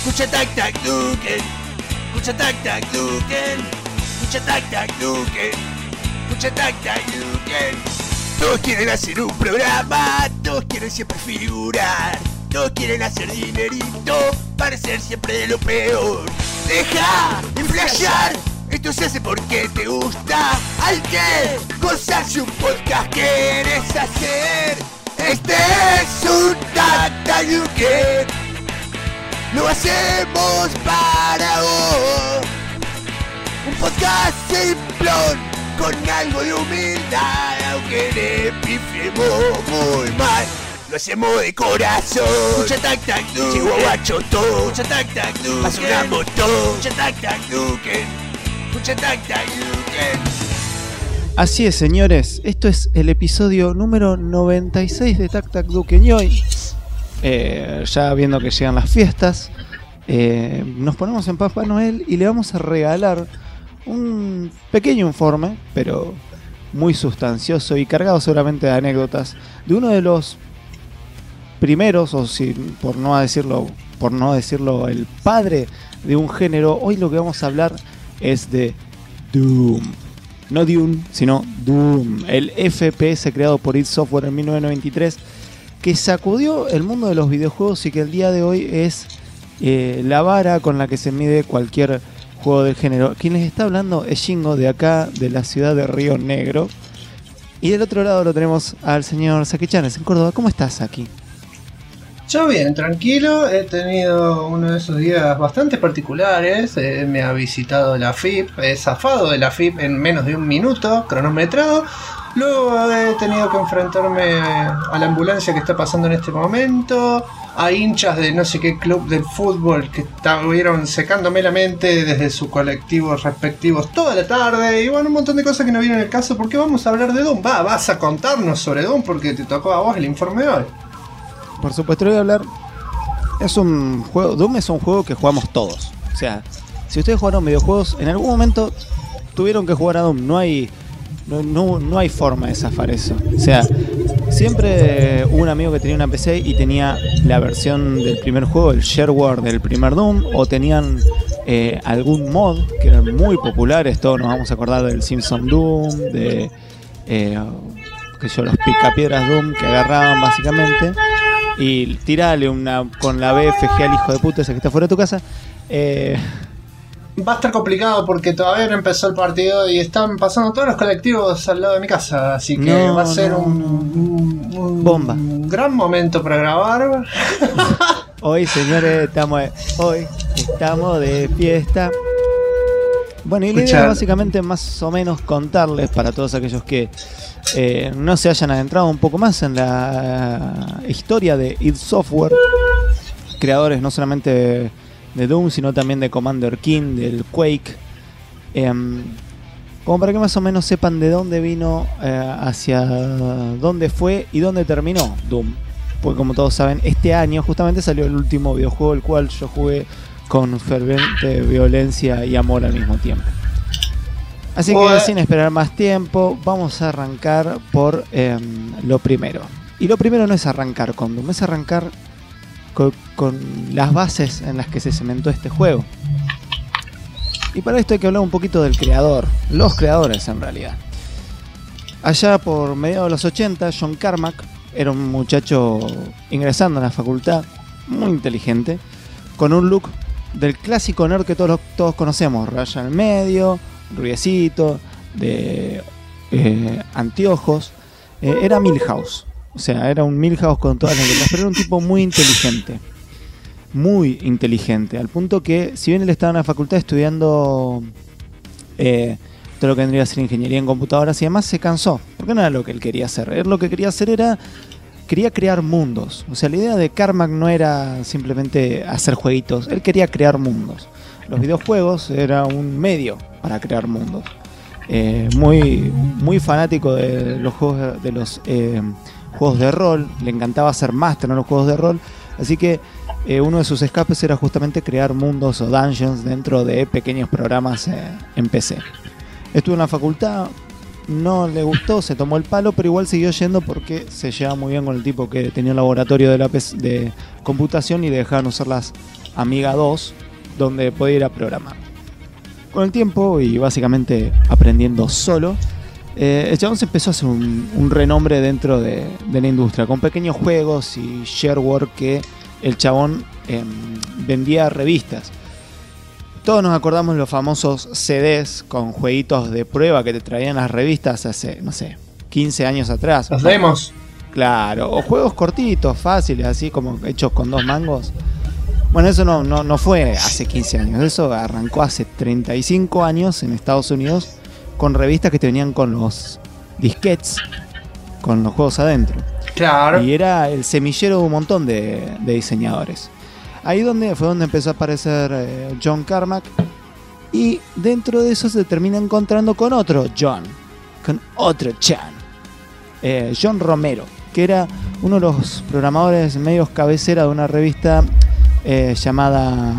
Escucha tac tac Duken. Escucha tac tac Duken. Escucha tac tac Duken. Escucha tac tac Duken. Todos quieren hacer un programa, todos quieren siempre figurar, todos quieren hacer dinerito, parecer siempre de lo peor. Deja de flashear, esto se hace porque te gusta. Hay que gozarse un podcast que quieres hacer. Este es un Tac Tac Duken. Lo hacemos para vos. Un podcast simplón con algo de humildad, aunque le pifiemos muy mal. Lo hacemos de corazón. Escucha Tac Tac Duken. Llegó guacho todo. Escucha Tac Tac Duken. Pasó gran botón. Escucha Tac Tac Duken. Escucha Tac Tac Duken. Así es, señores. Esto es el episodio número 96 de Tac Tac Duken. Y hoy, ya viendo que llegan las fiestas, nos ponemos en Papá Noel y le vamos a regalar un pequeño informe, pero muy sustancioso y cargado seguramente de anécdotas, de uno de los primeros, o si, por no decirlo el padre de un género. Hoy lo que vamos a hablar es de Doom. No Dune, sino Doom, el FPS creado por id Software en 1993, que sacudió el mundo de los videojuegos y que el día de hoy es la vara con la que se mide cualquier juego del género. Quien les está hablando es Shingo, de acá, de la ciudad de Río Negro. Y del otro lado lo tenemos al señor Saki Chanes en Córdoba. ¿Cómo estás, Saki? Yo bien, tranquilo. He tenido uno de esos días bastante particulares. Me ha visitado la FIP. He zafado de la FIP en menos de un minuto, cronometrado. Luego he tenido que enfrentarme a la ambulancia que está pasando en este momento, a hinchas de no sé qué club del fútbol que estuvieron secándome la mente desde sus colectivos respectivos toda la tarde, y bueno, un montón de cosas que no vienen el caso porque vamos a hablar de Doom. Vas a contarnos sobre Doom porque te tocó a vos el informe de hoy. Por supuesto, voy a hablar. Es un juego, Doom es un juego que jugamos todos. O sea, si ustedes jugaron videojuegos, en algún momento tuvieron que jugar a Doom. No hay forma de zafar eso. O sea, siempre hubo un amigo que tenía una PC y tenía la versión del primer juego, el shareware del primer Doom, o tenían algún mod que eran muy populares. Todos nos vamos a acordar del Simpson Doom, de los picapiedras Doom que agarraban básicamente y tirale una con la BFG al hijo de puta ese que está fuera de tu casa. Va a estar complicado porque todavía no empezó el partido y están pasando todos los colectivos al lado de mi casa, así que va a ser un bomba. Un gran momento para grabar. Hoy, señores, estamos de fiesta. Bueno, y la idea básicamente más o menos contarles para todos aquellos que no se hayan adentrado un poco más en la historia de id Software, creadores no solamente de Doom, sino también de Commander King, del Quake, como para que más o menos sepan de dónde vino, hacia dónde fue y dónde terminó Doom. Porque como todos saben, este año justamente salió el último videojuego, el cual yo jugué con ferviente violencia y amor al mismo tiempo. Así que sin esperar más tiempo, vamos a arrancar por lo primero. Y lo primero no es arrancar con Doom, es arrancar con las bases en las que se cementó este juego. Y para esto hay que hablar un poquito del creador, los creadores en realidad. Allá por mediados de los 80, John Carmack era un muchacho ingresando a la facultad, muy inteligente, con un look del clásico nerd que todos conocemos, raya en el medio, rubiecito, de anteojos. Era Milhouse. O sea, era un Milhouse con todas las letras, pero era un tipo muy inteligente, al punto que, si bien él estaba en la facultad estudiando todo lo que vendría a ser ingeniería en computadoras y demás, se cansó, porque no era lo que él quería hacer. Él lo que quería hacer quería crear mundos. O sea, la idea de Carmack no era simplemente hacer jueguitos, él quería crear mundos. Los videojuegos era un medio para crear mundos. Muy fanático de los juegos, juegos de rol, le encantaba hacer máster en los juegos de rol, así que uno de sus escapes era justamente crear mundos o dungeons dentro de pequeños programas en PC. Estuvo en la facultad, no le gustó, se tomó el palo, pero igual siguió yendo porque se llevaba muy bien con el tipo que tenía un laboratorio de computación y le dejaban usar las Amiga 2, donde podía ir a programar. Con el tiempo y básicamente aprendiendo solo, el chabón se empezó a hacer un renombre dentro de la industria, con pequeños juegos y shareware que el chabón vendía revistas. Todos nos acordamos de los famosos CDs con jueguitos de prueba que te traían las revistas hace, no sé, 15 años atrás. Los demos. Claro, o juegos cortitos, fáciles, así como hechos con 2 mangos. Bueno, eso no fue hace 15 años, eso arrancó hace 35 años en Estados Unidos con revistas que te venían con los disquetes, con los juegos adentro. Claro. Y era el semillero de un montón de diseñadores. Ahí fue donde empezó a aparecer John Carmack. Y dentro de eso se termina encontrando con otro John, con otro Chan, John Romero, que era uno de los programadores medios cabecera de una revista llamada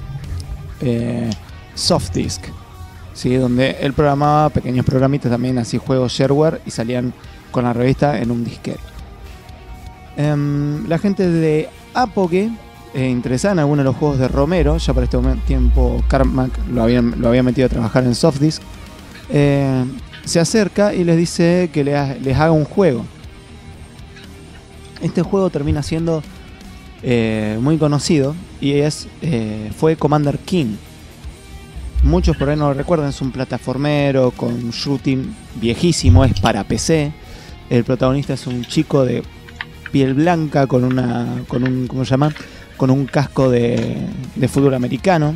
Softdisk, ¿sí? Donde él programaba pequeños programitas también, así juegos shareware, y salían con la revista en un disquete. La gente de Apogee, interesada en algunos de los juegos de Romero, ya para este tiempo Carmack lo había metido a trabajar en Softdisk, se acerca y les dice que les haga un juego. Este juego termina siendo muy conocido y fue Commander King. Muchos por ahí no lo recuerdan, es un plataformero con shooting viejísimo, es para PC. El protagonista es un chico de piel blanca con un ¿cómo se llama? Con un casco de fútbol americano.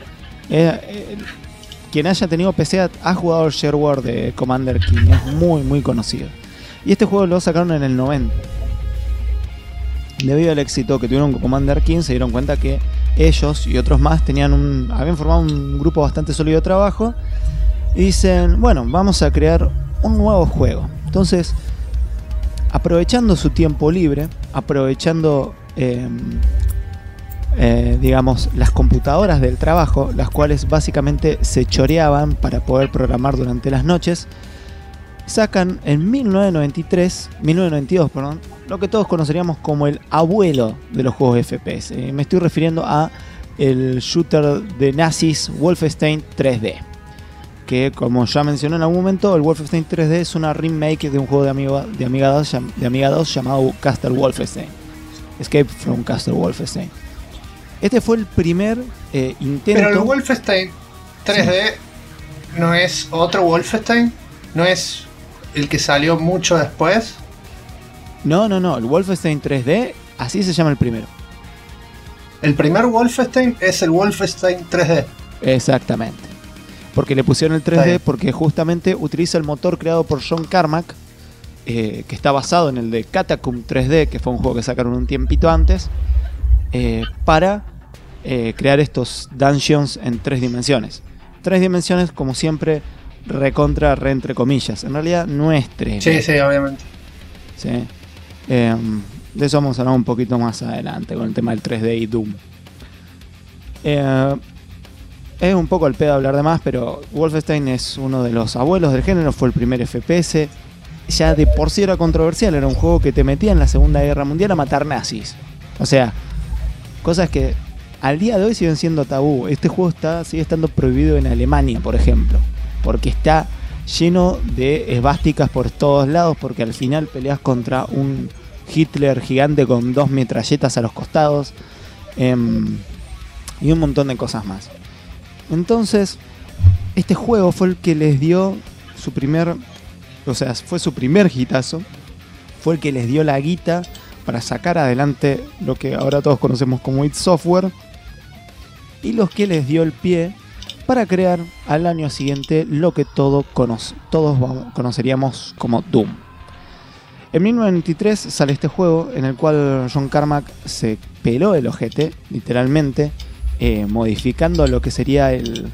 Quien haya tenido PC ha jugado el shareware de Commander King, es muy muy conocido. Y este juego lo sacaron en el 90. Debido al éxito que tuvieron con Commander King, se dieron cuenta que ellos y otros más habían formado un grupo bastante sólido de trabajo y dicen, bueno, vamos a crear un nuevo juego. Entonces, aprovechando su tiempo libre, aprovechando digamos las computadoras del trabajo, las cuales básicamente se choreaban para poder programar durante las noches, sacan en 1992, lo que todos conoceríamos como el abuelo de los juegos FPS. Me estoy refiriendo a el shooter de nazis Wolfenstein 3D, que como ya mencioné en algún momento, el Wolfenstein 3D es una remake de un juego de Amiga 2 llamado Castle Wolfenstein, Escape from Castle Wolfenstein. Este fue el primer intento. Pero el Wolfenstein 3D sí. ¿No es otro Wolfenstein? ¿No es el que salió mucho después? No, el Wolfenstein 3D, así se llama el primero. El primer Wolfenstein es el Wolfenstein 3D. Exactamente. Porque le pusieron el 3D porque justamente utiliza el motor creado por John Carmack, que está basado en el de Catacomb 3D, que fue un juego que sacaron un tiempito antes, para crear estos dungeons en 3 dimensiones. 3 dimensiones, como siempre, re entre comillas. En realidad no es 3D. Sí, obviamente. Sí. De eso vamos a hablar un poquito más adelante con el tema del 3D y Doom. Es un poco al pedo hablar de más, pero Wolfenstein es uno de los abuelos del género, fue el primer FPS. Ya de por sí era controversial, era un juego que te metía en la Segunda Guerra Mundial a matar nazis. O sea, cosas que al día de hoy siguen siendo tabú. Este juego sigue estando prohibido en Alemania, por ejemplo, porque está lleno de esvásticas por todos lados, porque al final peleas contra un Hitler gigante con 2 metralletas a los costados, y un montón de cosas más. Entonces, este juego fue el que les dio fue su primer hitazo, fue el que les dio la guita para sacar adelante lo que ahora todos conocemos como id Software, y los que les dio el pie para crear al año siguiente lo que todos conoceríamos como Doom. En 1993 sale este juego en el cual John Carmack se peló el ojete, literalmente, modificando lo que sería el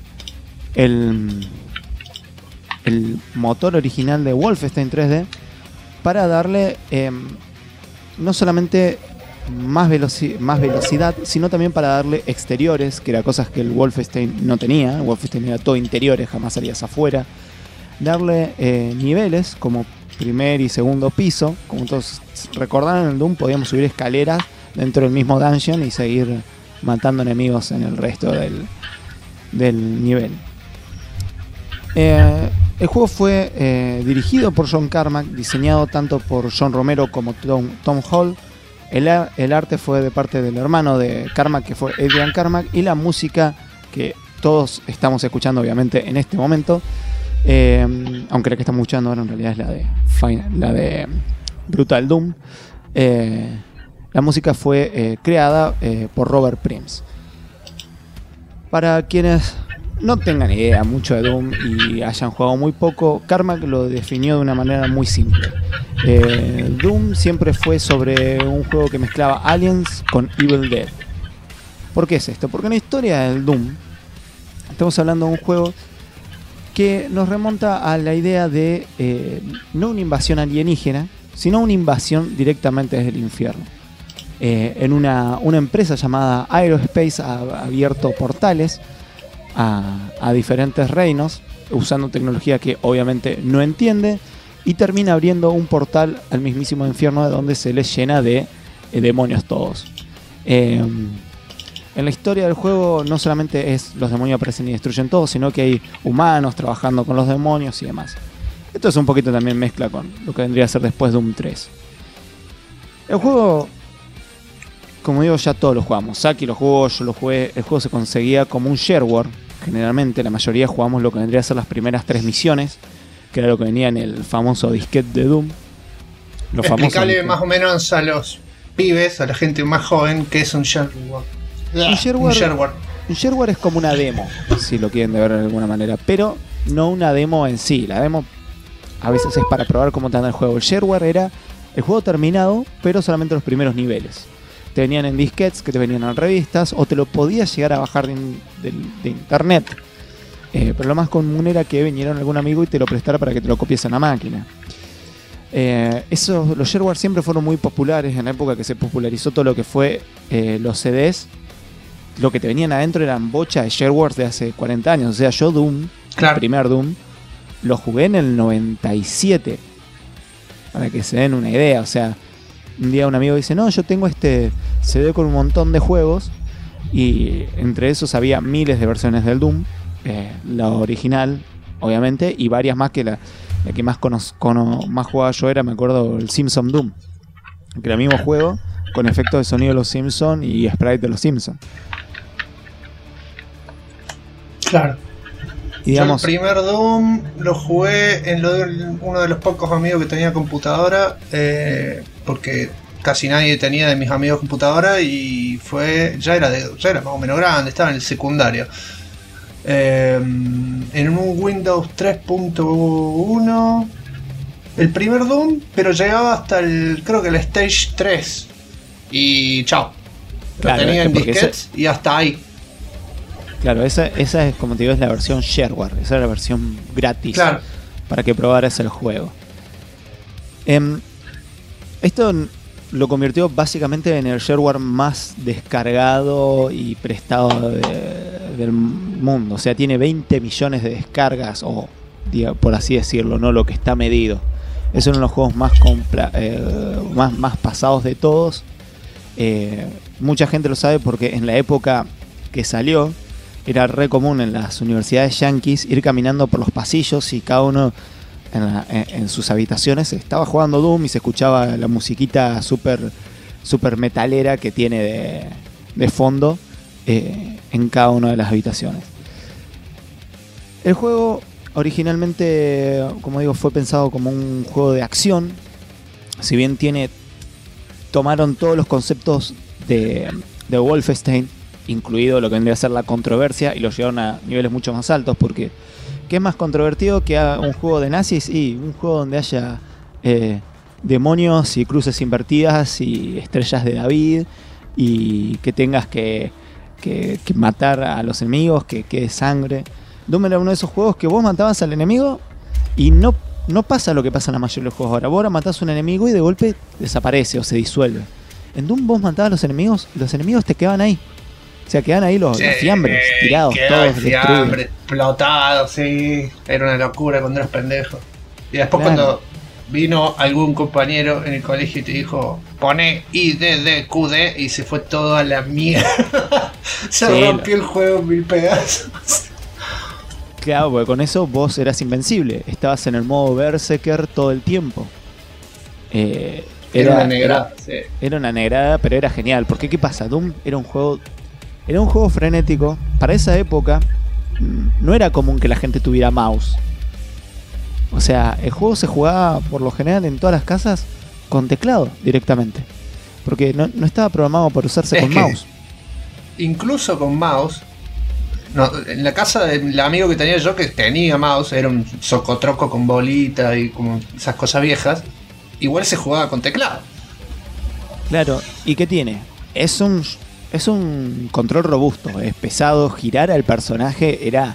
motor original de Wolfenstein 3D para darle no solamente más velocidad, sino también para darle exteriores, que eran cosas que el Wolfenstein no tenía. El Wolfenstein era todo interiores, jamás salías afuera. Darle niveles como primer y segundo piso. Como todos recordaron, en el Doom podíamos subir escaleras dentro del mismo dungeon y seguir matando enemigos en el resto del nivel. El juego fue dirigido por John Carmack, diseñado tanto por John Romero como Tom Hall. El arte fue de parte del hermano de Carmack, que fue Adrian Carmack, y la música que todos estamos escuchando obviamente en este momento, aunque la que estamos escuchando ahora en realidad es la de Brutal Doom. La música fue creada por Robert Prims. Para quienes no tengan idea mucho de Doom y hayan jugado muy poco, Carmack lo definió de una manera muy simple. Doom siempre fue sobre un juego que mezclaba aliens con Evil Dead. ¿Por qué es esto? Porque en la historia del Doom estamos hablando de un juego que nos remonta a la idea de no una invasión alienígena, sino una invasión directamente desde el infierno. En una empresa llamada Aerospace ha abierto portales a diferentes reinos, usando tecnología que obviamente no entiende, y termina abriendo un portal al mismísimo infierno, de donde se les llena de demonios todos. En la historia del juego no solamente es los demonios aparecen y destruyen todo, sino que hay humanos trabajando con los demonios y demás. Esto es un poquito también mezcla con lo que vendría a ser después Doom 3. El juego, como digo, ya todos lo jugamos. Saki lo jugó, yo lo jugué. El juego se conseguía como un shareware. Generalmente la mayoría jugamos lo que vendría a ser las primeras 3 misiones, que era lo que venía en el famoso disquete de Doom. Explicarle más o menos a los pibes, a la gente más joven, qué es un shareware. Un shareware es como una demo, si lo quieren de ver de alguna manera, pero no una demo en sí. La demo a veces es para probar cómo te anda el juego. El shareware era el juego terminado, pero solamente los primeros niveles. Te venían en disquetes, que te venían en revistas, o te lo podías llegar a bajar de internet. Pero lo más común era que viniera algún amigo y te lo prestara para que te lo copies en la máquina. Los shareware siempre fueron muy populares en la época que se popularizó todo lo que fue los CDs. Lo que te venían adentro eran bocha de sharewares de hace 40 años. O sea, yo Doom, el primer Doom, lo jugué en el 97. Para que se den una idea. O sea, un día un amigo dice, no, yo tengo este CD con un montón de juegos. Y entre esos había miles de versiones del Doom. La original, obviamente, y varias más que la que más jugaba yo era, me acuerdo, el Simpson Doom. Que era el mismo juego, con efectos de sonido de los Simpsons y sprite de los Simpsons. Claro. Y digamos, yo el primer Doom lo jugué en uno de los pocos amigos que tenía computadora, porque casi nadie tenía de mis amigos computadora, y ya era más o menos grande, estaba en el secundario. En un Windows 3.1, el primer Doom, pero llegaba hasta creo que el Stage 3 y chao. Claro, lo tenía en disquetes y hasta ahí. Claro, esa es, como te digo, es la versión shareware. Esa es la versión gratis, claro, para que probaras el juego. Esto lo convirtió básicamente en el shareware más descargado y prestado del mundo. O sea, tiene 20 millones de descargas, o por así decirlo, no lo que está medido. Es uno de los juegos más pasados de todos. Mucha gente lo sabe porque en la época que salió era re común en las universidades yankees ir caminando por los pasillos y cada uno en sus habitaciones estaba jugando Doom y se escuchaba la musiquita super metalera que tiene de fondo en cada una de las habitaciones. El juego originalmente, como digo, fue pensado como un juego de acción. Si bien tomaron todos los conceptos de Wolfenstein, incluido lo que vendría a ser la controversia, y lo llevaron a niveles mucho más altos, porque ¿qué es más controvertido que un juego de nazis? Y un juego donde haya demonios y cruces invertidas y estrellas de David, y que tengas que matar a los enemigos, que quede sangre. Doom era uno de esos juegos que vos matabas al enemigo y no pasa lo que pasa en la mayoría de los juegos ahora. Vos ahora matás a un enemigo y de golpe desaparece o se disuelve. En Doom vos matabas a los enemigos te quedaban ahí. O sea, quedan ahí los fiambres tirados, todos fiambres explotados, sí. Era una locura cuando eras pendejo. Y después, claro, cuando vino algún compañero en el colegio y te dijo, pone IDDQD, y se fue todo a la mierda. Se rompió el juego en 1000 pedazos. Claro, porque con eso vos eras invencible. Estabas en el modo Berserker todo el tiempo. Era una negrada, sí. Era una negrada, pero era genial. Porque ¿qué pasa? Doom era un juego frenético. Para esa época no era común que la gente tuviera mouse. O sea, el juego se jugaba por lo general en todas las casas con teclado directamente. Porque no estaba programado para usarse con mouse. Incluso con mouse. No, en la casa del amigo que tenía yo, que tenía mouse, era un socotroco con bolita y como esas cosas viejas. Igual se jugaba con teclado. Claro, ¿y qué tiene? Es un control robusto, es pesado. Girar al personaje era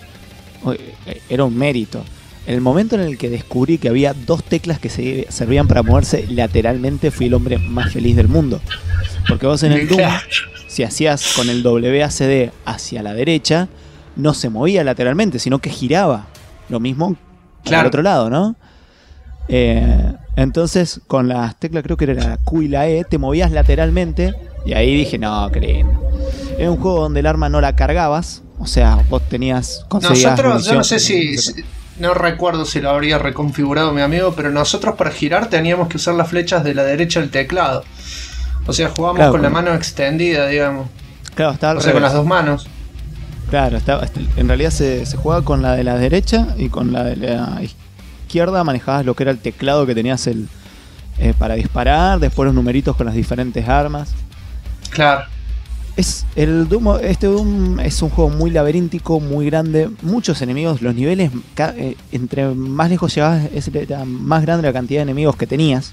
un mérito. En el momento en el que descubrí que había 2 teclas que servían para moverse lateralmente, fui el hombre más feliz del mundo. Porque vos en el Doom, si hacías con el WASD hacia la derecha, no se movía lateralmente, sino que giraba. Lo mismo al otro lado, ¿no? Entonces, con las teclas, creo que era la Q y la E, te movías lateralmente. Y ahí dije, no, qué lindo. Era un juego donde el arma no la cargabas. O sea, vos conseguías nosotros, yo no sé si no recuerdo si lo habría reconfigurado mi amigo, pero nosotros para girar teníamos que usar las flechas de la derecha del teclado. O sea, jugábamos con la mano extendida, digamos. Claro, estaba al revés. Con las 2 manos. Claro, en realidad se jugaba con la de la derecha y con la de la izquierda manejabas lo que era el teclado que tenías para disparar, después los numeritos con las diferentes armas. Claro. Este Doom es un juego muy laberíntico, muy grande, muchos enemigos, los niveles, entre más lejos llegabas, era más grande la cantidad de enemigos que tenías.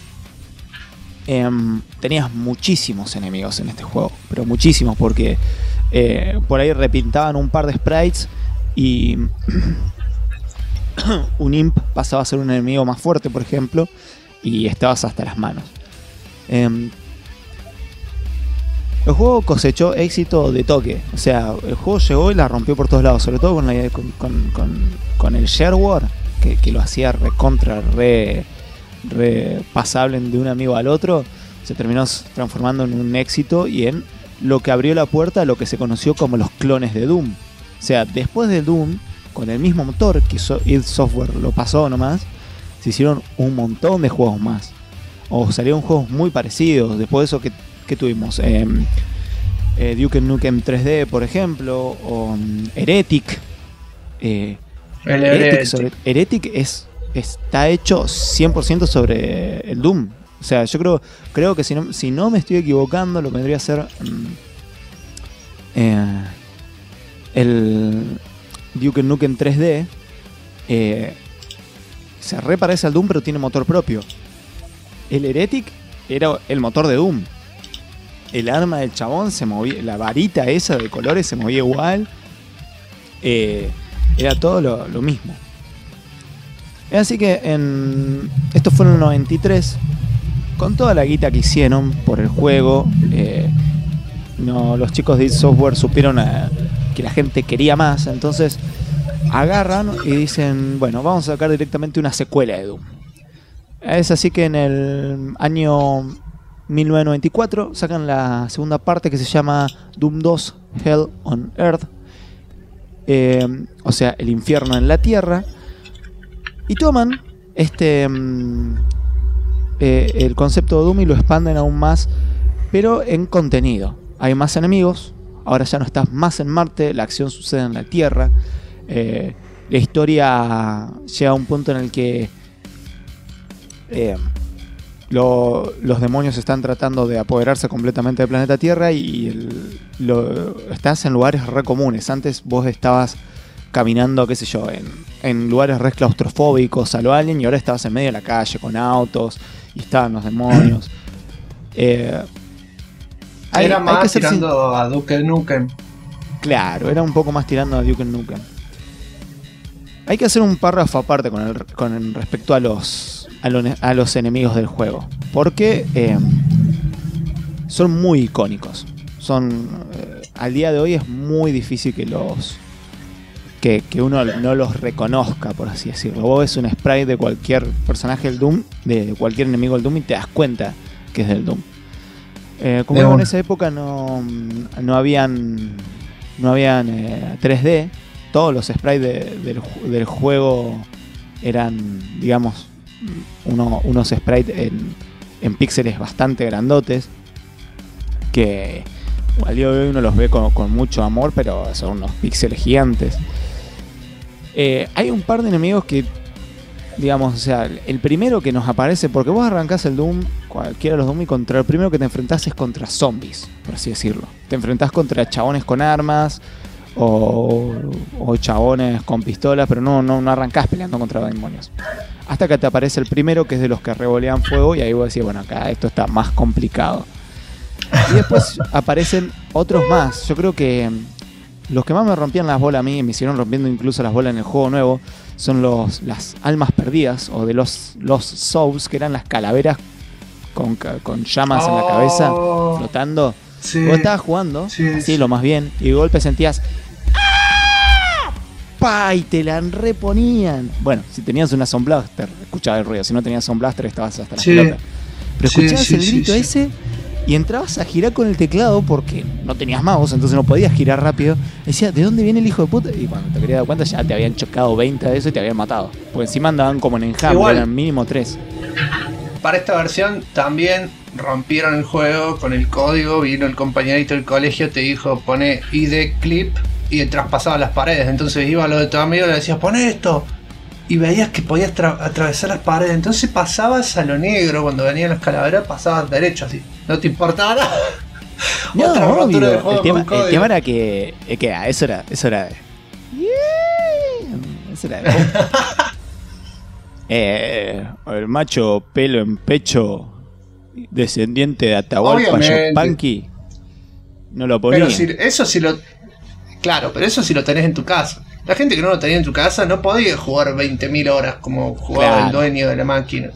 Tenías muchísimos enemigos en este juego, pero muchísimos, porque por ahí repintaban un par de sprites y un imp pasaba a ser un enemigo más fuerte, por ejemplo, y estabas hasta las manos. El juego cosechó éxito de toque. O sea, el juego llegó y la rompió por todos lados. Sobre todo con el shareware, que lo hacía re pasable de un amigo al otro. Se terminó transformando en un éxito y en lo que abrió la puerta a lo que se conoció como los clones de Doom. O sea, después de Doom, con el mismo motor que id Software lo pasó nomás, se hicieron un montón de juegos más. O salieron juegos muy parecidos. Después de eso que tuvimos Duke Nukem 3D, por ejemplo, o Heretic. Heretic está hecho 100% sobre el Doom. O sea, yo creo que si no me estoy equivocando, lo que vendría a ser el Duke Nukem 3D se reparece al Doom, pero tiene motor propio. El Heretic era el motor de Doom. El arma del chabón se movía, la varita esa de colores se movía igual. Era todo lo mismo. Así que esto fue en el 93. Con toda la guita que hicieron por el juego, los chicos de id Software supieron que la gente quería más. Entonces agarran y dicen, bueno, vamos a sacar directamente una secuela de Doom. Es así que en el año 1994 sacan la segunda parte que se llama Doom 2 Hell on Earth, o sea, el infierno en la tierra, y toman el concepto de Doom y lo expanden aún más, pero en contenido. Hay más enemigos, ahora ya no estás más en Marte, la acción sucede en la tierra. La historia llega a un punto en el que los demonios están tratando de apoderarse completamente del planeta Tierra y estás en lugares re comunes. Antes vos estabas caminando, qué sé yo, en lugares re claustrofóbicos a lo alien, y ahora estabas en medio de la calle con autos y estaban los demonios. Era más tirando a Duke Nukem. Claro, era un poco más tirando a Duke Nukem. Hay que hacer un párrafo aparte con respecto a los enemigos del juego, porque son muy icónicos. Al día de hoy es muy difícil que uno no los reconozca, por así decirlo. Vos ves un sprite de cualquier personaje del Doom, de cualquier enemigo del Doom, y te das cuenta que es del Doom. Como digo, en esa época no habían 3D. Todos los sprites del juego eran, digamos, unos sprites en píxeles bastante grandotes, que al día de hoy uno los ve con mucho amor, pero son unos píxeles gigantes. Hay un par de enemigos que, digamos, o sea, el primero que nos aparece, porque vos arrancás el Doom, cualquiera de los Doom, y contra el primero que te enfrentás es contra zombies, por así decirlo. Te enfrentás contra chabones con armas o chabones con pistolas, pero no arrancás peleando contra demonios. Hasta que te aparece el primero, que es de los que revolean fuego, y ahí vos decís, bueno, acá esto está más complicado. Y después aparecen otros más. Yo creo que los que más me rompían las bolas a mí, me hicieron rompiendo incluso las bolas en el juego nuevo, son las almas perdidas, o de los Souls, que eran las calaveras con llamas en la cabeza, flotando. Sí. Vos estabas jugando, así lo más bien, y de golpe sentías ¡ah! ¡Pa! Y te la reponían. Bueno, si tenías una Sound Blaster, escuchabas el ruido. Si no tenías Sound Blaster, estabas hasta la pelota. Pero escuchabas el grito ese y entrabas a girar con el teclado porque no tenías mouse, entonces no podías girar rápido. Decía, ¿de dónde viene el hijo de puta? Y cuando te querías dar cuenta, ya te habían chocado 20 de eso y te habían matado. Porque encima andaban como en enjambre, eran mínimo 3. Para esta versión también rompieron el juego con el código. Vino el compañerito del colegio, te dijo, pone ID clip, y traspasaba las paredes. Entonces iba a lo de tu amigo y le decías, pon esto, y veías que podías atravesar las paredes. Entonces pasabas a lo negro. Cuando venían las calaveras, pasabas derecho así, no te importaba nada. No, otra rotura de juego. El tema era que eso era eso era el macho pelo en pecho, descendiente de Atahualpa Yupanqui, no lo ponía. Pero eso sí lo tenés en tu casa. La gente que no lo tenía en tu casa no podía jugar 20.000 horas como jugaba el dueño de la máquina.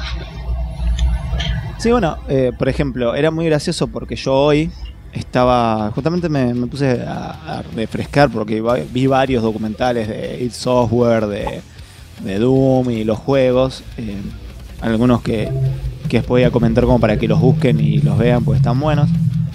Sí, bueno, por ejemplo, era muy gracioso porque yo hoy estaba, justamente me puse a refrescar porque vi varios documentales de id Software, de Doom y los juegos, algunos que después voy a comentar como para que los busquen y los vean porque están buenos.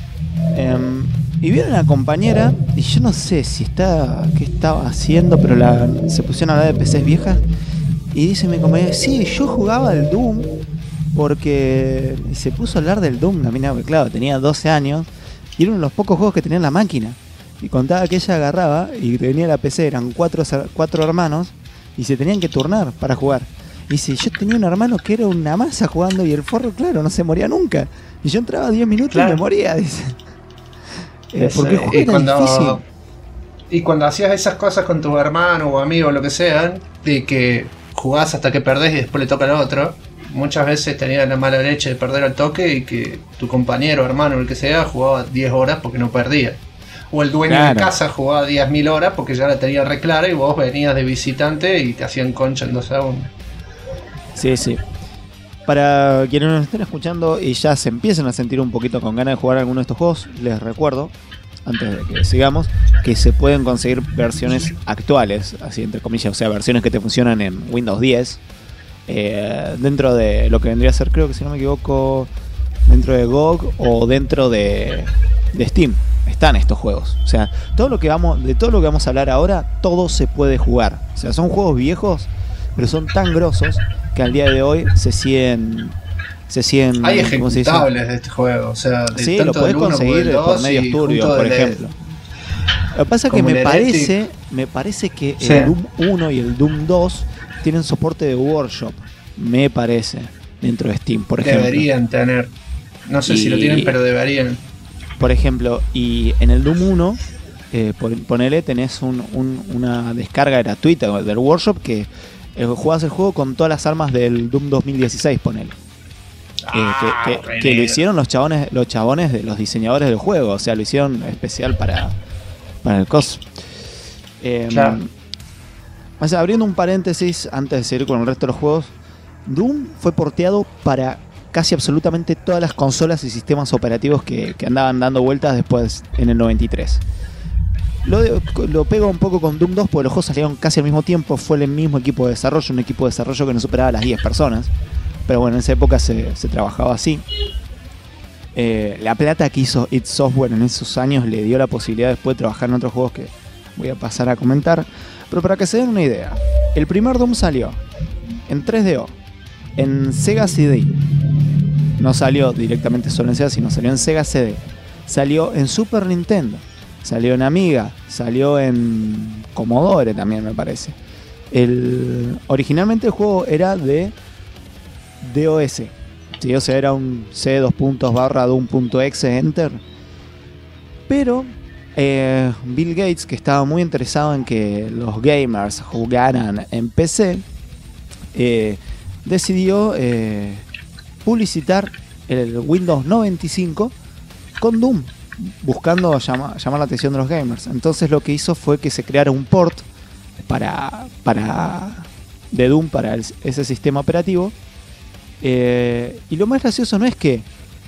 Y vieron a la compañera, y yo no sé qué estaba haciendo, pero se pusieron a hablar de PCs viejas, y dice mi compañera, sí, yo jugaba al Doom, porque se puso a hablar del Doom, la mina, claro, tenía 12 años, y era uno de los pocos juegos que tenía en la máquina, y contaba que ella agarraba, y tenía la PC, eran cuatro hermanos, y se tenían que turnar para jugar. Y dice, yo tenía un hermano que era una masa jugando, y el forro, claro, no se moría nunca, y yo entraba 10 minutos y me moría, dice. Porque el juego era difícil. Y cuando hacías esas cosas con tus hermanos o amigos o lo que sean, de que jugás hasta que perdés y después le toca al otro, muchas veces tenías la mala leche de perder al toque y que tu compañero, hermano o el que sea jugaba 10 horas porque no perdía. O el dueño de casa jugaba 10.000 horas porque ya la tenía re clara y vos venías de visitante y te hacían concha en 2 segundos. Sí, sí. Para quienes nos estén escuchando y ya se empiecen a sentir un poquito con ganas de jugar alguno de estos juegos, les recuerdo, antes de que sigamos, que se pueden conseguir versiones actuales, así entre comillas, o sea, versiones que te funcionan en Windows 10, dentro de lo que vendría a ser, creo que si no me equivoco, dentro de GOG o dentro de Steam. Están estos juegos. O sea, de todo lo que vamos a hablar ahora, todo se puede jugar. O sea, son juegos viejos, pero son tan grosos que al día de hoy se siguen hay ejecutables de este juego, o sea, sí, lo podés conseguir por medios turbios, por ejemplo. Lo que pasa es que me parece que el Doom 1 y el Doom 2 tienen soporte de Workshop, me parece, dentro de Steam, por ejemplo. Deberían tener, no sé si lo tienen, pero deberían. Por ejemplo, y en el Doom 1 ponele, tenés una descarga gratuita del Workshop que jugás el juego con todas las armas del Doom 2016, ponele. Que lo hicieron los chabones de los diseñadores del juego, o sea, lo hicieron especial para el coso. Claro. O sea, abriendo un paréntesis antes de seguir con el resto de los juegos, Doom fue porteado para casi absolutamente todas las consolas y sistemas operativos que andaban dando vueltas después en el 93. Lo pego un poco con Doom 2 porque los juegos salieron casi al mismo tiempo. Fue el mismo equipo de desarrollo, un equipo de desarrollo que no superaba las 10 personas. Pero bueno, en esa época se trabajaba así. La plata que hizo id Software en esos años le dio la posibilidad después de trabajar en otros juegos que voy a pasar a comentar. Pero para que se den una idea, el primer Doom salió en 3DO, en Sega CD. No salió directamente solo en Sega, sino salió en Sega CD. Salió en Super Nintendo, salió en Amiga, salió en Commodore también, me parece. Originalmente el juego era de DOS. Sí, o sea, era un C:/Doom.exe enter. Pero Bill Gates, que estaba muy interesado en que los gamers jugaran en PC, decidió publicitar el Windows 95 con Doom, buscando llamar la atención de los gamers. Entonces lo que hizo fue que se creara un port de Doom para ese sistema operativo. Y lo más gracioso no es que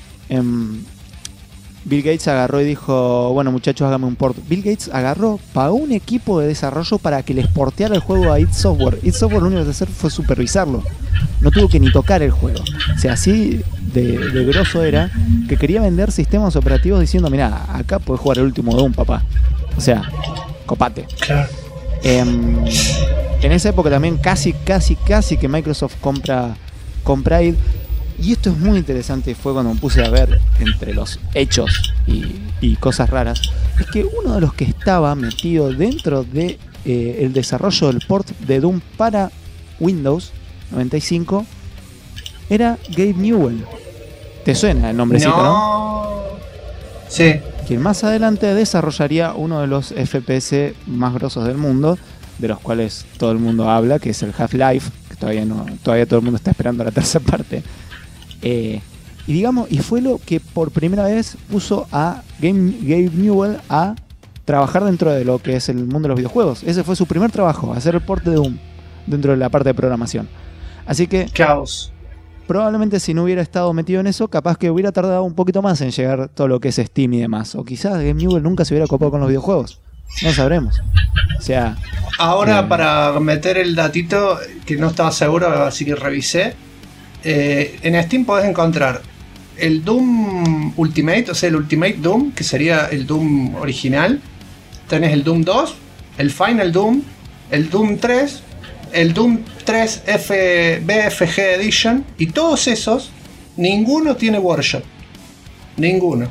Bill Gates agarró y dijo, bueno muchachos, hágame un port. Bill Gates pagó un equipo de desarrollo para que les porteara el juego a id Software. id Software lo único que hacer fue supervisarlo. No tuvo que ni tocar el juego. O sea, así de grosso era que quería vender sistemas operativos diciendo, mirá, acá podés jugar el último Doom, papá. O sea, copate. Claro. En esa época también casi que Microsoft compra id. Y esto es muy interesante, fue cuando me puse a ver entre los hechos y cosas raras, es que uno de los que estaba metido dentro de el desarrollo del port de Doom para Windows 95 era Gabe Newell. ¿Te suena el nombrecito, no? Sí. Quien más adelante desarrollaría uno de los FPS más grosos del mundo, de los cuales todo el mundo habla, que es el Half-Life, que todavía todo el mundo está esperando la tercera parte. Y fue lo que por primera vez puso a Gabe Newell a trabajar dentro de lo que es el mundo de los videojuegos. Ese fue su primer trabajo, hacer el port de Doom dentro de la parte de programación. Así que Caos. Probablemente si no hubiera estado metido en eso, capaz que hubiera tardado un poquito más en llegar todo lo que es Steam y demás. O quizás Gabe Newell nunca se hubiera copado con los videojuegos. No sabremos. O sea, ahora para meter el datito que no estaba seguro, así que revisé. En Steam podés encontrar el Doom Ultimate, o sea, el Ultimate Doom, que sería el Doom original. Tenés el Doom 2, el Final Doom, el Doom 3, el Doom 3 BFG Edition, y todos esos, ninguno tiene Workshop. Ninguno.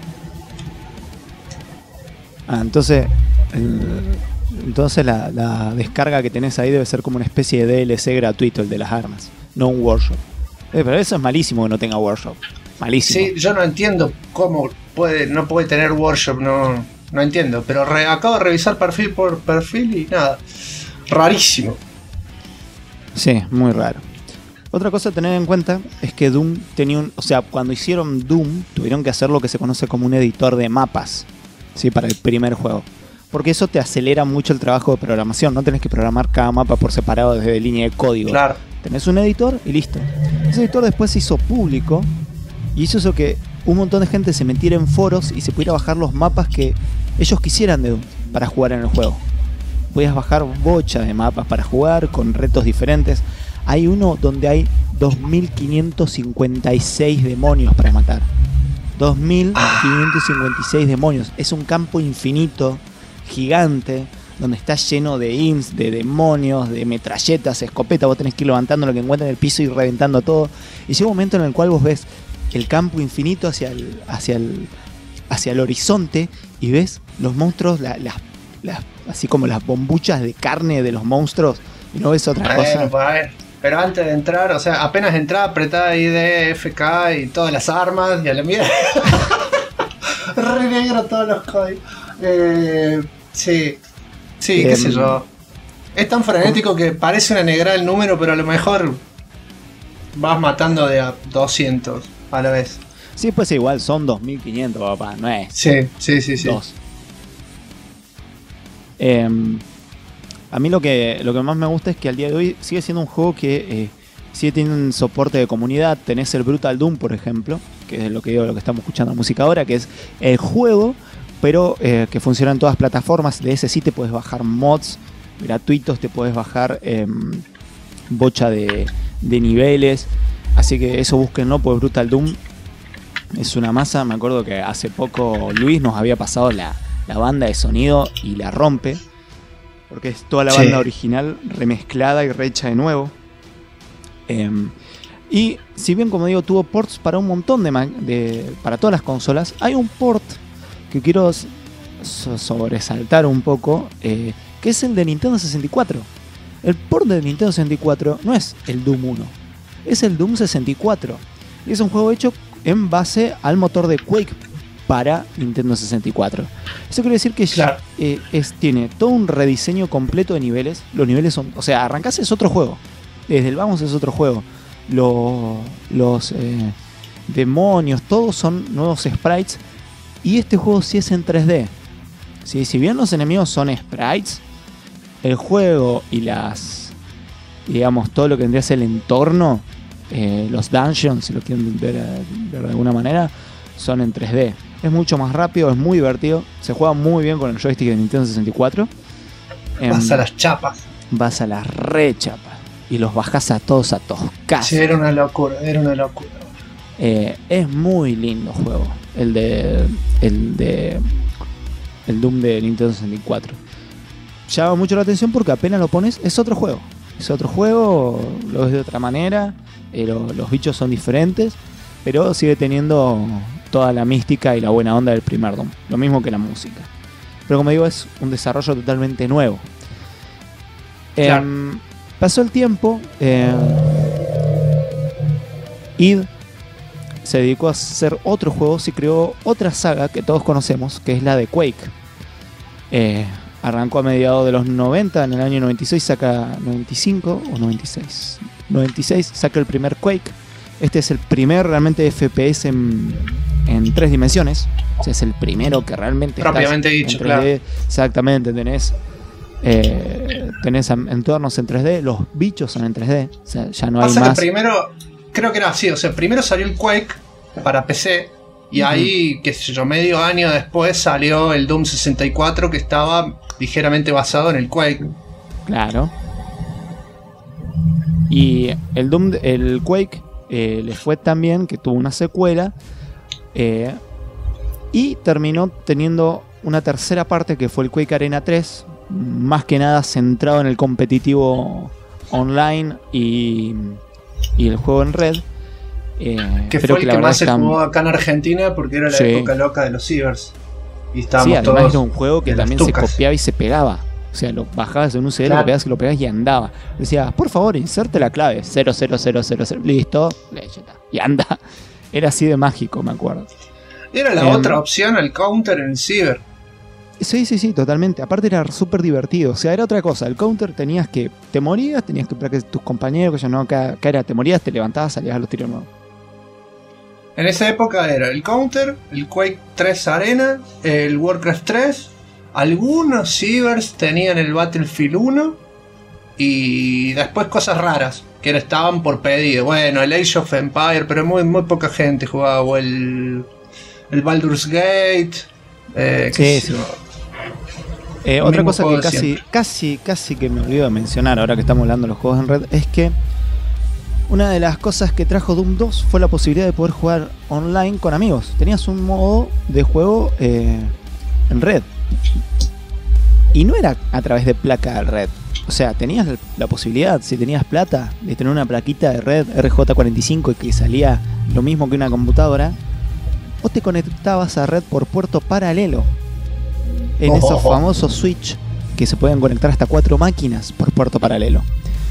Entonces la descarga que tenés ahí debe ser como una especie de DLC gratuito, el de las armas, no un Workshop. Pero eso es malísimo que no tenga Workshop. Malísimo. Sí, yo no entiendo cómo no puede tener Workshop, no entiendo. Pero acabo de revisar perfil por perfil y nada. Rarísimo. Sí, muy raro. Otra cosa a tener en cuenta es que Doom tenía cuando hicieron Doom, tuvieron que hacer lo que se conoce como un editor de mapas, ¿sí? Para el primer juego. Porque eso te acelera mucho el trabajo de programación. No tenés que programar cada mapa por separado desde línea de código. Claro. Tenés un editor y listo. Ese editor después se hizo público y hizo que un montón de gente se metiera en foros y se pudiera bajar los mapas que ellos quisieran de Doom para jugar en el juego. Podías bajar bocha de mapas para jugar con retos diferentes. Hay uno donde hay 2556 demonios para matar. 2556 demonios. Es un campo infinito, gigante, donde está lleno de imps, de demonios, de metralletas, escopetas. Vos tenés que ir levantando lo que encuentres en el piso y reventando todo. Y llega un momento en el cual vos ves el campo infinito hacia el horizonte y ves los monstruos, así como las bombuchas de carne de los monstruos, y no ves otra cosa. Pero antes de entrar, o sea, apenas entrar, apretá ID, FK y todas las armas y a la mierda. Re negro todos los códigos. Sí, qué sé yo. Es tan frenético que parece una negrada el número, pero a lo mejor vas matando de a 200 a la vez. Sí, pues igual son 2500, papá, no es. Sí. 2. A mí lo que más me gusta es que al día de hoy sigue siendo un juego que sigue teniendo un soporte de comunidad. Tenés el Brutal Doom, por ejemplo, que es lo que estamos escuchando la música ahora, que es el juego, pero que funciona en todas plataformas. De ese sí te puedes bajar mods gratuitos, te puedes bajar bocha de niveles. Así que eso búsquenlo, pues Brutal Doom Es una masa. Me acuerdo que hace poco Luis nos había pasado la banda de sonido y la rompe. Porque es toda la banda original remezclada y rehecha de nuevo. Y si bien, como digo, tuvo ports para un montón para todas las consolas, hay un port que quiero sobresaltar un poco, que es el de Nintendo 64. El port de Nintendo 64 no es el Doom 1, es el Doom 64. Y es un juego hecho en base al motor de Quake para Nintendo 64. Eso quiere decir que tiene todo un rediseño completo de niveles. Los niveles son... O sea, arrancás es otro juego. Desde el vamos es otro juego. Los demonios, todos son nuevos sprites. Y este juego sí es en 3D. ¿Sí? Si bien los enemigos son sprites, el juego y digamos, todo lo que vendría a ser el entorno, los dungeons, si lo quieren ver de alguna manera, son en 3D. Es mucho más rápido, es muy divertido. Se juega muy bien con el joystick de Nintendo 64. Vas a las chapas. Vas a las re chapas. Y los bajás a todos a toscas. Sí, era una locura. Es muy lindo juego. El Doom de Nintendo 64. Llama mucho la atención porque apenas lo pones, es otro juego. Lo ves de otra manera. Los bichos son diferentes. Pero sigue teniendo toda la mística y la buena onda del primer Doom. Lo mismo que la música. Pero como digo, es un desarrollo totalmente nuevo. Pasó el tiempo. id se dedicó a hacer otros juegos y creó otra saga que todos conocemos, que es la de Quake. Arrancó a mediados de los 90, en el año 96 saca 95 o 96. 96 saca el primer Quake. Este es el primer realmente FPS en 3 dimensiones. O sea, es el primero que realmente propiamente dicho, claro. Exactamente, tenés entornos en 3D, los bichos son en 3D. O sea, ya no hay más. Que primero, creo que era así, o sea, primero salió el Quake para PC y ahí, qué sé yo, medio año después salió el Doom 64 que estaba ligeramente basado en el Quake. Claro. Y el Quake le fue tan bien que tuvo una secuela y terminó teniendo una tercera parte que fue el Quake Arena 3, más que nada centrado en el competitivo online y el juego en red. Que fue el que más se jugó acá en Argentina porque era la época loca de los cibers. Y estábamos además todos era un juego que también se copiaba y se pegaba. O sea, lo bajabas en un CD, claro. Lo pegabas y andaba. Decías, por favor, inserte la clave 00000. Listo, y anda. Era así de mágico, me acuerdo. Era la otra opción al counter en ciber. Sí, totalmente. Aparte era súper divertido. O sea, era otra cosa. El counter tenías que... Te morías, tenías que esperar que tus compañeros, que ya no, acá era, te morías, te levantabas, salías a los tiros nuevos. En esa época era el Counter, el Quake 3 Arena, el Warcraft 3. Algunos cibers tenían el Battlefield 1. Y después cosas raras que estaban por pedido. Bueno, el Age of Empire, pero muy poca gente jugaba. O el Baldur's Gate. Sí. Otra cosa que casi que me olvido de mencionar ahora que estamos hablando de los juegos en red es que una de las cosas que trajo Doom 2 fue la posibilidad de poder jugar online con amigos. Tenías un modo de juego en red y no era a través de placa de red. O sea, tenías la posibilidad, si tenías plata, de tener una plaquita de red RJ45 que salía lo mismo que una computadora. Vos te conectabas a red por puerto paralelo en esos famosos Switch que se pueden conectar hasta 4 máquinas por puerto paralelo.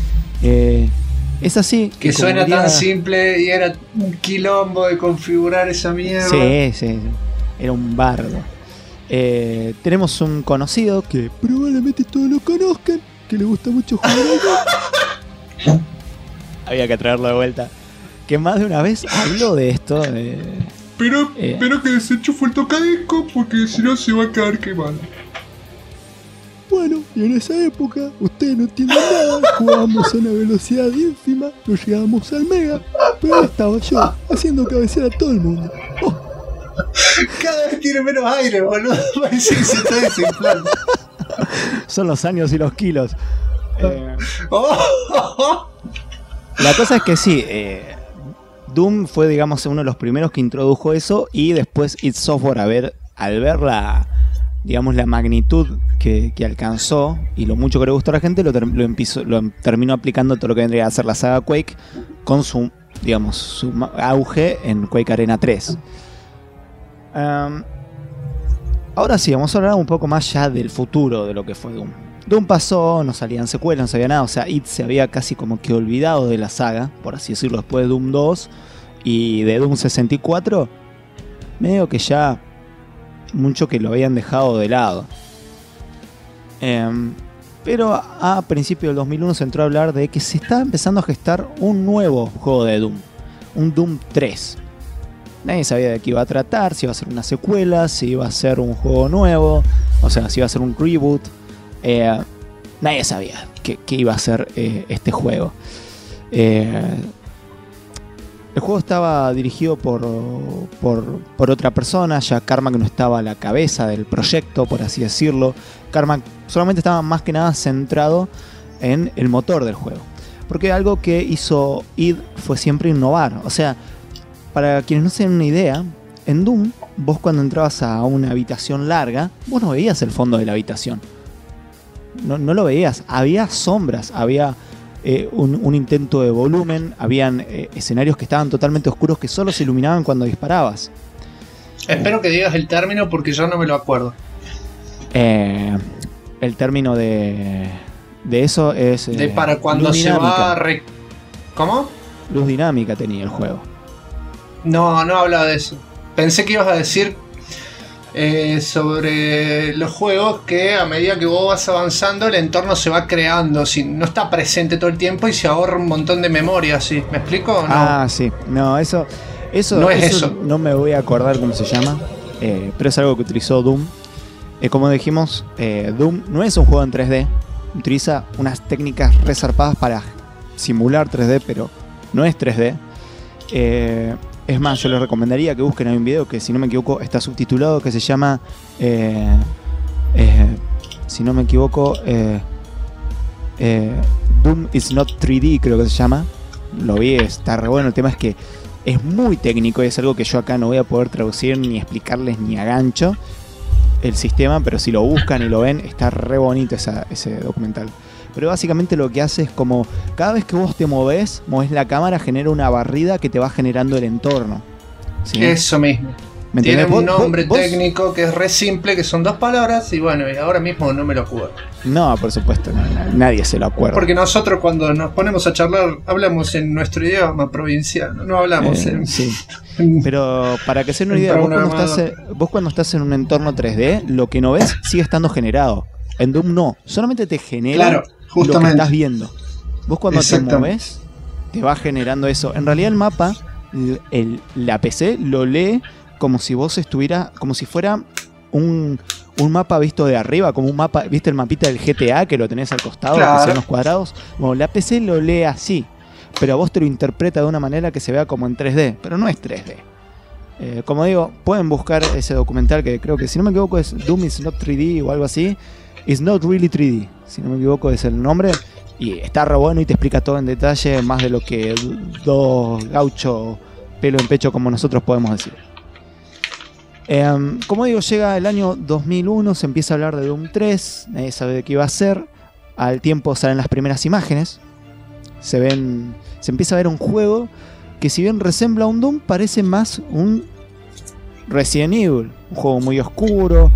Es así. Que suena tan simple y era un quilombo de configurar esa mierda. Sí. Era un bardo. Tenemos un conocido que probablemente todos lo conozcan, que le gusta mucho jugar. Había que traerlo de vuelta. Que más de una vez habló de esto. Pero que desenchufo el tocadisco porque si no se va a quedar quemado. Bueno, y en esa época, ustedes no entienden nada, jugábamos a una velocidad ínfima, no llegábamos al mega, pero ahí estaba yo, haciendo cabecear a todo el mundo. Cada vez tiene menos aire, boludo, parece que se está desinflando. Son los años y los kilos. La cosa es que sí, Doom fue, digamos, uno de los primeros que introdujo eso, y después id Software, al ver la magnitud que alcanzó y lo mucho que le gustó a la gente, lo terminó aplicando todo lo que vendría a ser la saga Quake, con su auge en Quake Arena 3. Ahora sí, vamos a hablar un poco más ya del futuro de lo que fue Doom. Doom pasó, no salían secuelas, no salía nada, o sea, id se había casi como que olvidado de la saga, por así decirlo, después de Doom 2 y de Doom 64, medio que ya mucho que lo habían dejado de lado. Pero a principios del 2001 se entró a hablar de que se estaba empezando a gestar un nuevo juego de Doom, un Doom 3. Nadie sabía de qué iba a tratar, si iba a ser una secuela, si iba a ser un juego nuevo, o sea, si iba a ser un reboot. Nadie sabía qué iba a ser este juego. El juego estaba dirigido por otra persona, ya Carmack no estaba a la cabeza del proyecto, por así decirlo. Carmack solamente estaba más que nada centrado en el motor del juego, porque algo que hizo id fue siempre innovar. O sea, para quienes no se den una idea, en Doom, vos cuando entrabas a una habitación larga, vos no veías el fondo de la habitación. No lo veías, había sombras, había un intento de volumen, habían escenarios que estaban totalmente oscuros que solo se iluminaban cuando disparabas. Espero que digas el término porque yo no me lo acuerdo. El término de eso es... de para cuando se va a... ¿Cómo? Luz dinámica tenía el juego. No hablaba de eso. Pensé que ibas a decir... sobre los juegos que a medida que vos vas avanzando el entorno se va creando, no está presente todo el tiempo y se ahorra un montón de memoria, ¿sí? ¿Me explico o no? Ah, sí, no, eso no es eso. No me voy a acordar cómo se llama, pero es algo que utilizó Doom. Como dijimos, Doom no es un juego en 3D, utiliza unas técnicas resarpadas para simular 3D, pero no es 3D. Es más, yo les recomendaría que busquen, hay un video que, si no me equivoco, está subtitulado, que se llama, si no me equivoco, Doom is not 3D, creo que se llama. Lo vi, está re bueno. El tema es que es muy técnico y es algo que yo acá no voy a poder traducir ni explicarles ni a gancho el sistema, pero si lo buscan y lo ven, está re bonito ese documental. Pero básicamente lo que hace es como cada vez que vos te movés la cámara, genera una barrida que te va generando el entorno, ¿sí? Eso mismo. Tiene un nombre técnico que es re simple, que son 2 palabras, y bueno, y ahora mismo no me lo acuerdo. No, por supuesto, nadie se lo acuerda. Porque nosotros cuando nos ponemos a charlar hablamos en nuestro idioma provinciano, no hablamos en... Sí. Pero para que se den una idea, vos cuando estás en un entorno 3D, lo que no ves sigue estando generado. En Doom no, solamente te genera lo que estás viendo. Vos cuando te movés, te va generando eso. En realidad el mapa, la PC lo lee como si vos estuvieras, como si fuera un mapa visto de arriba, como un mapa, ¿viste el mapita del GTA que lo tenés al costado, que son los cuadrados? Bueno, la PC lo lee así, pero a vos te lo interpreta de una manera que se vea como en 3D, pero no es 3D. Como digo, pueden buscar ese documental que creo que, si no me equivoco, es Doom is not 3D o algo así. It's not really 3D, si no me equivoco es el nombre. Y está re bueno y te explica todo en detalle, más de lo que 2 gauchos pelo en pecho como nosotros podemos decir. Como digo, llega el año 2001, se empieza a hablar de Doom 3, nadie sabe de qué iba a ser. Al tiempo salen las primeras imágenes, se empieza a ver un juego que, si bien resembla a un Doom, parece más un Resident Evil, un juego muy oscuro,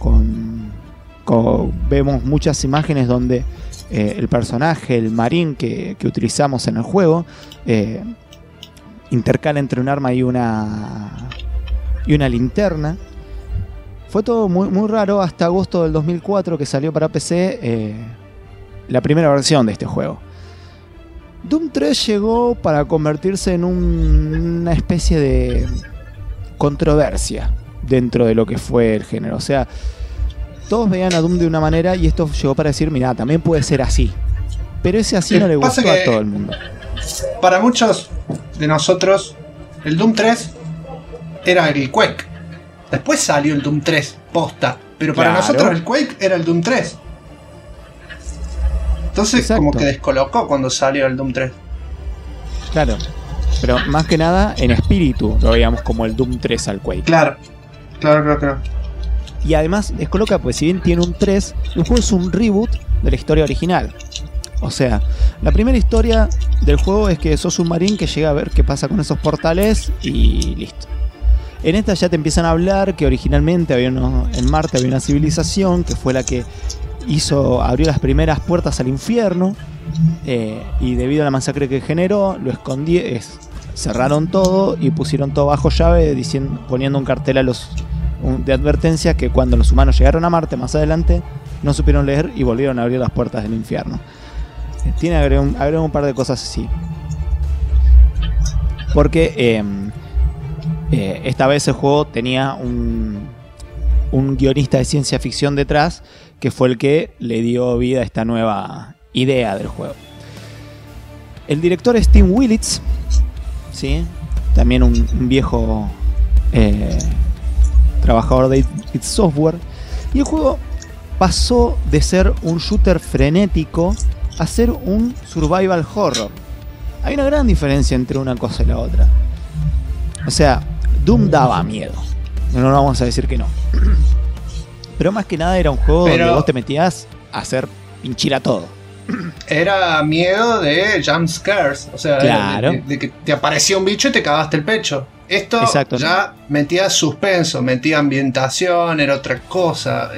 vemos muchas imágenes donde el personaje, el marín que utilizamos en el juego, intercala entre un arma y una linterna. Fue todo muy, muy raro hasta agosto del 2004, que salió para PC la primera versión de este juego. Doom 3 llegó para convertirse en una especie de controversia dentro de lo que fue el género. O sea, todos veían a Doom de una manera y esto llegó para decir, mirá, también puede ser así. Pero ese así no le gustó a todo el mundo. Para muchos de nosotros, el Doom 3 era el Quake. Después salió el Doom 3 posta, pero para nosotros el Quake era el Doom 3. Entonces, exacto, como que descolocó cuando salió el Doom 3. Claro. Pero más que nada en espíritu lo veíamos como el Doom 3 al Quake. Claro. Y además descoloca, pues si bien tiene un 3, el juego es un reboot de la historia original. O sea, la primera historia del juego es que sos un marín que llega a ver qué pasa con esos portales y listo. En esta ya te empiezan a hablar que originalmente en Marte había una civilización que fue la que abrió las primeras puertas al infierno, y debido a la masacre que generó, cerraron todo y pusieron todo bajo llave, poniendo un cartel de advertencia que cuando los humanos llegaron a Marte más adelante no supieron leer y volvieron a abrir las puertas del infierno. Agrega un par de cosas así. Porque esta vez el juego tenía un guionista de ciencia ficción detrás, que fue el que le dio vida a esta nueva idea del juego. El director es Tim Willits, ¿sí? También un viejo trabajador de id Software. Y el juego pasó de ser un shooter frenético a ser un survival horror. Hay una gran diferencia entre una cosa y la otra. O sea, Doom daba miedo, no vamos a decir que no. Pero más que nada era un juego donde vos te metías a hacer pinchir a todo. Era miedo de jump scares, o sea, claro. de que te aparecía un bicho y te cagaste el pecho. Esto exacto, ya metía suspenso, metía ambientación, era otra cosa.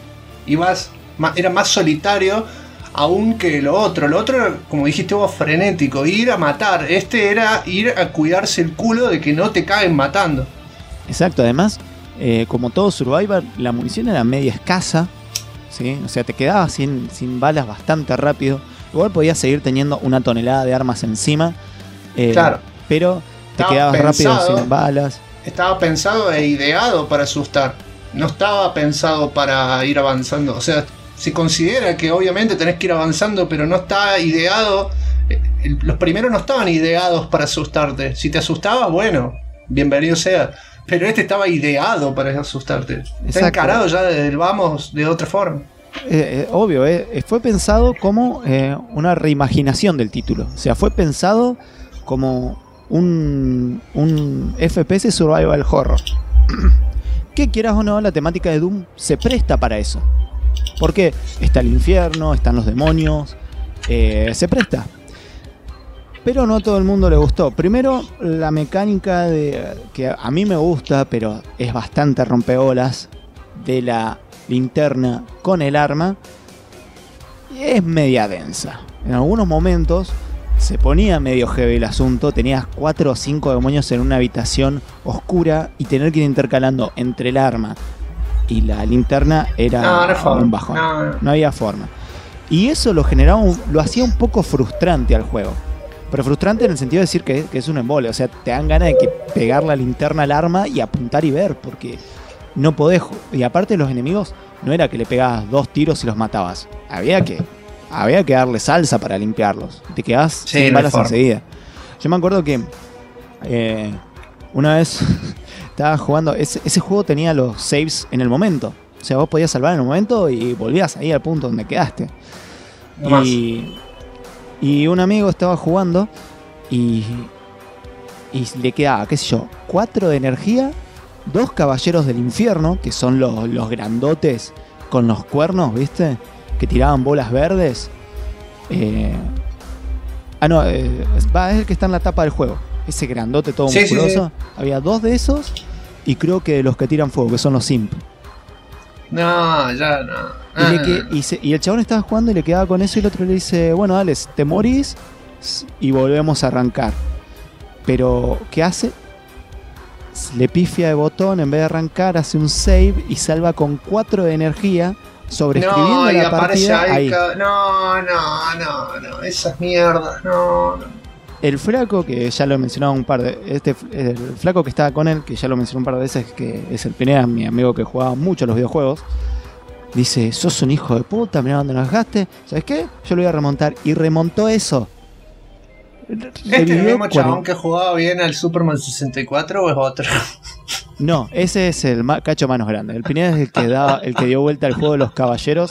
Era más solitario aún que lo otro. Lo otro era, como dijiste vos, frenético, ir a matar. Este era ir a cuidarse el culo de que no te caguen matando. Exacto, además, como todo Survivor, la munición era media escasa, ¿sí? O sea, te quedabas sin balas bastante rápido. Igual podías seguir teniendo una tonelada de armas encima, claro, pero te quedabas rápido sin balas. Estaba pensado e ideado para asustar. No estaba pensado para ir avanzando. O sea, se considera que obviamente tenés que ir avanzando, pero no está ideado. Los primeros no estaban ideados para asustarte. Si te asustabas, bueno, bienvenido sea. Pero este estaba ideado para asustarte. Está exacto. Encarado ya desde el vamos de otra forma. Obvio, fue pensado como una reimaginación del título. O sea, fue pensado como un FPS Survival Horror. Que quieras o no, la temática de Doom se presta para eso. Porque está el infierno, están los demonios, se presta. Pero no a todo el mundo le gustó. Primero, la mecánica que a mí me gusta, pero es bastante rompeolas, de la linterna con el arma, es media densa. En algunos momentos se ponía medio heavy el asunto. Tenías 4 o 5 demonios en una habitación oscura y tener que ir intercalando entre el arma y la linterna era un bajón. No había forma. Y eso lo hacía un poco frustrante al juego. Pero frustrante en el sentido de decir que es un embole. O sea, te dan ganas de pegar la linterna al arma y apuntar y ver, porque no podés. Y aparte los enemigos no era que le pegabas 2 tiros y los matabas. Había que darle salsa para limpiarlos. Te quedabas sin balas enseguida. Yo me acuerdo que una vez estaba jugando. Ese juego tenía los saves en el momento. O sea, vos podías salvar en el momento y volvías ahí al punto donde quedaste. Y un amigo estaba jugando y le quedaba, qué sé yo, 4 de energía, 2 caballeros del infierno, que son los grandotes con los cuernos, ¿viste? Que tiraban bolas verdes. Es el que está en la tapa del juego. Ese grandote todo musculoso. Sí. Había 2 de esos y creo que de los que tiran fuego, que son los imp. No, ya no. Y el chabón estaba jugando y le quedaba con eso y el otro le dice, bueno, dale, te morís y volvemos a arrancar. Pero, ¿qué hace? Le pifia de botón, en vez de arrancar, hace un save y salva con 4 de energía, sobreescribiendo la partida ahí. No, esas mierdas, no. El flaco, que ya lo he mencionado el flaco que estaba con él, que ya lo mencioné un par de veces, que es el Pineda, mi amigo que jugaba mucho a los videojuegos, dice, sos un hijo de puta, mirá dónde nos dejaste, ¿sabes qué? Yo lo voy a remontar, y remontó eso. ¿Este es el mismo chabón que jugaba bien al Superman 64 o es otro? No, ese es el cacho manos grande. El Pineda es el que dio vuelta al juego de los caballeros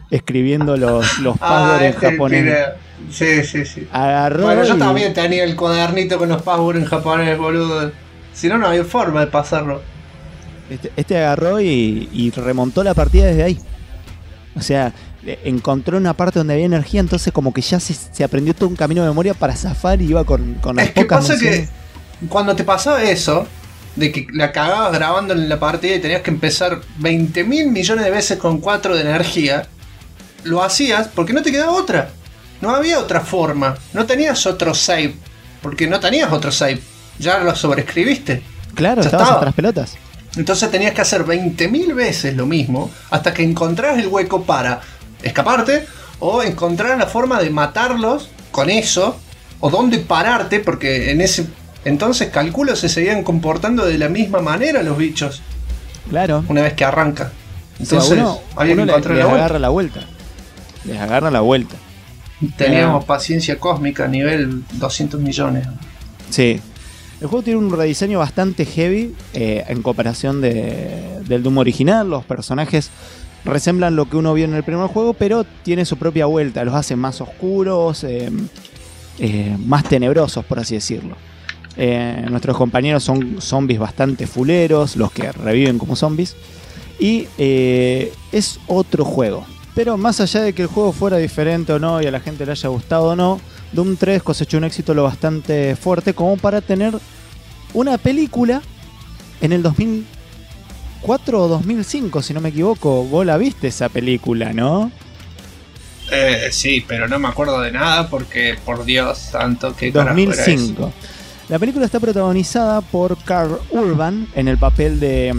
escribiendo los passwords en japonés. Sí. Agarró Bueno, yo y- también tenía el cuadernito con los passwords en japonés, boludo. Si no, no había forma de pasarlo. Este agarró y remontó la partida desde ahí. O sea, encontró una parte donde había energía, entonces como que ya se aprendió todo un camino de memoria para zafar y iba con las Es que pocas pasa misiones. que cuando te pasaba eso, de que la cagabas grabando en la partida y tenías que empezar 20.000 millones de veces con 4 de energía, lo hacías porque no te quedaba otra. No había otra forma. No tenías otro save. Porque no tenías otro save. Ya lo sobreescribiste. Claro, ya estabas estaba. hasta las pelotas. Entonces tenías que hacer 20.000 veces lo mismo hasta que encontrás el hueco para escaparte o encontrar la forma de matarlos con eso o dónde pararte, porque en ese entonces calculo se seguían comportando de la misma manera los bichos Claro. una vez que arranca. O sea, Entonces había que uno encontrar les la vuelta. agarra la vuelta. Les agarra la vuelta. Teníamos paciencia cósmica a nivel 200 millones. Sí. El juego tiene un rediseño bastante heavy en comparación del Doom original. Los personajes resemblan lo que uno vio en el primer juego, pero tiene su propia vuelta. Los hace más oscuros, más tenebrosos, por así decirlo. Nuestros compañeros son zombies bastante fuleros, los que reviven como zombies. Y es otro juego. Pero más allá de que el juego fuera diferente o no y a la gente le haya gustado o no, Doom 3 cosechó un éxito lo bastante fuerte como para tener una película en el 2004 o 2005, si no me equivoco. Vos la viste esa película, ¿no? Sí, pero no me acuerdo de nada porque, por Dios santo, qué carajo era eso. 2005. La película está protagonizada por Karl Urban en el papel de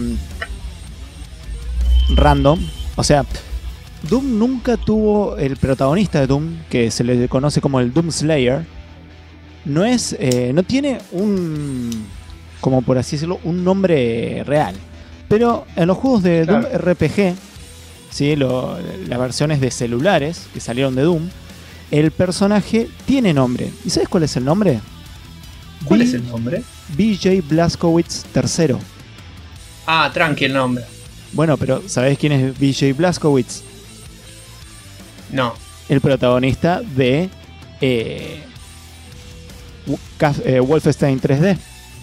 Random. O sea, Doom nunca tuvo el protagonista de Doom, que se le conoce como el Doom Slayer. No es, no tiene un, como por así decirlo, un nombre real. Pero en los juegos de Claro. Doom RPG, ¿sí? Las versiones de celulares que salieron de Doom, el personaje tiene nombre. ¿Y sabes cuál es el nombre? ¿Cuál es el nombre? BJ Blazkowicz III. Ah, tranqui el nombre. Bueno, pero ¿sabés quién es BJ Blazkowicz? No. El protagonista de Wolfenstein 3D.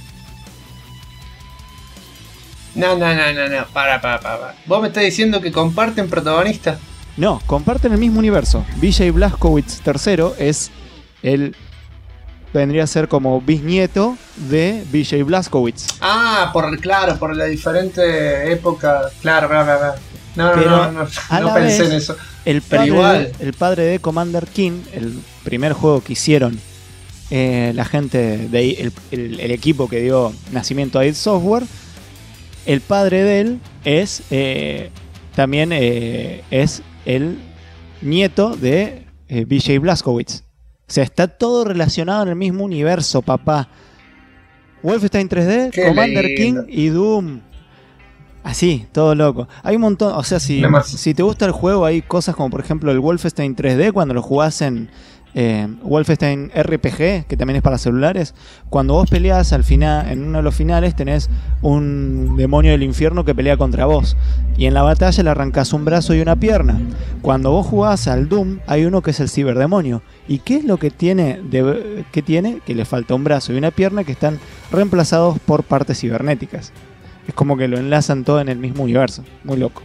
No. Para. ¿Vos me estás diciendo que comparten protagonistas? No, comparten el mismo universo. BJ Blazkowicz III es el... vendría a ser como bisnieto de BJ Blazkowicz. Ah, por la diferente época. Claro. No a la pensé vez, en eso. El Pero padre, igual. el padre de Commander King, el primer juego que hicieron la gente de el equipo que dio nacimiento a id Software, el padre de él es también es el nieto de BJ Blazkowicz. O sea, está todo relacionado en el mismo universo, papá. Wolfenstein 3D, Qué Commander lindo. King y Doom. Así, todo loco. Hay un montón, o sea, si te gusta el juego, hay cosas como por ejemplo el Wolfenstein 3D, cuando lo jugás en Wolfenstein RPG, que también es para celulares. Cuando vos peleás al final, en uno de los finales, tenés un demonio del infierno que pelea contra vos. Y en la batalla le arrancás un brazo y una pierna. Cuando vos jugás al Doom, hay uno que es el ciberdemonio. ¿Y qué es lo que tiene? ¿Qué tiene? Que le falta un brazo y una pierna que están reemplazados por partes cibernéticas. Es como que lo enlazan todo en el mismo universo. Muy loco.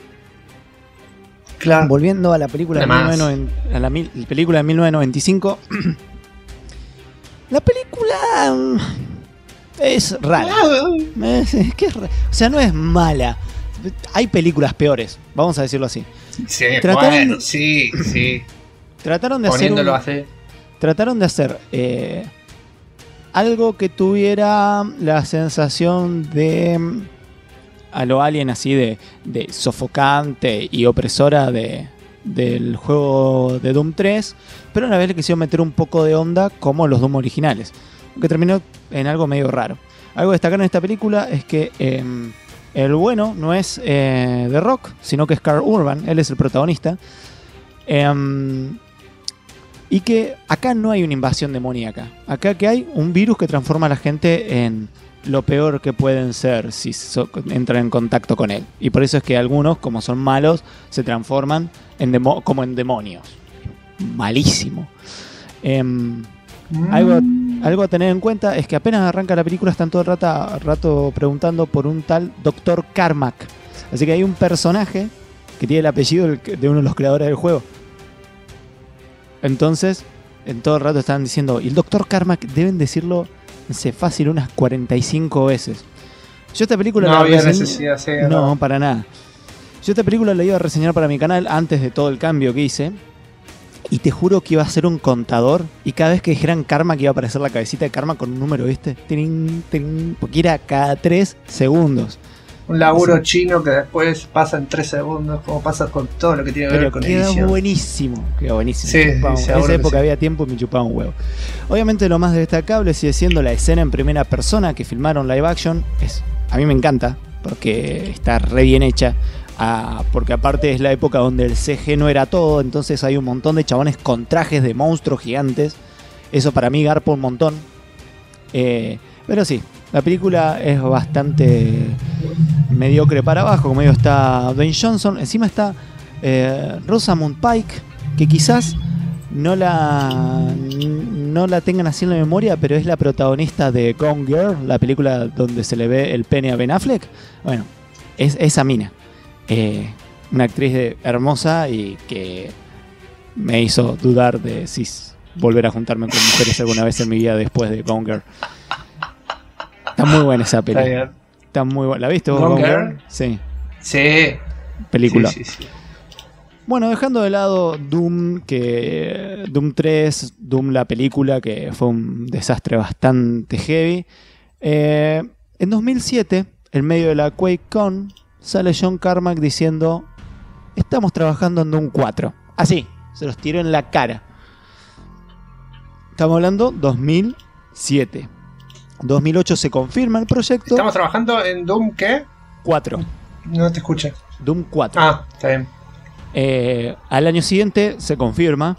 Claro. Volviendo a la película de Además. la película de 1995. La película es rara. Es que o sea, no es mala. Hay películas peores, vamos a decirlo así. Sí, Trataron- bueno, sí. Trataron de Poniéndolo hacer así. trataron de hacer algo que tuviera la sensación de a lo Alien, así de sofocante y opresora del juego de Doom 3, pero a la vez le quisieron meter un poco de onda como los Doom originales, que terminó en algo medio raro. Algo a destacar en esta película es que el bueno no es The Rock, sino que es Karl Urban, él es el protagonista. Y que acá no hay una invasión demoníaca. Acá que hay un virus que transforma a la gente en lo peor que pueden ser si entran en contacto con él. Y por eso es que algunos, como son malos, se transforman como en demonios. Malísimo. Algo a tener en cuenta es que apenas arranca la película están todo el rato preguntando por un tal Dr. Carmack. Así que hay un personaje que tiene el apellido de uno de los creadores del juego. Entonces, en todo el rato están diciendo, y el Dr. Carmack deben decirlo, no sé, fácil unas 45 veces. Yo esta película no había necesidad, sí, no, para nada. Yo esta película la iba a reseñar para mi canal antes de todo el cambio que hice. Y te juro que iba a ser un contador. Y cada vez que dijeran Karma, que iba a aparecer la cabecita de Karma con un número, ¿viste? Tiring, tiring, porque era cada 3 segundos. Un laburo chino que después pasa en 3 segundos, como pasa con todo lo que tiene que ver con edición. Queda buenísimo. Sí, en esa época había tiempo y me chupaba un huevo. Obviamente lo más destacable sigue siendo la escena en primera persona que filmaron live action. A mí me encanta, porque está re bien hecha. Porque aparte es la época donde el CG no era todo, entonces hay un montón de chabones con trajes de monstruos gigantes. Eso para mí garpa un montón. Pero sí, la película es bastante mediocre para abajo. Como digo, está Dwayne Johnson. Encima está Rosamund Pike, que quizás no la tengan así en la memoria, pero es la protagonista de Gone Girl, la película donde se le ve el pene a Ben Affleck. Bueno, es esa mina. Una actriz hermosa y que me hizo dudar de si volver a juntarme con mujeres alguna vez en mi vida después de Gone Girl. Está muy buena esa película. Está muy buena. ¿La viste vos, Gone Girl? Sí. Sí. Película. Sí. Bueno, dejando de lado Doom 3, Doom la película, que fue un desastre bastante heavy. En 2007, en medio de la QuakeCon, sale John Carmack diciendo: estamos trabajando en Doom 4. Así, se los tiró en la cara. Estamos hablando 2007. 2008 se confirma el proyecto. ¿Estamos trabajando en Doom qué? 4. No te escuché. Doom 4. Ah, está bien. Al año siguiente se confirma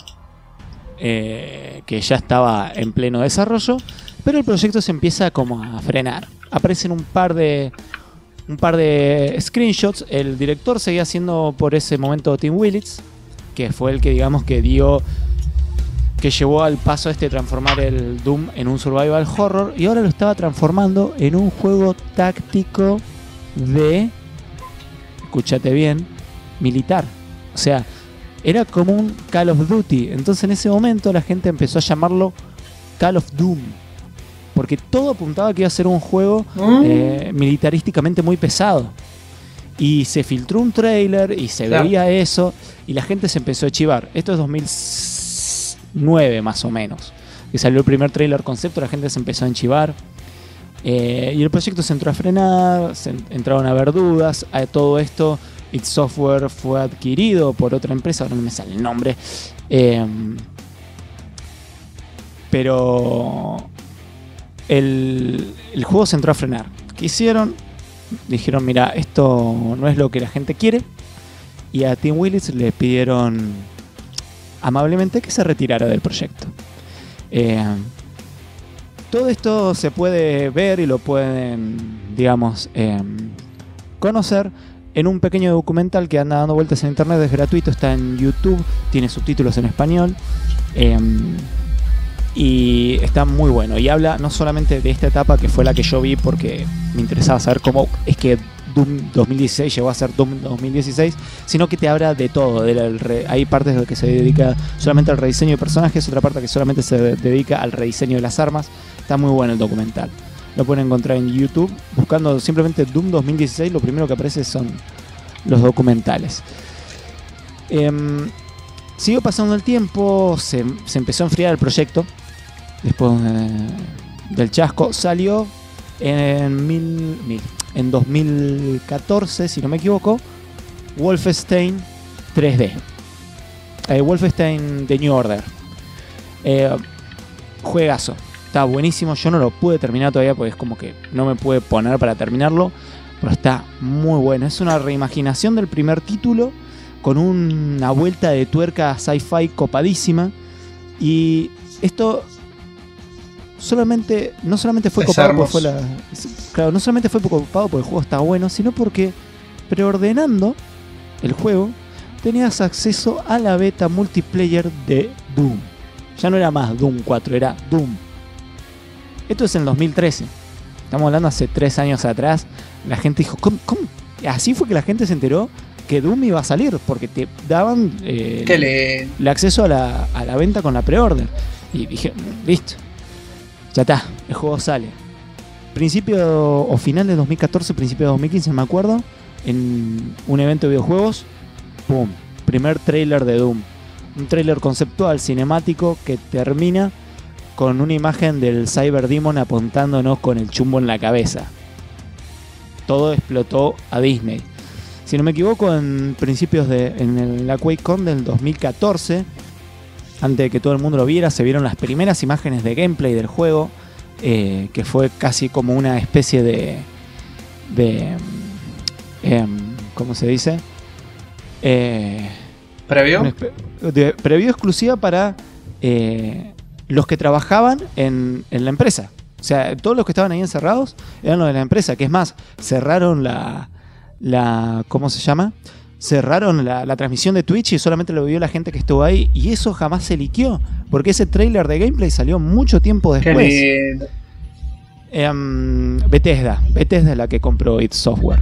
que ya estaba en pleno desarrollo, pero el proyecto se empieza como a frenar. Aparecen un par de screenshots. El director seguía siendo por ese momento Tim Willits, que fue el que digamos que llevó al paso de transformar el Doom en un survival horror, y ahora lo estaba transformando en un juego táctico de, escúchate bien, militar. O sea, era como un Call of Duty. Entonces en ese momento la gente empezó a llamarlo Call of Doom, porque todo apuntaba a que iba a ser un juego militarísticamente muy pesado. Y se filtró un trailer y se veía eso, y la gente se empezó a chivar. Esto es 2009 más o menos, que salió el primer trailer concepto. La gente se empezó a enchivar, y el proyecto se entró a frenar, entraron a haber dudas. A todo esto, id Software fue adquirido por otra empresa, ahora no me sale el nombre, pero el juego se entró a frenar. ¿Qué hicieron? Dijeron: mira, esto no es lo que la gente quiere, y a Tim Willits le pidieron amablemente que se retirara del proyecto. Todo esto se puede ver y lo pueden, digamos, conocer en un pequeño documental que anda dando vueltas en internet. Es gratuito, está en YouTube, tiene subtítulos en español, y está muy bueno, y habla no solamente de esta etapa, que fue la que yo vi porque me interesaba saber cómo es que Doom 2016 llegó a ser Doom 2016, sino que te habla de todo. Hay partes de que se dedica solamente al rediseño de personajes, otra parte que solamente se dedica al rediseño de las armas. Está muy bueno el documental. Lo pueden encontrar en YouTube buscando simplemente Doom 2016. Lo primero que aparece son los documentales. Siguió pasando el tiempo, se empezó a enfriar el proyecto. Después del chasco salió en 2014, si no me equivoco, Wolfenstein 3D. Wolfenstein The New Order. Juegazo. Está buenísimo. Yo no lo pude terminar todavía porque es como que no me pude poner para terminarlo, pero está muy bueno. Es una reimaginación del primer título con una vuelta de tuerca sci-fi copadísima. Y esto no solamente fue copado porque no solamente fue copado porque el juego está bueno, sino porque preordenando el juego tenías acceso a la beta multiplayer de Doom. Ya no era más Doom 4, era Doom. Esto es en 2013. Estamos hablando hace 3 años atrás. La gente dijo, ¿cómo? Así fue que la gente se enteró que Doom iba a salir, porque te daban el acceso a la venta con la pre-order. Y dije, listo, ya está, el juego sale. Principio o final de 2014, principio de 2015, me acuerdo, en un evento de videojuegos, ¡pum! Primer trailer de Doom. Un trailer conceptual, cinemático, que termina con una imagen del Cyber Demon apuntándonos con el chumbo en la cabeza. Todo explotó a Disney. Si no me equivoco, en la QuakeCon del 2014, antes de que todo el mundo lo viera, se vieron las primeras imágenes de gameplay del juego, que fue casi como una especie de ¿cómo se dice? ¿Preview? Preview exclusiva para los que trabajaban en la empresa. O sea, todos los que estaban ahí encerrados eran los de la empresa, que es más, cerraron ¿cómo se llama? Cerraron la transmisión de Twitch y solamente lo vio la gente que estuvo ahí, y eso jamás se liqueó, porque ese trailer de gameplay salió mucho tiempo después. Qué lindo. Bethesda es la que compró id Software.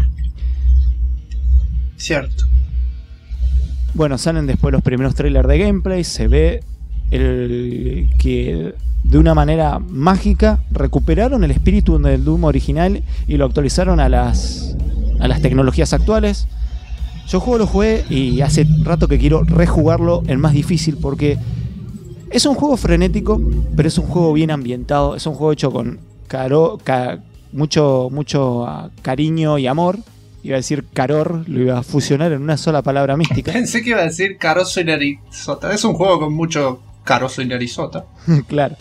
Cierto. Bueno, salen después los primeros trailers de gameplay, se ve que de una manera mágica recuperaron el espíritu del Doom original y lo actualizaron a las tecnologías actuales. Yo lo jugué y hace rato que quiero rejugarlo en más difícil, porque es un juego frenético, pero es un juego bien ambientado, es un juego hecho con mucho cariño y amor. Iba a decir caror, lo iba a fusionar en una sola palabra mística. Pensé que iba a decir carozo y narizota. Es un juego con mucho carozo y narizota. Claro.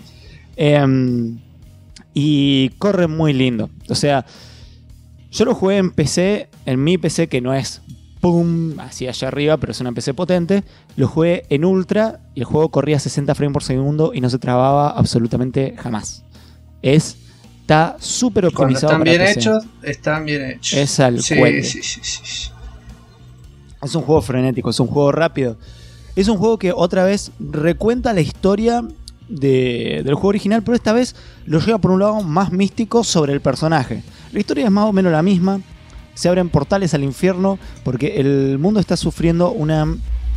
Y corre muy lindo. O sea, yo lo jugué en PC, en mi PC, que no es pum, así allá arriba, pero es una PC potente. Lo jugué en ultra y el juego corría 60 frames por segundo y no se trababa absolutamente jamás. Está súper optimizado. Cuando están bien hechos. Es al cuente. Sí. Es un juego frenético, es un juego rápido. Es un juego que otra vez recuenta la historia del juego original, pero esta vez lo lleva por un lado más místico sobre el personaje. La historia es más o menos la misma. Se abren portales al infierno porque el mundo está sufriendo una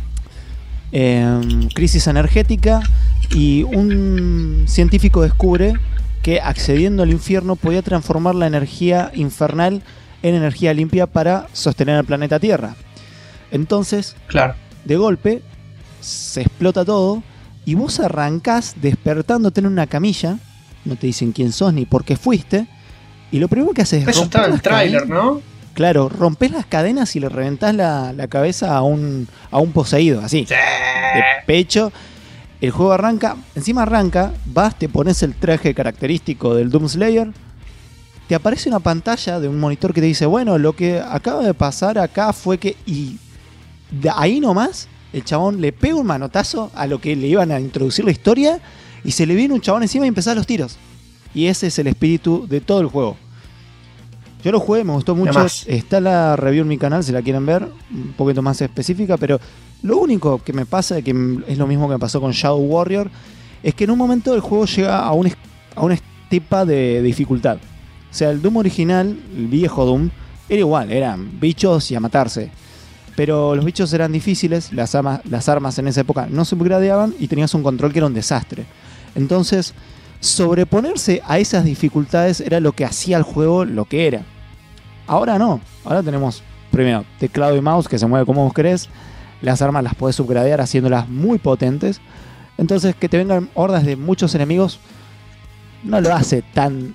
crisis energética, y un científico descubre que accediendo al infierno podía transformar la energía infernal en energía limpia para sostener el planeta Tierra. Entonces, claro, de golpe se explota todo y vos arrancás despertándote en una camilla, no te dicen quién sos ni por qué fuiste, y lo primero que haces es eso estaba en el tráiler, ¿no? Claro, rompés las cadenas y le reventás la cabeza a un poseído, así, sí, de pecho. El juego arranca, vas, te pones el traje característico del Doom Slayer, te aparece una pantalla de un monitor que te dice, bueno, lo que acaba de pasar acá fue que... Y de ahí nomás, el chabón le pega un manotazo a lo que le iban a introducir la historia, y se le viene un chabón encima y empiezan los tiros. Y ese es el espíritu de todo el juego. Yo lo jugué, me gustó mucho. Está la review en mi canal, si la quieren ver, un poquito más específica, pero lo único que me pasa, que es lo mismo que me pasó con Shadow Warrior, es que en un momento el juego llega a una estipa de dificultad. O sea, el Doom original, el viejo Doom, era igual, eran bichos y a matarse. Pero los bichos eran difíciles, las armas en esa época no se upgradeaban y tenías un control que era un desastre. Entonces, sobreponerse a esas dificultades era lo que hacía el juego lo que era. Ahora no, ahora tenemos primero teclado y mouse que se mueve como vos querés. Las armas las podés upgradear haciéndolas muy potentes. Entonces, que te vengan hordas de muchos enemigos no lo hace tan...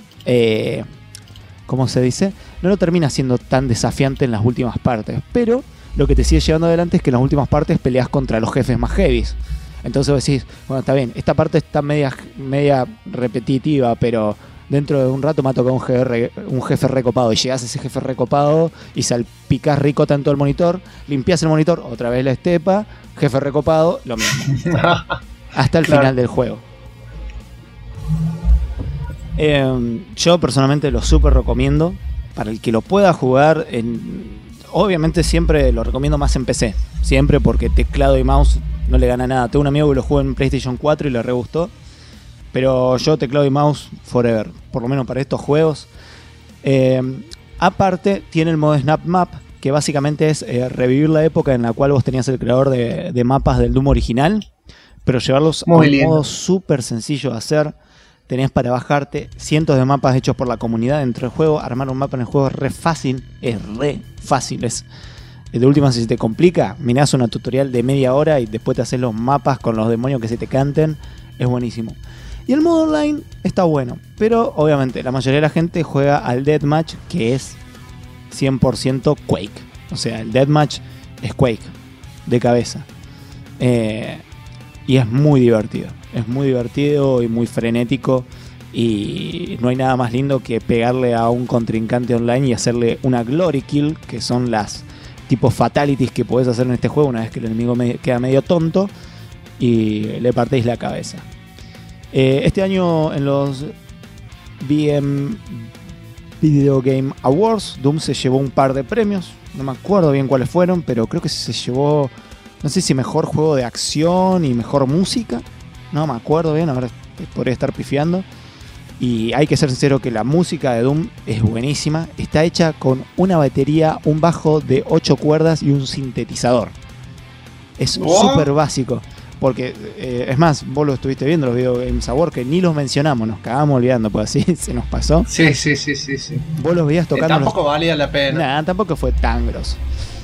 ¿cómo se dice? No lo termina siendo tan desafiante en las últimas partes. Pero lo que te sigue llevando adelante es que en las últimas partes peleas contra los jefes más heavies. Entonces vos decís, bueno, está bien, esta parte está media repetitiva, pero dentro de un rato me ha tocado un jefe recopado. Y llegás a ese jefe recopado y salpicás ricota en todo el monitor, limpiás el monitor, otra vez la estepa, jefe recopado, lo mismo. Hasta el final del juego. Yo personalmente lo súper recomiendo para el que lo pueda jugar obviamente siempre lo recomiendo más en PC. Siempre, porque teclado y mouse no le gana nada. Tengo un amigo que lo jugó en PlayStation 4 y le re gustó. Pero yo teclado y mouse forever. Por lo menos para estos juegos. Aparte, tiene el modo Snap Map, que básicamente es revivir la época en la cual vos tenías el creador de mapas del Doom original, pero llevarlos a un modo súper sencillo de hacer. Tenés para bajarte cientos de mapas hechos por la comunidad dentro del juego. Armar un mapa en el juego es re fácil. De última, si se te complica, mirás una tutorial de media hora y después te haces los mapas con los demonios que se te canten. Es buenísimo. Y el modo online está bueno, pero obviamente la mayoría de la gente juega al Deathmatch, que es 100% Quake. O sea, el Deathmatch es Quake, de cabeza. Y es muy divertido. Es muy divertido y muy frenético. Y no hay nada más lindo que pegarle a un contrincante online y hacerle una glory kill, que son las tipos fatalities que podés hacer en este juego una vez que el enemigo queda medio tonto y le partís la cabeza. Este año en los Video Game Awards, Doom se llevó un par de premios. No me acuerdo bien cuáles fueron, pero creo que se llevó, no sé si mejor juego de acción y mejor música. No me acuerdo bien, ahora podría estar pifiando. Y hay que ser sincero que la música de Doom es buenísima. Está hecha con una batería, un bajo de 8 cuerdas y un sintetizador. Es súper básico. Porque, es más, vos lo estuviste viendo los Video Games Awards, que ni los mencionamos, nos cagamos olvidando, pues así se nos pasó. Sí. Vos los veías tocando. Tampoco valía la pena. Nada, tampoco fue tan grosso.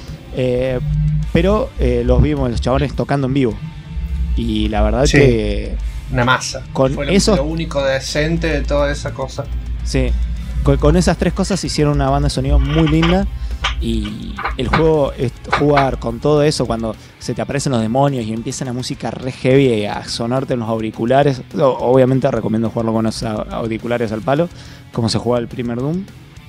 Pero los vimos, los chavales tocando en vivo. Y la verdad que... Una masa. Fue lo único decente de toda esa cosa. Sí. Con esas tres cosas hicieron una banda de sonido muy linda. Y el juego es jugar con todo eso cuando se te aparecen los demonios y empieza la música re heavy a sonarte en los auriculares. Obviamente recomiendo jugarlo con los auriculares al palo, como se juega el primer Doom.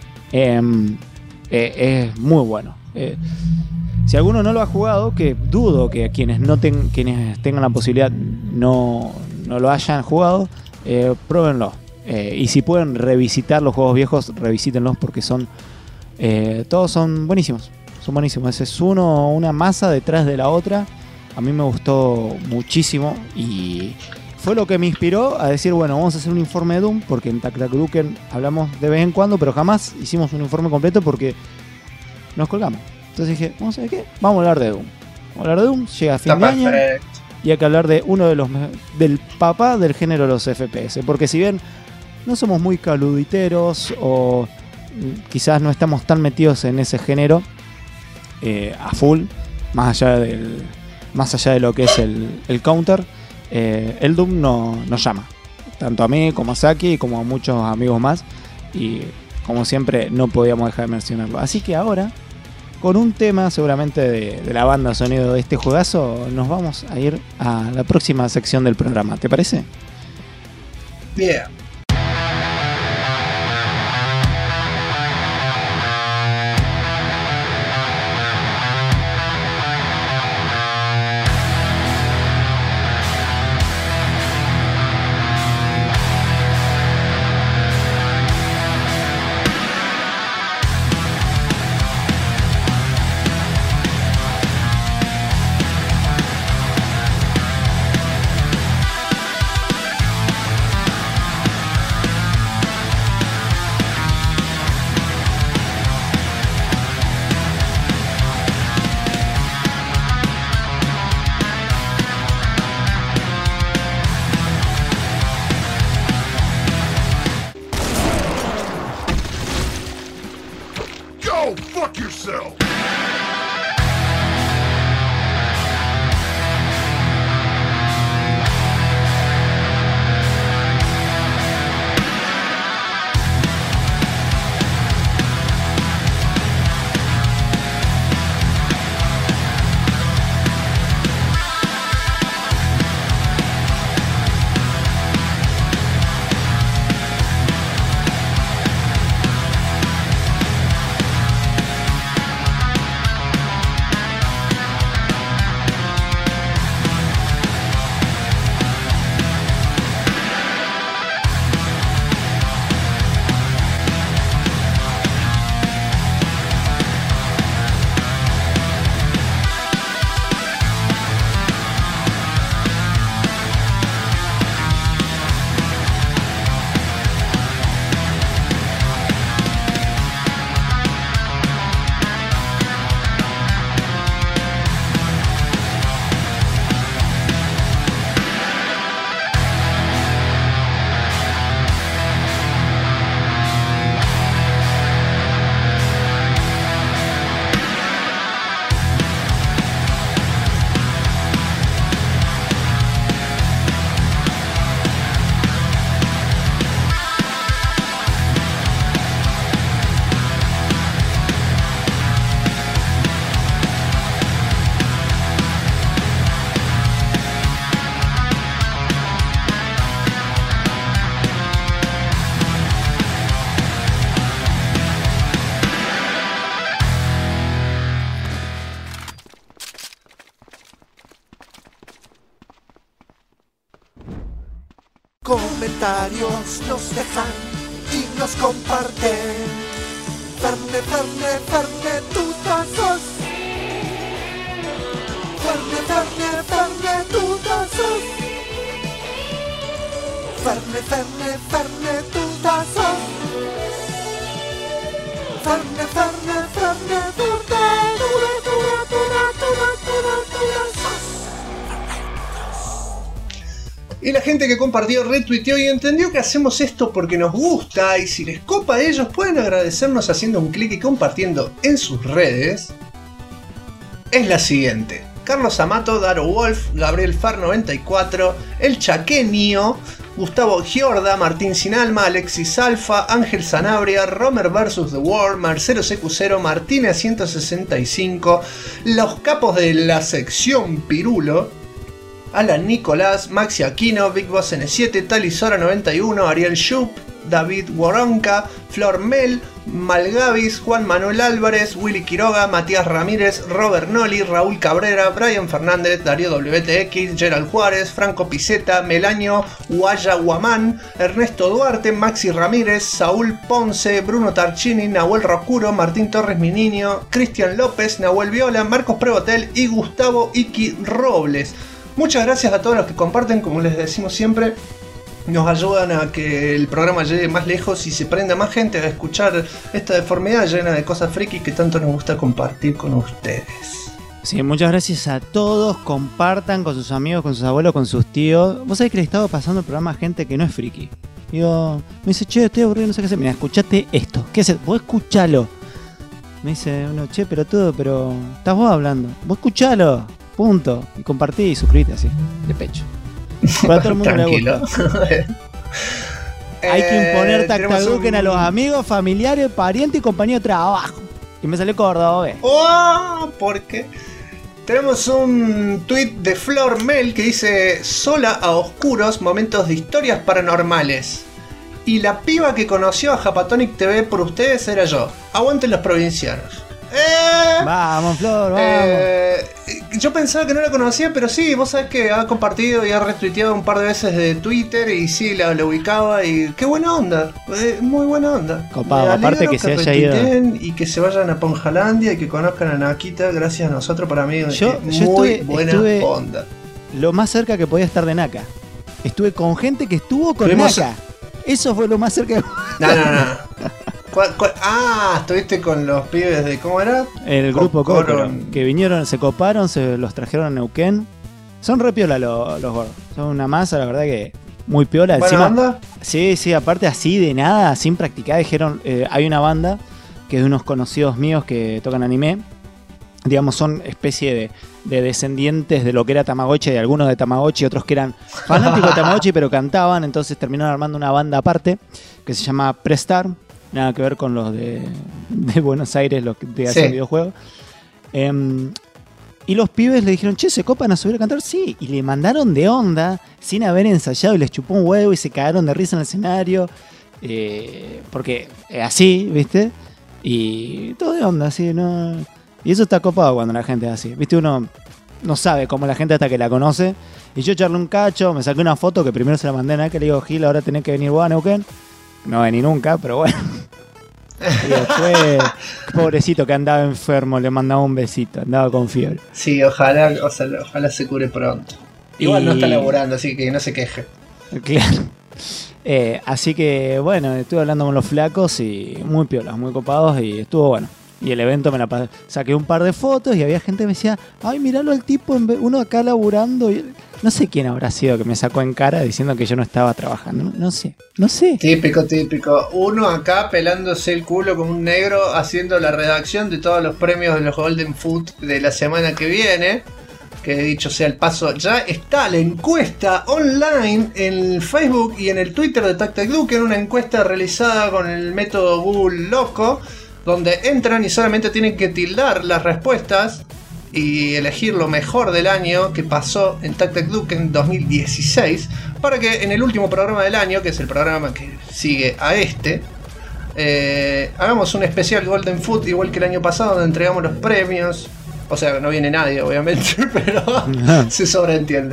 Es muy bueno. Si alguno no lo ha jugado, que dudo que quienes tengan la posibilidad no lo hayan jugado, pruébenlo. Y si pueden revisitar los juegos viejos, revisítenlos porque todos son buenísimos. Son buenísimos. Es una masa detrás de la otra. A mí me gustó muchísimo y fue lo que me inspiró a decir, bueno, vamos a hacer un informe de Doom, porque en Tac Tac Duken hablamos de vez en cuando, pero jamás hicimos un informe completo porque nos colgamos. Entonces dije, vamos a ver qué, vamos a hablar de Doom. Vamos a hablar de Doom, llega a fin de año y hay que hablar de uno de del papá del género de los FPS, porque si bien no somos muy caluditeros o quizás no estamos tan metidos en ese género a full, más allá de lo que es el counter, el Doom nos llama, tanto a mí como a Saki como a muchos amigos más, y como siempre no podíamos dejar de mencionarlo. Así que ahora, con un tema seguramente de la banda de sonido de este juegazo, nos vamos a ir a la próxima sección del programa, ¿te parece? Bien. Comentarios nos dejan y nos comparten. Ferne, Ferne, Ferne, tutazos. Ferne, Ferne, Ferne, tutazos. Ferne, Ferne, Ferne, tutazos. Ferne, Ferne, Ferne, Y la gente que compartió, retuiteó y entendió que hacemos esto porque nos gusta, y si les copa a ellos pueden agradecernos haciendo un clic y compartiendo en sus redes, es la siguiente: Carlos Amato, Daro Wolf, Gabriel Far 94, El Chaqueño, Gustavo Giorda, Martín Sinalma, Alexis Alfa, Ángel Sanabria, Romer vs. The World, Marcelo CQ0, Martínez 165, los capos de la sección Pirulo, Alan Nicolás, Maxi Aquino, Big Boss N7, Talisora 91, Ariel Schupp, David Woronka, Flor Mel, Malgavis, Juan Manuel Álvarez, Willy Quiroga, Matías Ramírez, Robert Noli, Raúl Cabrera, Brian Fernández, Darío WTX, Gerald Juárez, Franco Piceta, Melaño Guaya Guamán, Ernesto Duarte, Maxi Ramírez, Saúl Ponce, Bruno Tarchini, Nahuel Rocuro, Martín Torres Mi Niño, Cristian López, Nahuel Viola, Marcos Prebotel y Gustavo Iki Robles. Muchas gracias a todos los que comparten, como les decimos siempre. Nos ayudan a que el programa llegue más lejos y se prenda más gente a escuchar esta deformidad llena de cosas frikis que tanto nos gusta compartir con ustedes. Sí, muchas gracias a todos. Compartan con sus amigos, con sus abuelos, con sus tíos. Vos sabés que le estaba pasando el programa a gente que no es friki. Digo, me dice, che, estoy aburrido, no sé qué hacer. Mira, escuchate esto. ¿Qué haces? Vos escuchalo. Me dice uno, che, pero estás vos hablando. Vos escuchalo. Punto. Y compartí y suscribite así, de pecho. Para todo el mundo le gusta. Hay que imponer Tactaduken a los amigos, familiares, parientes y compañeros de trabajo. Y me salió Córdoba, ¿ves? ¡Oh! ¿Por qué? Tenemos un tweet de Flor Mel que dice: sola a oscuros, momentos de historias paranormales. Y la piba que conoció a Japatonic TV por ustedes era yo. Aguanten los provincianos. Vamos, Flor, vamos. Yo pensaba que no la conocía, pero sí, vos sabés que ha compartido y ha retuiteado un par de veces de Twitter y sí, la ubicaba y qué buena onda, muy buena onda. Copado, aparte que se haya ido. Y que se vayan a Ponjalandia y que conozcan a Nakita, gracias a nosotros, para mí yo muy buena onda. Lo más cerca que podía estar de Naka. Estuve con gente que estuvo con Naka. Eso fue lo más cerca. No. Estuviste con los pibes de... ¿Cómo era? El grupo Kokoro, que vinieron, se coparon, se los trajeron a Neuquén. Son re piola los gordos. Son una masa, la verdad que muy piola. ¿Buena banda? Sí, aparte así de nada, sin practicar, dijeron, hay una banda que es de unos conocidos míos que tocan anime. Digamos, son especie de descendientes de lo que era Tamagotchi, de algunos de Tamagotchi, otros que eran fanáticos de Tamagotchi, pero cantaban. Entonces terminaron armando una banda aparte que se llama Prestar. Nada que ver con los de Buenos Aires, los que hacen videojuegos. Y los pibes le dijeron, che, ¿se copan a subir a cantar? Sí, y le mandaron de onda, sin haber ensayado, y les chupó un huevo y se cagaron de risa en el escenario. Porque así, ¿viste? Y todo de onda, así, ¿no? Y eso está copado cuando la gente es así. ¿Viste? Uno no sabe cómo la gente hasta que la conoce. Y yo charlé un cacho, me saqué una foto que primero se la mandé a Naka, le digo, Gil, ahora tenés que venir vos a Neuquén. No vení nunca, pero bueno. Y después, pobrecito que andaba enfermo, le mandaba un besito, andaba con fiebre. Sí, ojalá se cure pronto. Igual no está laburando, así que no se queje. Claro. Así que bueno, estuve hablando con los flacos y muy piolas, muy copados y estuvo bueno. Y el evento me la pasé. Saqué un par de fotos y había gente que me decía, ay, miralo al tipo, uno acá laburando. Y no sé quién habrá sido que me sacó en cara diciendo que yo no estaba trabajando. No sé. Típico. Uno acá pelándose el culo como un negro haciendo la redacción de todos los premios de los Golden Foot de la semana que viene. Que dicho sea el paso, ya está la encuesta online en el Facebook y en el Twitter de Tactaduken, una encuesta realizada con el método Google Loco, donde entran y solamente tienen que tildar las respuestas y elegir lo mejor del año que pasó en Tactaduken 2016, para que en el último programa del año, que es el programa que sigue a este, hagamos un especial Golden Foot igual que el año pasado, donde entregamos los premios. O sea, no viene nadie, obviamente, pero se sobreentiende.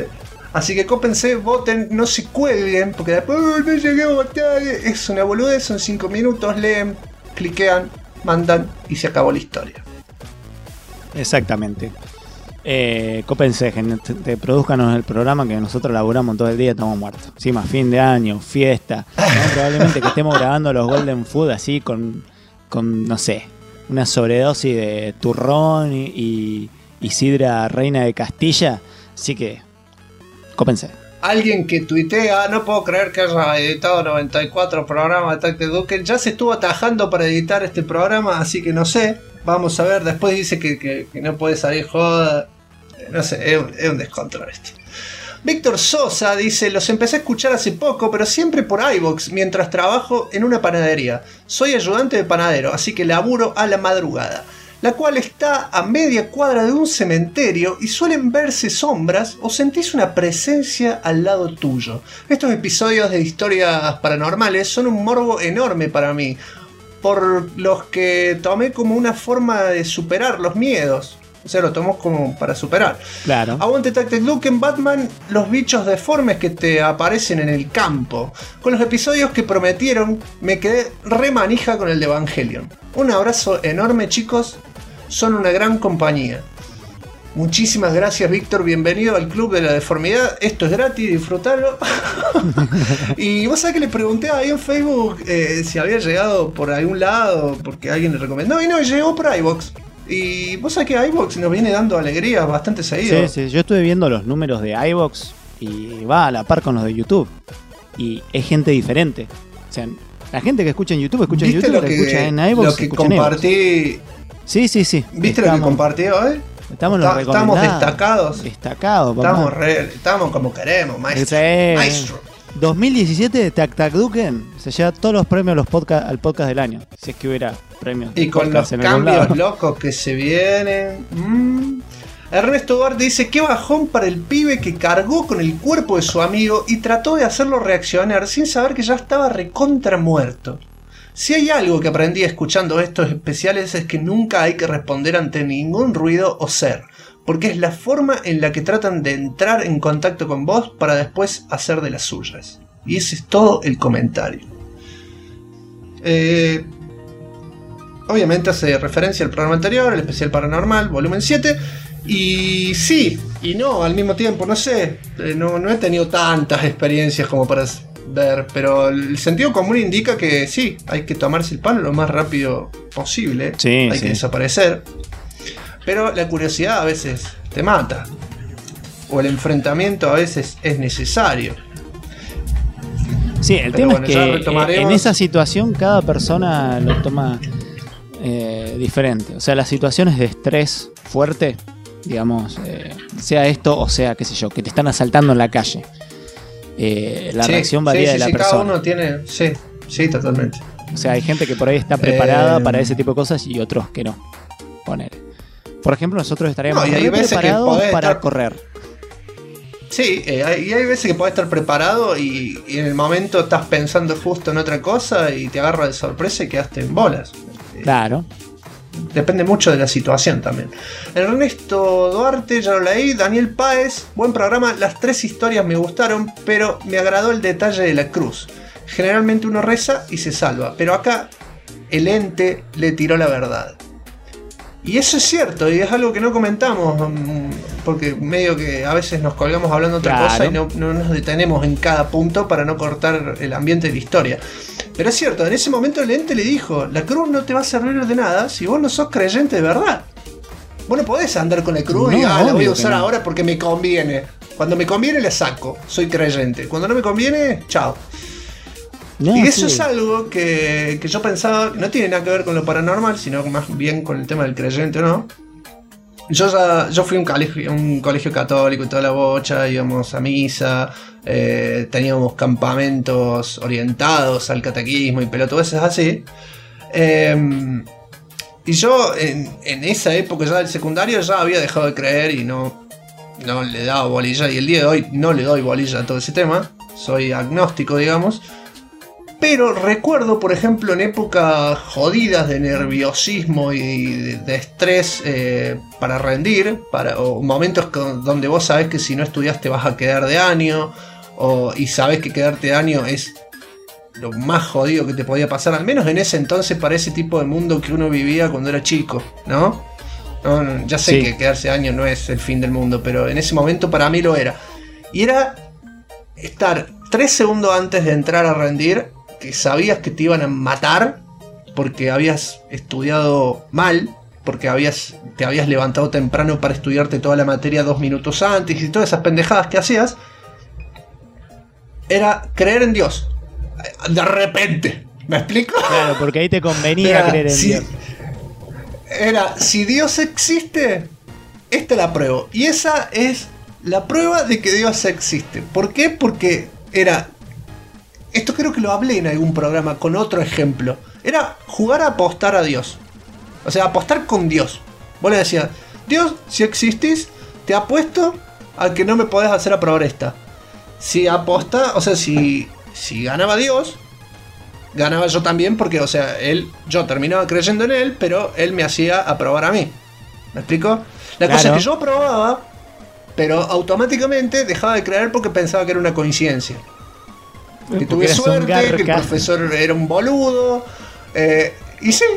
Así que cópense, voten, no se cuelguen, porque después no llegué a votar. Es una boludez, son 5 minutos, leen, cliquean, mandan y se acabó la historia. Exactamente. Cópense, gente, produzcanos el programa que nosotros laburamos todo el día, estamos muertos. Encima, fin de año, fiesta. ¿No? Probablemente que estemos grabando los Golden Food así con no sé, una sobredosis de turrón y sidra reina de Castilla. Así que, cópense. Alguien que tuitea, no puedo creer que haya editado 94 programas de Attack the Duke. Ya se estuvo atajando para editar este programa, así que no sé. Vamos a ver, después dice que no puede salir joda. No sé, es un descontrol esto. Víctor Sosa dice: los empecé a escuchar hace poco, pero siempre por iVoox, mientras trabajo en una panadería. Soy ayudante de panadero, así que laburo a la madrugada, la cual está a media cuadra de un cementerio y suelen verse sombras o sentís una presencia al lado tuyo. Estos episodios de historias paranormales son un morbo enorme para mí, por los que tomé como una forma de superar los miedos. O sea, lo tomo como para superar. Claro. Aguante Tactic Duke en Batman, los bichos deformes que te aparecen en el campo. Con los episodios que prometieron, me quedé re manija con el de Evangelion. Un abrazo enorme, chicos. Son una gran compañía. Muchísimas gracias, Víctor. Bienvenido al Club de la Deformidad. Esto es gratis, disfrutalo. Y vos sabés que le pregunté ahí en Facebook si había llegado por algún lado, porque alguien le recomendó. Y no, llegó por iVoox. Y vos sabés que iVoox nos viene dando alegría bastante seguido. Sí, yo estuve viendo los números de iVoox y va a la par con los de YouTube. Y es gente diferente. O sea, la gente que escucha en YouTube escucha en YouTube, que escucha en iVoox. Lo que compartí. Sí. ¿Viste lo que compartí hoy? Estamos destacados. Destacados, papá. Estamos como queremos, maestro. Sí. Maestro. 2017 de Tac Duken se lleva todos los premios al podcast del año. Si es que hubiera premios. Y con los cambios locos que se vienen. Ernesto Duarte dice: qué bajón para el pibe que cargó con el cuerpo de su amigo y trató de hacerlo reaccionar sin saber que ya estaba recontra muerto. Si hay algo que aprendí escuchando estos especiales es que nunca hay que responder ante ningún ruido o ser, porque es la forma en la que tratan de entrar en contacto con vos para después hacer de las suyas. Y ese es todo el comentario. Obviamente hace referencia al programa anterior, el especial paranormal, volumen 7. Y sí, y no, al mismo tiempo, no sé. No he tenido tantas experiencias como para ver, pero el sentido común indica que sí, hay que tomarse el palo lo más rápido posible. Sí, hay que desaparecer. Pero la curiosidad a veces te mata. O el enfrentamiento a veces es necesario. Sí, el tema es que en esa situación cada persona lo toma diferente. O sea, las situaciones de estrés fuerte, digamos, sea esto o sea, qué sé yo, que te están asaltando en la calle. La reacción varía de la persona. Cada uno tiene... Sí, totalmente. O sea, hay gente que por ahí está preparada para ese tipo de cosas y otros que no. Ponele. Por ejemplo, nosotros estaríamos preparados para correr. Sí, y hay veces que podés estar preparado y en el momento estás pensando justo en otra cosa y te agarra de sorpresa y quedaste en bolas. Claro. Depende mucho de la situación también. Ernesto Duarte, ya lo leí. Daniel Páez, buen programa. Las 3 historias me gustaron, pero me agradó el detalle de la cruz. Generalmente uno reza y se salva, pero acá el ente le tiró la verdad. Y eso es cierto, y es algo que no comentamos, porque medio que a veces nos colgamos hablando otra cosa y no nos detenemos en cada punto para no cortar el ambiente de la historia. Pero es cierto, en ese momento el ente le dijo: la cruz no te va a servir de nada si vos no sos creyente de verdad. Vos no podés andar con la cruz y la voy a usar ahora porque me conviene. Cuando me conviene la saco, soy creyente. Cuando no me conviene, chao. No, y eso es algo que yo pensaba que no tiene nada que ver con lo paranormal, sino más bien con el tema del creyente o no. Yo fui a un colegio católico y toda la bocha, íbamos a misa, teníamos campamentos orientados al catequismo y pelotudeces así. Y yo en esa época ya del secundario ya había dejado de creer y no le daba bolilla, y el día de hoy no le doy bolilla a todo ese tema, soy agnóstico, digamos. Pero recuerdo, por ejemplo, en épocas jodidas de nerviosismo y de estrés para rendir, o momentos donde vos sabés que si no estudias te vas a quedar de año, y sabés que quedarte de año es lo más jodido que te podía pasar, al menos en ese entonces, para ese tipo de mundo que uno vivía cuando era chico, ¿no? Ya sé que quedarse de año no es el fin del mundo, pero en ese momento para mí lo era. Y era estar 3 segundos antes de entrar a rendir, que sabías que te iban a matar porque habías estudiado mal, porque te habías levantado temprano para estudiarte toda la materia 2 minutos antes y todas esas pendejadas que hacías. Era creer en Dios. De repente. ¿Me explico? Claro, porque ahí te convenía creer en Dios. Era, si Dios existe, esta la pruebo. Y esa es la prueba de que Dios existe. ¿Por qué? Porque era... Esto creo que lo hablé en algún programa con otro ejemplo. Era jugar a apostar a Dios. O sea, apostar con Dios. Vos le decías, Dios, si existís, te apuesto a que no me podés hacer aprobar esta. Si aposta, o sea, si ganaba Dios, ganaba yo también, porque, o sea, yo terminaba creyendo en él, pero él me hacía aprobar a mí. ¿Me explico? La cosa es que yo aprobaba, pero automáticamente dejaba de creer porque pensaba que era una coincidencia. Que tuve suerte, que el profesor era un boludo. Y sí.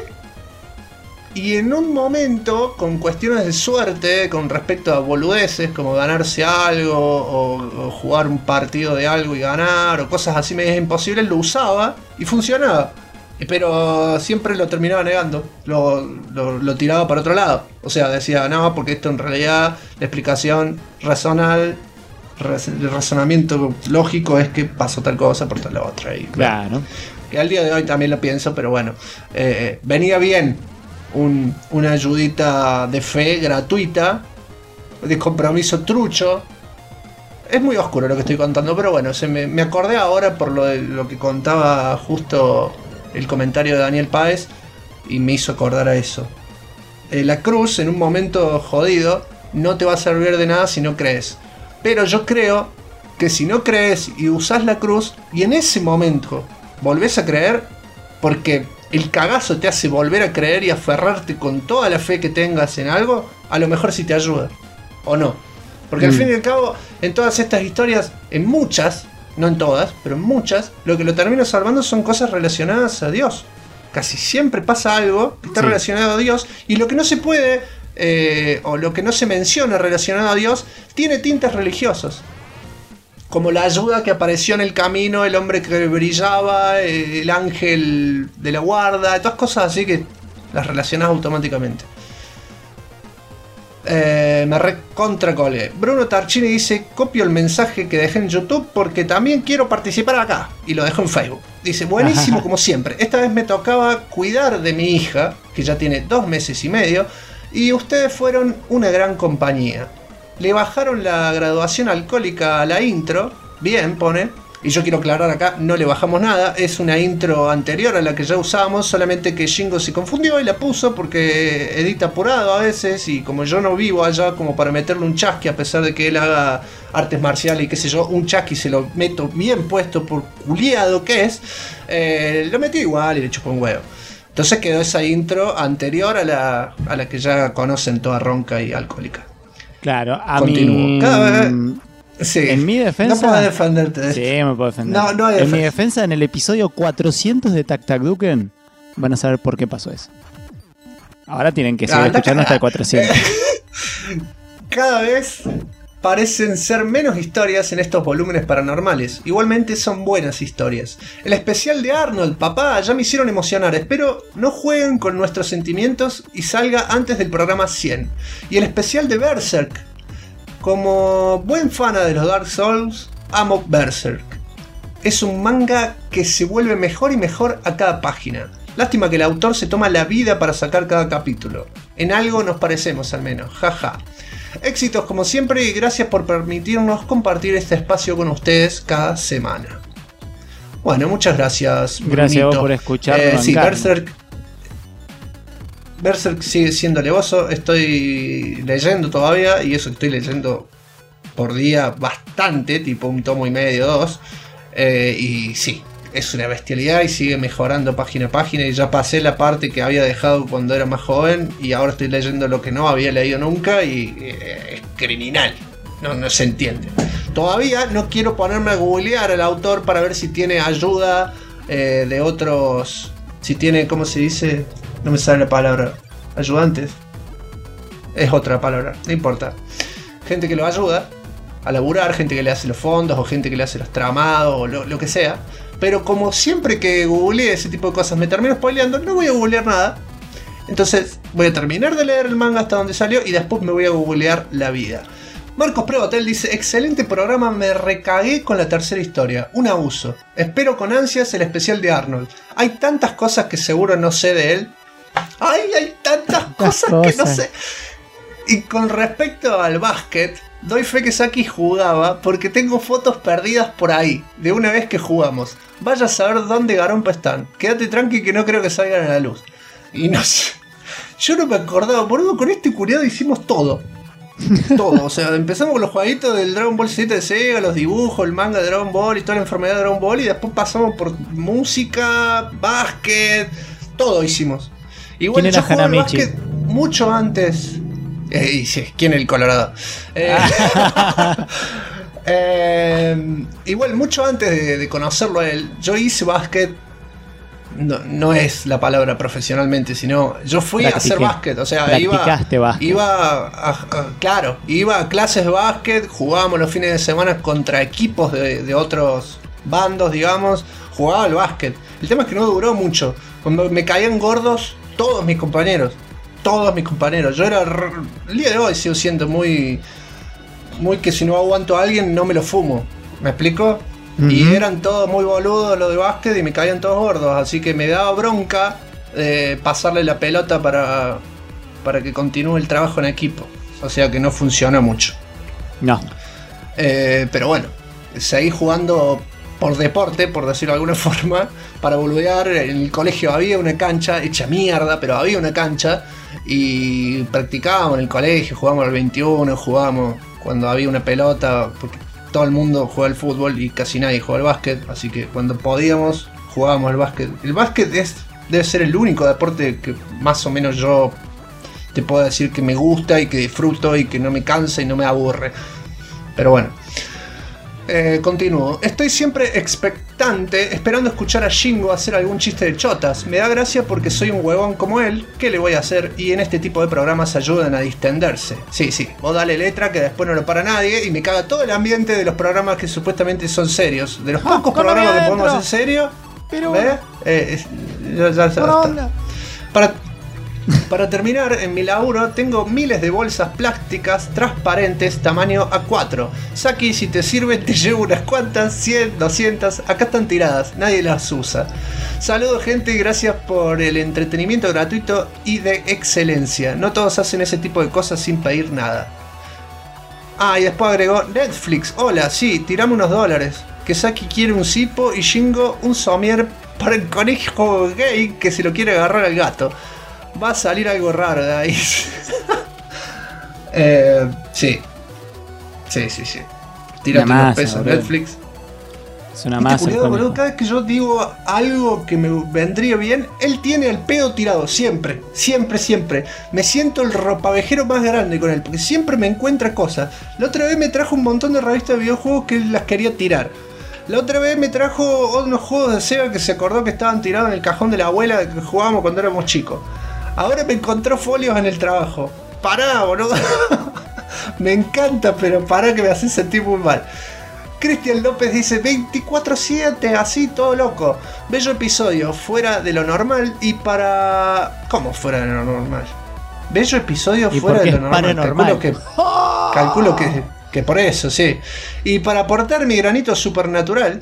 Y en un momento, con cuestiones de suerte, con respecto a boludeces, como ganarse algo, o jugar un partido de algo y ganar, o cosas así medias imposibles, lo usaba y funcionaba. Pero siempre lo terminaba negando, lo tiraba para otro lado. O sea, decía, no, porque esto en realidad, la explicación racional, el razonamiento lógico es que pasó tal cosa por tal otra. Y, claro. Que al día de hoy también lo pienso, pero bueno, venía bien una ayudita de fe gratuita, de compromiso trucho. Es muy oscuro lo que estoy contando, pero bueno, me acordé ahora por lo que contaba justo el comentario de Daniel Páez y me hizo acordar a eso. La cruz en un momento jodido no te va a servir de nada si no crees. Pero yo creo que si no crees y usás la cruz y en ese momento volvés a creer, porque el cagazo te hace volver a creer y aferrarte con toda la fe que tengas en algo, a lo mejor sí te ayuda. ¿O no? Porque al fin y al cabo, en todas estas historias, en muchas, no en todas, pero en muchas, lo que lo termina salvando son cosas relacionadas a Dios. Casi siempre pasa algo que está relacionado a Dios, y lo que no se puede... o lo que no se menciona relacionado a Dios tiene tintes religiosos, como la ayuda que apareció en el camino, el hombre que brillaba, el ángel de la guarda, todas cosas así que las relacionas automáticamente. Me recontra cole. Bruno Tarchini dice, copio el mensaje que dejé en YouTube porque también quiero participar acá, y lo dejo en Facebook. Dice, buenísimo como siempre, esta vez me tocaba cuidar de mi hija, que ya tiene 2 meses y medio, y ustedes fueron una gran compañía. Le bajaron la graduación alcohólica a la intro. Bien, pone. Y yo quiero aclarar acá, no le bajamos nada. Es una intro anterior a la que ya usábamos. Solamente que Shingo se confundió y la puso porque edita apurado a veces. Y como yo no vivo allá como para meterle un chasqui, a pesar de que él haga artes marciales y qué sé yo, un chasqui se lo meto bien puesto por culiado que es. Lo metí igual y le chupó un huevo. Entonces quedó esa intro anterior a la que ya conocen, toda ronca y alcohólica. Claro, Continúo. Cada vez, sí. En mi defensa... No puedo defenderte de esto. Sí, me puedo defender. No hay en defensa. mi defensa, en el episodio 400 de Tac Tac Duken, van a saber por qué pasó eso. Ahora tienen que seguir escuchando hasta el 400. Cada vez parecen ser menos historias en estos volúmenes paranormales. Igualmente son buenas historias. El especial de Arnold, papá, ya me hicieron emocionar. Espero no jueguen con nuestros sentimientos y salga antes del programa 100. Y el especial de Berserk. Como buen fan de los Dark Souls, amo Berserk. Es un manga que se vuelve mejor y mejor a cada página. Lástima que el autor se toma la vida para sacar cada capítulo. En algo nos parecemos al menos, jaja. Éxitos como siempre y gracias por permitirnos compartir este espacio con ustedes cada semana. Bueno, muchas gracias. Gracias a vos por escucharnos. Sí, Berserk sigue siendo alevoso. Estoy leyendo todavía y eso que estoy leyendo por día bastante, tipo 1 tomo y medio, 2. Y sí, es una bestialidad y sigue mejorando página a página. Y ya pasé la parte que había dejado cuando era más joven y ahora estoy leyendo lo que no había leído nunca y es criminal. No se entiende. Todavía no quiero ponerme a googlear al autor para ver si tiene ayuda de otros. Si tiene, ¿cómo se dice? No me sale la palabra. Ayudantes. Es otra palabra, no importa. Gente que lo ayuda a laburar, gente que le hace los fondos o gente que le hace los tramados o lo que sea. Pero como siempre que googleé ese tipo de cosas me termino spoileando, no voy a googlear nada. Entonces voy a terminar de leer el manga hasta donde salió y después me voy a googlear la vida. Marcos Prevotel dice: excelente programa, me recagué con la tercera historia, un abuso. Espero con ansias el especial de Arnold. Hay tantas cosas que seguro no sé de él. ¡Ay, hay tantas cosas que no sé! Y con respecto al básquet, doy fe que Saki jugaba porque tengo fotos perdidas por ahí, de una vez que jugamos. Vaya a saber dónde garompa están. Quédate tranqui que no creo que salgan a la luz. Y no sé. Yo no me acordaba, por eso con este curiado hicimos todo. Todo, o sea, empezamos con los jueguitos del Dragon Ball Z de Sega, los dibujos, el manga de Dragon Ball y toda la enfermedad de Dragon Ball. Y después pasamos por música, básquet, todo hicimos. Igual ¿quién era yo jugaba al Hanamichi? básquet mucho antes. Sí, ¿quién es el Colorado? Igual mucho antes de conocerlo a él, yo hice básquet. No es la palabra profesionalmente, sino yo fui a hacer básquet, o sea, Practicaste básquet. Claro, iba a clases de básquet, jugábamos los fines de semana contra equipos de otros bandos, digamos, jugaba al básquet. El tema es que no duró mucho, cuando me caían gordos todos mis compañeros, yo era, el día de hoy sigo siendo muy que si no aguanto a alguien no me lo fumo, ¿me explico? Y eran todos muy boludos los de básquet y me caían todos gordos, así que me daba bronca pasarle la pelota para que continúe el trabajo en equipo. O sea que no funciona mucho. No. Pero bueno, seguí jugando por deporte, por decirlo de alguna forma, para boludear. En el colegio había una cancha hecha mierda, pero había una cancha y practicábamos en el colegio, jugábamos al 21, jugábamos cuando había una pelota, porque todo el mundo juega al fútbol y casi nadie juega al básquet, así que cuando podíamos jugábamos al básquet. El básquet debe ser el único deporte que más o menos yo te puedo decir que me gusta y que disfruto y que no me cansa y no me aburre. Pero bueno, continúo. Estoy siempre expectante, esperando escuchar a Shingo hacer algún chiste de chotas. Me da gracia porque soy un huevón como él. ¿Qué le voy a hacer? Y en este tipo de programas ayudan a distenderse. Sí, vos dale letra que después no lo para nadie. Y me caga todo el ambiente de los programas que supuestamente son serios. De los pocos programas que podemos hacer serios. Pero ¿ves? Ya está. Para terminar, en mi laburo tengo miles de bolsas plásticas transparentes tamaño A4. Saki, si te sirve te llevo unas cuantas, 100, 200, acá están tiradas, nadie las usa. Saludos gente y gracias por el entretenimiento gratuito y de excelencia. No todos hacen ese tipo de cosas sin pedir nada. Ah, y después agregó Netflix, hola, sí, tirame unos dólares. Que Saki quiere un cipo y Shingo un somier para el conejo gay que se lo quiere agarrar al gato. Va a salir algo raro de ahí. Sí. Tírate unos pesos, boludo. Netflix. Es una masa. Cuidado, boludo, cada vez que yo digo algo que me vendría bien, él tiene el pedo tirado, siempre. Me siento el ropavejero más grande con él, porque siempre me encuentra cosas. La otra vez me trajo un montón de revistas de videojuegos que él las quería tirar. La otra vez me trajo unos juegos de Sega que se acordó que estaban tirados en el cajón de la abuela que jugábamos cuando éramos chicos. Ahora me encontró folios en el trabajo. Pará, boludo. Me encanta, pero pará que me hace sentir muy mal. Cristian López dice 24/7, así todo loco. Bello episodio, fuera de lo normal y para... ¿Cómo fuera de lo normal? Bello episodio fuera de lo normal. Calculo que por eso, sí. Y para aportar mi granito supernatural,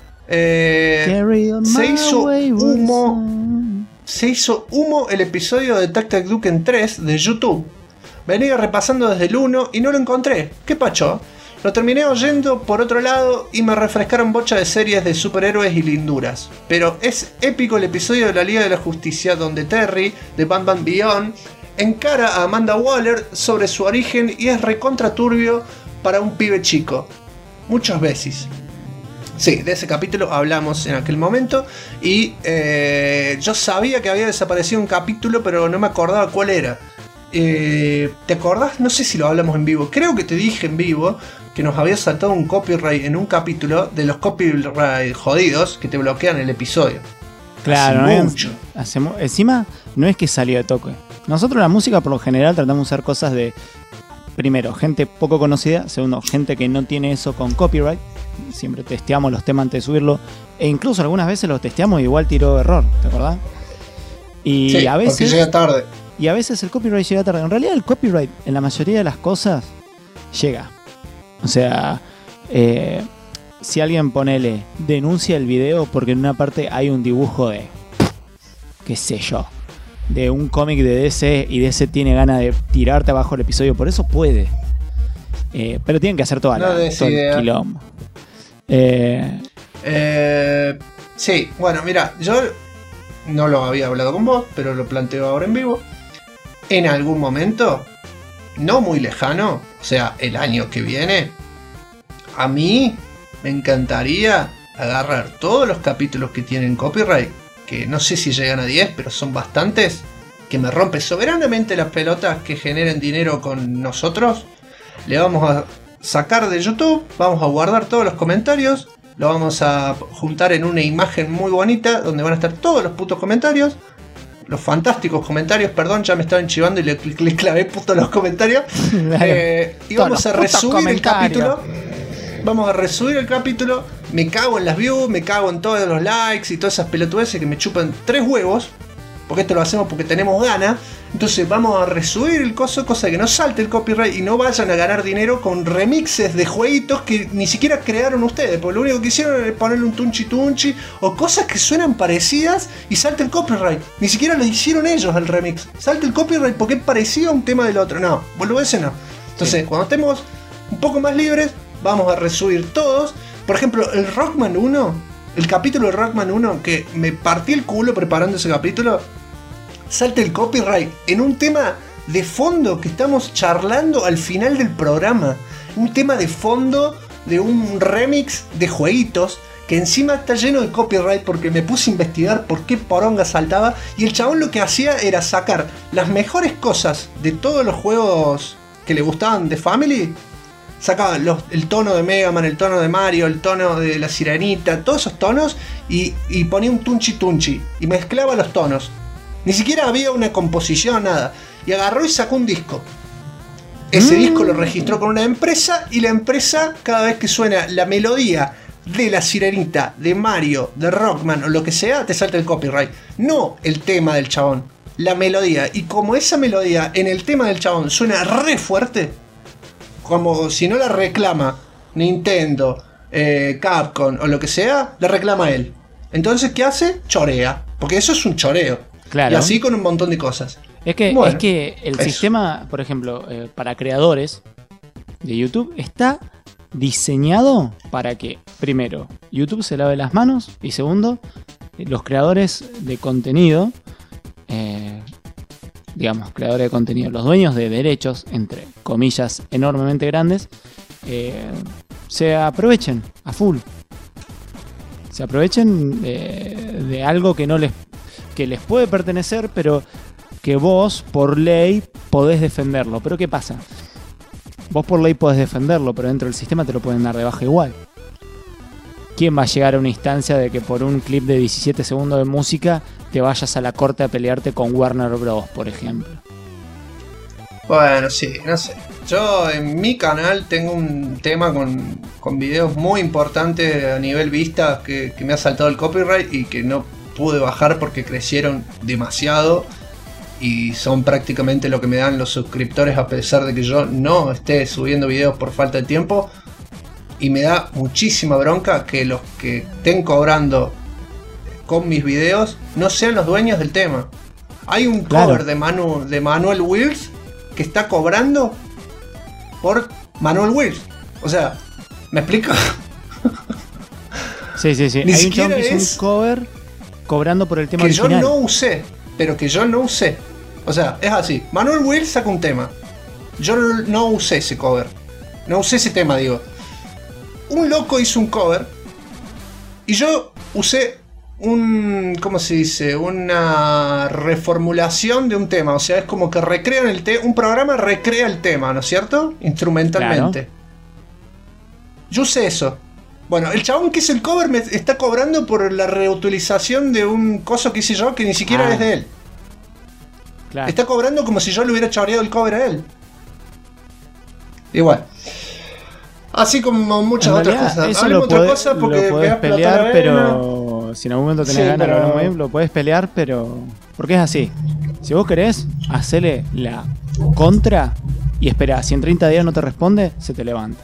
se hizo humo el episodio de Tac Tac Duken 3 de YouTube. Venía repasando desde el 1 y no lo encontré. ¿Qué pacho? Lo terminé oyendo por otro lado y me refrescaron bocha de series de superhéroes y linduras. Pero es épico el episodio de la Liga de la Justicia donde Terry, de Bam Bam Beyond, encara a Amanda Waller sobre su origen y es recontra turbio para un pibe chico. Muchos besis. Sí, de ese capítulo hablamos en aquel momento. Y yo sabía que había desaparecido un capítulo, pero no me acordaba cuál era. ¿Te acordás? No sé si lo hablamos en vivo. Creo que te dije en vivo que nos había saltado un copyright en un capítulo de los copyright jodidos que te bloquean el episodio. Claro, Hace mucho. Encima, no es que salió de toque. Nosotros la música por lo general tratamos de usar cosas de, primero, gente poco conocida, segundo, gente que no tiene eso con copyright. Siempre testeamos los temas antes de subirlo, e incluso algunas veces los testeamos y igual tiró error, ¿te acordás? Y Sí, a veces porque llega tarde. Y a veces el copyright llega tarde. En realidad el copyright en la mayoría de las cosas llega. O sea, si alguien ponele, denuncia el video porque en una parte hay un dibujo de, qué sé yo, de un cómic de DC y DC tiene ganas de tirarte abajo el episodio, por eso puede. Pero tienen que hacer todo el quilombo. Sí, bueno, mira, yo no lo había hablado con vos, pero lo planteo ahora en vivo. En algún momento, no muy lejano, o sea, el año que viene, a mí me encantaría agarrar todos los capítulos que tienen copyright, que no sé si llegan a 10, pero son bastantes, que me rompe soberanamente las pelotas, que generen dinero con nosotros. Le vamos a sacar de YouTube, vamos a guardar todos los comentarios, lo vamos a juntar en una imagen muy bonita donde van a estar todos los putos comentarios. Los fantásticos comentarios, perdón, ya me estaban chivando y le clavé puto los comentarios. Y vamos a resubir el capítulo. Vamos a resubir el capítulo. Me cago en las views, me cago en todos los likes y todas esas pelotudeces que me chupan 3 huevos. Porque esto lo hacemos porque tenemos ganas. Entonces vamos a resubir el coso, cosa que no salte el copyright y no vayan a ganar dinero con remixes de jueguitos que ni siquiera crearon ustedes. Porque lo único que hicieron es ponerle un tunchi tunchi o cosas que suenan parecidas y salte el copyright. Ni siquiera lo hicieron ellos al remix. Salte el copyright porque es parecido a un tema del otro. No, ese no. Entonces, cuando estemos un poco más libres, vamos a resubir todos. Por ejemplo, el Rockman 1, el capítulo de Rockman 1, que me partí el culo preparando ese capítulo. Salte el copyright en un tema de fondo que estamos charlando al final del programa. Un tema de fondo de un remix de jueguitos que encima está lleno de copyright porque me puse a investigar por qué poronga saltaba. Y el chabón lo que hacía era sacar las mejores cosas de todos los juegos que le gustaban de Family. Sacaba el tono de Mega Man, el tono de Mario, el tono de la Sirenita, todos esos tonos y ponía un tunchi tunchi y mezclaba los tonos. Ni siquiera había una composición, nada. Y agarró y sacó un disco. Ese disco lo registró con una empresa y la empresa, cada vez que suena la melodía de la Sirenita, de Mario, de Rockman o lo que sea, te salta el copyright. No el tema del chabón, la melodía. Y como esa melodía en el tema del chabón suena re fuerte, como si no la reclama Nintendo, Capcom o lo que sea, la reclama él. Entonces, ¿qué hace? Chorea. Porque eso es un choreo. Claro. Y así con un montón de cosas. Es que el sistema, por ejemplo, para creadores de YouTube está diseñado para que, primero, YouTube se lave las manos y segundo, los creadores de contenido, digamos, creadores de contenido, los dueños de derechos, entre comillas enormemente grandes, se aprovechen a full. Se aprovechen de algo que les puede pertenecer, pero que vos por ley podés defenderlo. Pero ¿qué pasa? Vos por ley podés defenderlo, pero dentro del sistema te lo pueden dar de baja igual. ¿Quién va a llegar a una instancia de que por un clip de 17 segundos de música te vayas a la corte a pelearte con Warner Bros., por ejemplo? Bueno, sí, no sé. Yo en mi canal tengo un tema con videos muy importantes a nivel vista que me ha saltado el copyright y que no pude bajar porque crecieron demasiado y son prácticamente lo que me dan los suscriptores a pesar de que yo no esté subiendo videos por falta de tiempo. Y me da muchísima bronca que los que estén cobrando con mis videos no sean los dueños del tema. Hay un cover de Manuel Wills que está cobrando por Manuel Wills. O sea, ¿me explico? Sí. Ni Hay un siquiera chabón que hizo un cover cobrando por el tema que original. yo no usé, pero que yo no usé. O sea, es así. Manuel Wills saca un tema. Yo no usé ese cover. No usé ese tema, digo. Un loco hizo un cover Y yo usé ¿cómo se dice? Una reformulación de un tema. O sea, es como que recrean un programa recrea el tema, ¿no es cierto? Instrumentalmente. Claro. Yo usé eso. Bueno, el chabón que hizo el cover me está cobrando por la reutilización de un coso que hice yo que ni siquiera es de él. Claro. Está cobrando como si yo le hubiera choreado el cover a él. Igual. Así como muchas otras cosas. Eso lo podés pelear, pero si en algún momento tenés ganas de hablar muy bien, lo podés pelear, pero porque es así. Si vos querés, hacele la contra y esperá. Si en 30 días no te responde, se te levanta.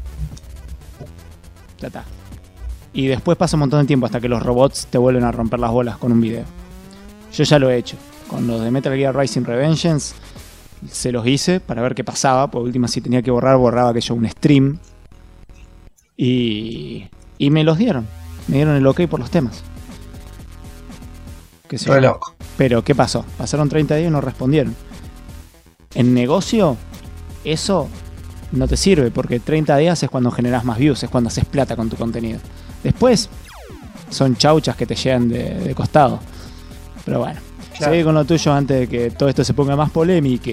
Ya está. Y después pasa un montón de tiempo hasta que los robots te vuelven a romper las bolas con un video. Yo ya lo he hecho. Con los de Metal Gear Rising Revengeance se los hice para ver qué pasaba. Por última, si tenía que borraba que yo un stream. Y me los dieron. Me dieron el ok por los temas. Re loco. Pero ¿qué pasó? Pasaron 30 días y no respondieron. En negocio, eso no te sirve, porque 30 días es cuando generas más views, es cuando haces plata con tu contenido. Después son chauchas que te llegan de costado. Pero bueno, claro. Seguí con lo tuyo antes de que todo esto se ponga más polémico.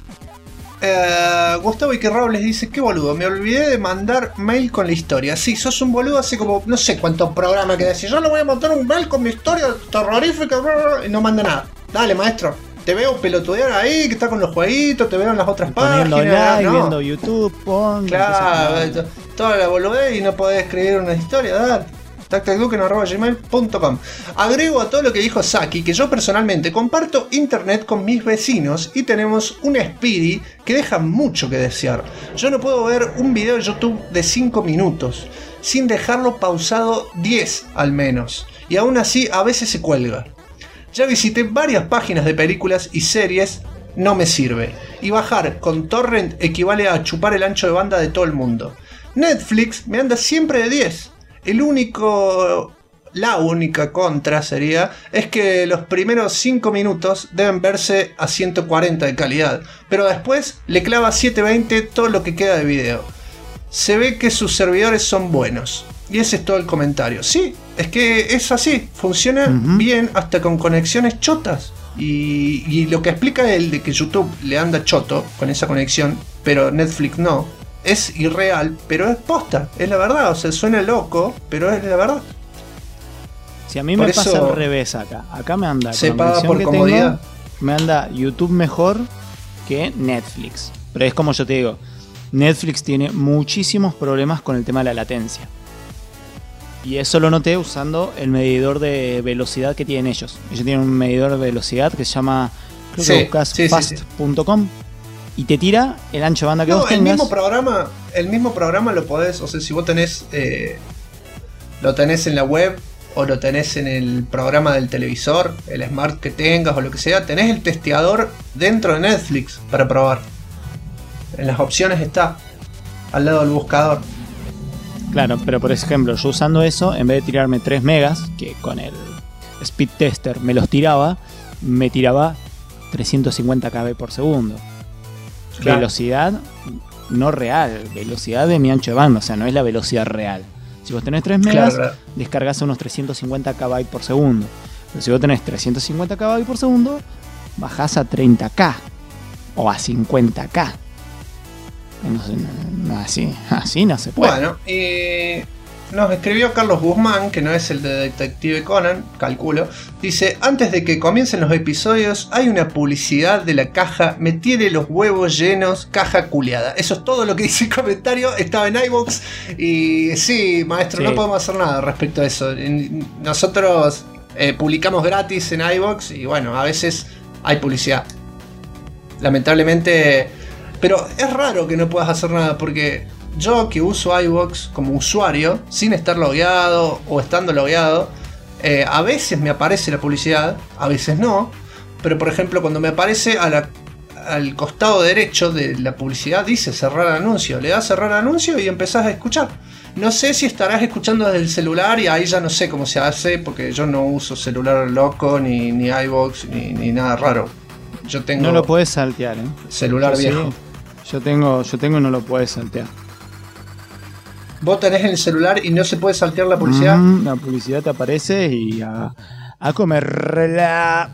Gustavo Iker Robles dice: qué boludo, me olvidé de mandar mail con la historia. Sí, sos un boludo, hace como no sé cuántos programas que decís, yo le voy a mandar un mail con mi historia terrorífica y no manda nada. Dale, maestro, te veo pelotudear ahí, que está con los jueguitos, te veo en las otras páginas, like, viendo YouTube, claro, toda la boludez y no podés escribir una historia, dale. tactacduken@gmail.com. Agrego a todo lo que dijo Saki que yo personalmente comparto internet con mis vecinos y tenemos un Speedy que deja mucho que desear. Yo no puedo ver un video de YouTube de 5 minutos sin dejarlo pausado 10 al menos, y aún así a veces se cuelga. Ya visité varias páginas de películas y series, no me sirve, y bajar con torrent equivale a chupar el ancho de banda de todo el mundo. Netflix me anda siempre de 10. La única contra sería es que los primeros 5 minutos deben verse a 140 de calidad, pero después le clava 720 todo lo que queda de video. Se ve que sus servidores son buenos. Y ese es todo el comentario. Sí, es que es así, funciona bien hasta con conexiones chotas. Y lo que explica él de que YouTube le anda choto con esa conexión, pero Netflix no, es irreal, pero es posta, es la verdad. O sea, suena loco, pero es la verdad. Si a mí me pasa al revés acá. Acá me anda, se paga por comodidad. Me anda YouTube mejor que Netflix. Pero es como yo te digo, Netflix tiene muchísimos problemas con el tema de la latencia. Y eso lo noté usando el medidor de velocidad que tienen ellos. Ellos tienen un medidor de velocidad que se llama, creo que buscas fast.com. Y te tira el ancho de banda que vos tengas. El mismo programa lo podés, o sea, si vos tenés lo tenés en la web o lo tenés en el programa del televisor, el smart que tengas o lo que sea, tenés el testeador dentro de Netflix para probar. En las opciones está, al lado del buscador. Claro, pero por ejemplo, yo usando eso, en vez de tirarme 3 megas, que con el speed tester me los tiraba, me tiraba 350 kb por segundo. Claro. Velocidad no real, velocidad de mi ancho de banda, o sea, no es la velocidad real. Si vos tenés 3 megas, claro, descargas unos 350 kb por segundo. Pero si vos tenés 350 kb por segundo, bajás a 30k o a 50k. No, así no se puede. Bueno, nos escribió Carlos Guzmán, que no es el de Detective Conan, calculo. Dice: antes de que comiencen los episodios, hay una publicidad de la caja. Me tiene los huevos llenos, caja culeada. Eso es todo lo que dice el comentario. Estaba en iVoox. Y sí, maestro, no podemos hacer nada respecto a eso. Nosotros publicamos gratis en iVoox. Y bueno, a veces hay publicidad. Lamentablemente. Pero es raro que no puedas hacer nada, porque yo que uso iVoox como usuario, sin estar logueado o estando logueado, a veces me aparece la publicidad, a veces no. Pero por ejemplo, cuando me aparece al costado derecho de la publicidad, dice cerrar anuncio. Le das cerrar anuncio y empezás a escuchar. No sé si estarás escuchando desde el celular, y ahí ya no sé cómo se hace, porque yo no uso celular loco, ni iVoox, ni nada raro. Yo tengo no lo podés saltear, celular viejo. Sí. Yo tengo y no lo podés saltear. vos tenés en el celular y no se puede saltear la publicidad. La publicidad te aparece y a comerla.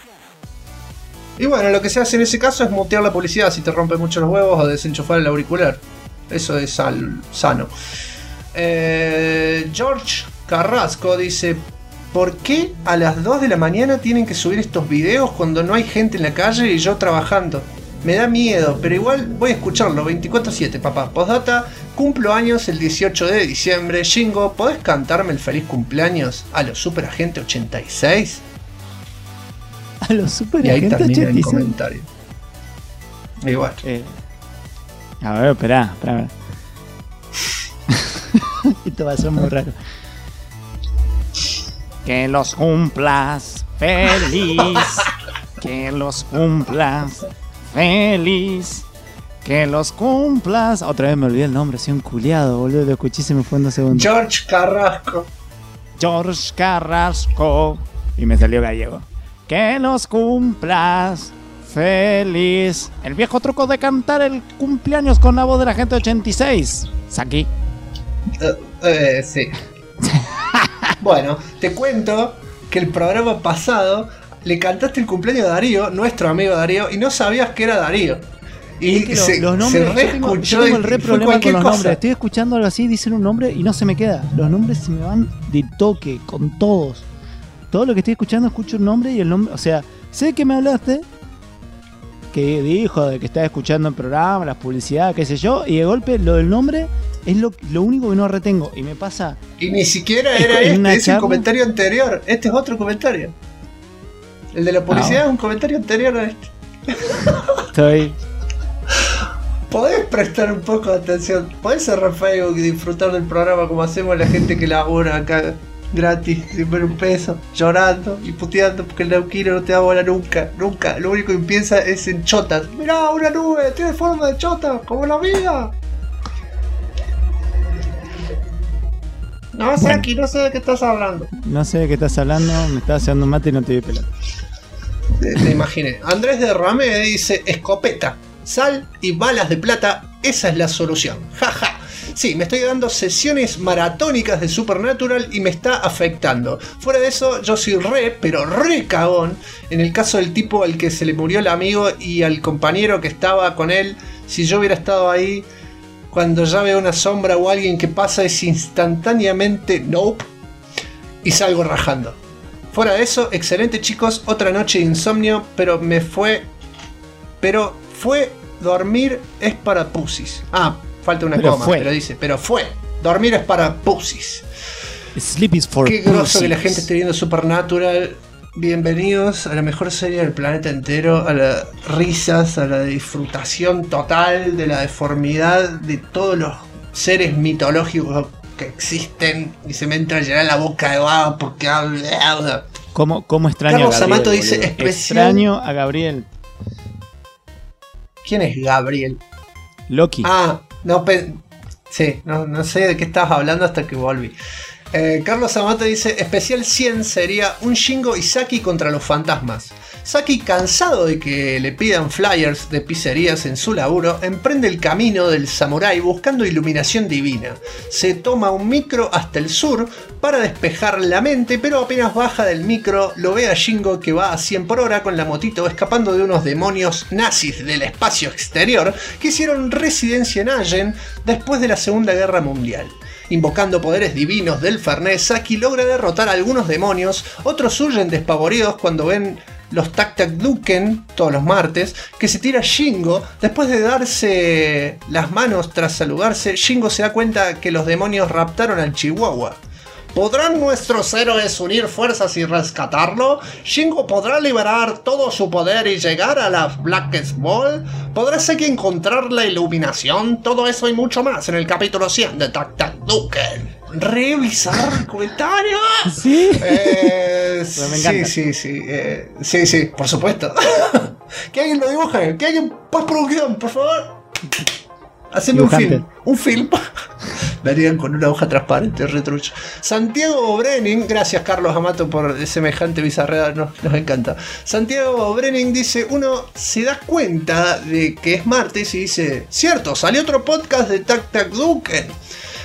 Y bueno, lo que se hace en ese caso es mutear la publicidad si te rompe mucho los huevos o desenchufar el auricular. Eso es sano. George Carrasco dice: ¿por qué a las 2 de la mañana tienen que subir estos videos cuando no hay gente en la calle y yo trabajando? Me da miedo, pero igual voy a escucharlo 24/7, papá. Postdata, cumplo años el 18 de diciembre. Shingo, ¿podés cantarme el feliz cumpleaños a los Super Agente 86? A los Super Y ahí Agente termina el 86. comentario. Igual. A ver, espera. Esto va a ser muy raro. Que los cumplas feliz. Que los cumplas feliz. Que los cumplas. Otra vez me olvidé el nombre, soy un culiado, boludo. Lo escuché y se me fue en 2 segundos. George Carrasco. George Carrasco. Y me salió gallego. Que los cumplas feliz. El viejo truco de cantar el cumpleaños con la voz de la gente 86. Saki. Sí. Bueno, te cuento que el programa pasado le cantaste el cumpleaños a Darío, nuestro amigo Darío, y no sabías que era Darío. Y Es que los nombres, se reescuchó yo tengo el y re fue problema cualquier con los cosa. nombres. Estoy escuchando algo así, dicen un nombre y no se me queda. Los nombres se me van de toque con todos. Todo lo que estoy escuchando, escucho un nombre y el nombre. O sea, sé que me hablaste, que dijo de que estaba escuchando el programa, las publicidades, qué sé yo, y de golpe lo del nombre es lo único que no retengo. Y me pasa. Y ni siquiera Es era una es el charla. comentario anterior. Este es otro comentario. El de la publicidad es un comentario anterior a este. Estoy. Podés prestar un poco de atención. Podés cerrar Facebook y disfrutar del programa como hacemos la gente que labura acá gratis, sin ver un peso, llorando y puteando porque el neuquino no te da bola nunca, nunca. Lo único que piensa es en chotas. Mirá, una nube, tiene forma de chota, como la mía. No, Saki, no sé de qué estás hablando. No sé de qué estás hablando, me estás haciendo un mate y no te vi pelar. Te imaginé. Andrés de Ramé dice: escopeta, sal y balas de plata, esa es la solución. Jaja. Sí, me estoy dando sesiones maratónicas de Supernatural y me está afectando. Fuera de eso, yo soy pero re cagón. En el caso del tipo al que se le murió el amigo y al compañero que estaba con él, si yo hubiera estado ahí, cuando ya veo una sombra o alguien que pasa es instantáneamente nope y salgo rajando. Fuera de eso, excelente chicos, otra noche de insomnio, pero fue dormir es para pussies. Falta una Pero coma, fue. pero dice, dormir es para pussies. Sleep is for Qué groso pussies. que la gente esté viendo Supernatural. Bienvenidos a la mejor serie del planeta entero, a las risas, a la disfrutación total de la deformidad de todos los seres mitológicos que existen. Y se me entra a llenar la boca de baba porque habla. ¿Cómo extraño Carlos a Gabriel? Amato dice, boludo? especial- Extraño a Gabriel. ¿Quién es Gabriel? Loki. No sé de qué estabas hablando hasta que volví. Carlos Amato dice: especial 100 sería un Shingo y Saki contra los fantasmas. Saki, cansado de que le pidan flyers de pizzerías en su laburo, emprende el camino del samurái buscando iluminación divina. Se toma un micro hasta el sur para despejar la mente, pero apenas baja del micro lo ve a Shingo que va a 100 por hora con la motito escapando de unos demonios nazis del espacio exterior que hicieron residencia en Allen después de la Segunda Guerra Mundial. Invocando poderes divinos del Fernet, Saki logra derrotar a algunos demonios, otros huyen despavoridos cuando ven los Tac Tac Duken, todos los martes, que se tira Shingo. Después de darse las manos tras saludarse, Shingo se da cuenta que los demonios raptaron al Chihuahua. ¿Podrán nuestros héroes unir fuerzas y rescatarlo? ¿Shingo podrá liberar todo su poder y llegar a la Blackest Ball? ¿Podrá Saki encontrar la iluminación? Todo eso y mucho más en el capítulo 100 de Tac Tac Duken. Revisar el comentario. Sí. Me encanta. Sí, por supuesto. Que alguien lo dibuje, que alguien postproducción, por favor. Haceme Dibujante. un film. Verían con una hoja transparente, retrucho. Santiago Brenning, gracias Carlos Amato por semejante bizarrera, nos encanta. Santiago Brenning dice: uno se da cuenta de que es martes y dice: cierto, salió otro podcast de Tac Tac Duken.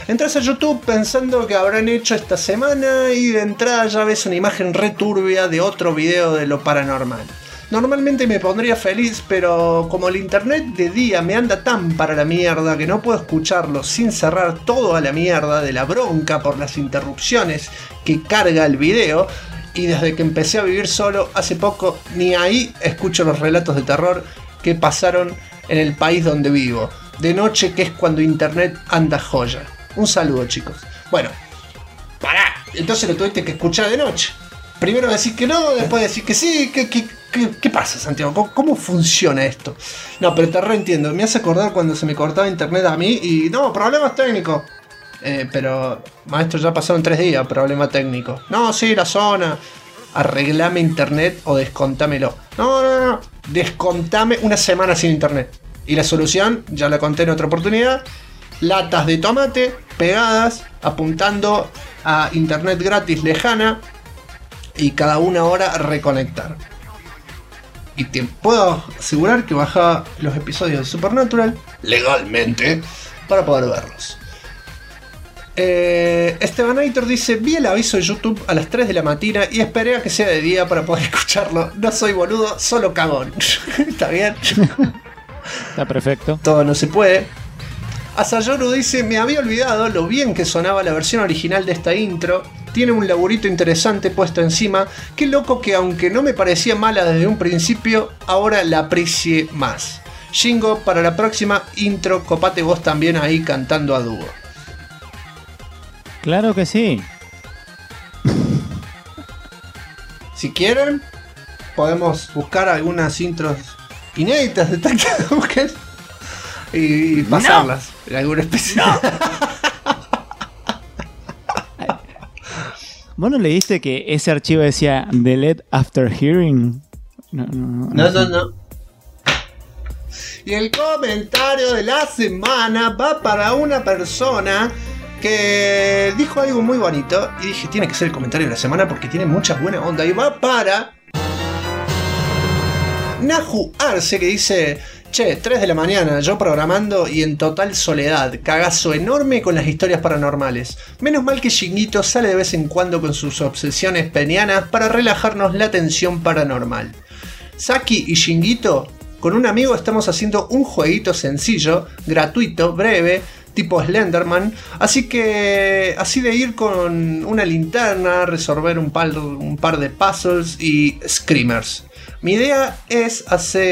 Entras a YouTube pensando que habrán hecho esta semana y de entrada ya ves una imagen returbia de otro video de lo paranormal. Normalmente me pondría feliz, pero como el internet de día me anda tan para la mierda que no puedo escucharlo sin cerrar todo a la mierda de la bronca por las interrupciones que carga el video, y desde que empecé a vivir solo hace poco, ni ahí escucho los relatos de terror que pasaron en el país donde vivo. De noche, que es cuando internet anda joya. Un saludo, chicos. Bueno, pará, entonces lo tuviste que escuchar de noche. Primero decir que no, después decir que sí. ¿Qué pasa, Santiago? ¿Cómo funciona esto? No, pero te reentiendo. Me hace acordar cuando se me cortaba internet a mí y no, problemas técnicos. Pero, maestro, ya pasaron 3 días, problema técnico. No, sí, la zona. Arreglame internet o descontámelo. No. Descontame una semana sin internet. Y la solución, ya la conté en otra oportunidad. Latas de tomate pegadas, apuntando a internet gratis lejana. Y cada 1 hora reconectar. Y te puedo asegurar que bajaba los episodios de Supernatural legalmente para poder verlos. Estebanator dice: vi el aviso de YouTube a las 3 de la mañana y esperé a que sea de día para poder escucharlo. No soy boludo, solo cagón. Está bien. Está perfecto. Todo no se puede. Asayoru dice: me había olvidado lo bien que sonaba la versión original de esta intro. Tiene un laburito interesante puesto encima. Qué loco que aunque no me parecía mala desde un principio, ahora la aprecie más. Shingo, para la próxima intro, copate vos también ahí cantando a dúo. Claro que sí. Si quieren, podemos buscar algunas intros inéditas de Tacta Duken y pasarlas en alguna especie. No. ¿Vos no leíste que ese archivo decía delete after hearing? No. Y el comentario de la semana va para una persona que dijo algo muy bonito. Y dije, tiene que ser el comentario de la semana porque tiene mucha buena onda. Y va para Naju Arce, que dice: che, 3 de la mañana, yo programando y en total soledad. Cagazo enorme con las historias paranormales. Menos mal que Shinguito sale de vez en cuando con sus obsesiones penianas para relajarnos la tensión paranormal. Saki y Shinguito, con un amigo estamos haciendo un jueguito sencillo, gratuito, breve, tipo Slenderman. Así de ir con una linterna, resolver un par de puzzles y screamers. Mi idea es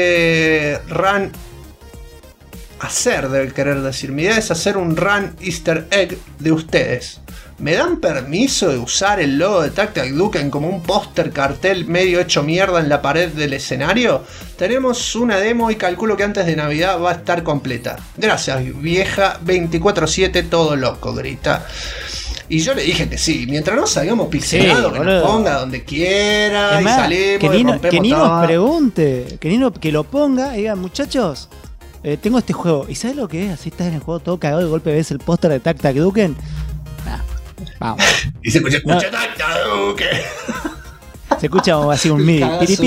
Mi idea es hacer un run easter egg de ustedes. ¿Me dan permiso de usar el logo de Tactac Duken como un póster cartel medio hecho mierda en la pared del escenario? Tenemos una demo y calculo que antes de Navidad va a estar completa. Gracias, vieja 24/7 todo loco, grita. Y yo le dije que sí, mientras no salgamos pixelados, sí, que nos ponga donde quiera. Además, y salimos que ni nos pregunte, que lo ponga y diga: muchachos, tengo este juego. ¿Y sabes lo que es? Así estás en el juego todo cagado y de golpe ves el póster de Tactac Duken. Vamos. Y se escucha Tactac Duken. Se escucha así un MIDI.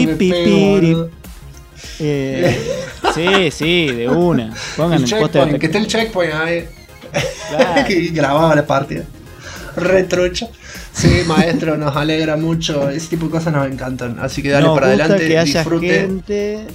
Sí, de una. Pongan el póster de que esté el checkpoint ahí. Claro. Y grababa la partida. Retrucha. Sí, maestro, nos alegra mucho. Ese tipo de cosas nos encantan. Así que dale para adelante. Que haya disfrute. Gente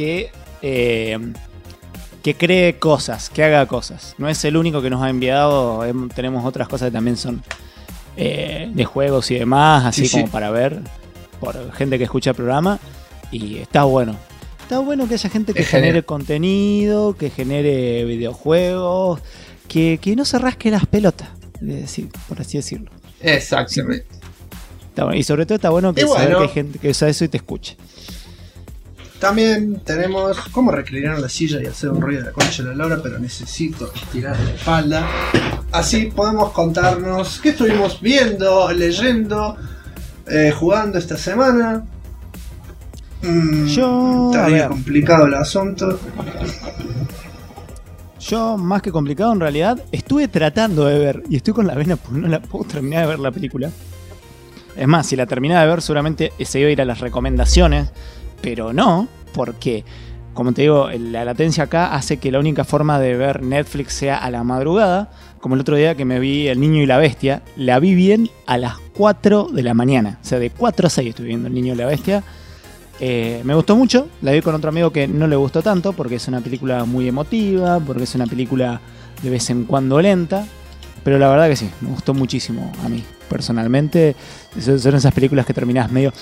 que cree cosas, que haga cosas. No es el único que nos ha enviado. Tenemos otras cosas que también son de juegos y demás, así como para ver por gente que escucha el programa. Y está bueno. Está bueno que haya gente que genere contenido, que genere videojuegos, que no se rasque las pelotas, por así decirlo. Exactamente. Está bueno. Y sobre todo está bueno que saber que hay gente que usa eso y te escuche. También tenemos cómo reclinar la silla y hacer un ruido de la concha de la lora, pero necesito estirar la espalda. Así podemos contarnos qué estuvimos viendo, leyendo, jugando esta semana. Está bien complicado el asunto. Yo, más que complicado en realidad, estuve tratando de ver, y estoy con la vena porque no la puedo terminar de ver la película. Es más, si la terminaba de ver seguramente se iba a ir a las recomendaciones, pero no, porque como te digo, la latencia acá hace que la única forma de ver Netflix sea a la madrugada, como el otro día que me vi El Niño y la Bestia, la vi bien a las 4 de la mañana, o sea, de 4 a 6 estoy viendo El Niño y la Bestia. Me gustó mucho, la vi con otro amigo que no le gustó tanto, porque es una película muy emotiva, porque es una película de vez en cuando lenta, pero la verdad que sí, me gustó muchísimo a mí, personalmente. Son esas películas que terminás medio...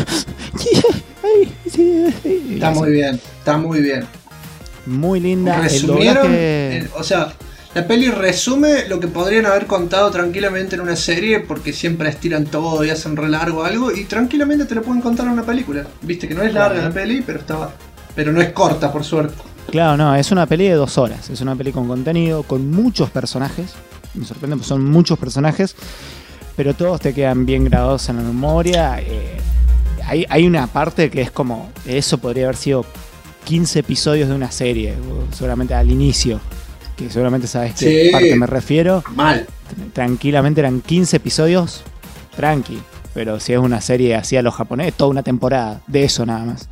Está muy bien, está muy bien. Muy linda. Resumieron, o sea, la peli resume lo que podrían haber contado tranquilamente en una serie, porque siempre estiran todo y hacen re largo algo, y tranquilamente te lo pueden contar en una película. Viste que no es larga la peli, pero no es corta, por suerte. Claro, no, es una peli de 2 horas. Es una peli con contenido, con muchos personajes. Me sorprende, pues son muchos personajes, pero todos te quedan bien grabados en la memoria. Hay una parte que es como, eso podría haber sido 15 episodios de una serie, seguramente al inicio, que seguramente sabes qué parte me refiero. Mal. Tranquilamente eran 15 episodios, tranqui, pero si es una serie así a los japoneses, toda una temporada de eso nada más.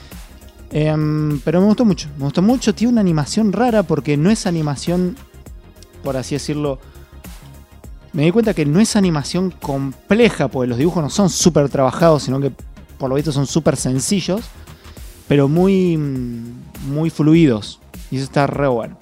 Pero me gustó mucho, tiene una animación rara porque no es animación, por así decirlo. Me di cuenta que no es animación compleja, porque los dibujos no son súper trabajados, sino que por lo visto son súper sencillos, pero muy, muy fluidos. Y eso está re bueno.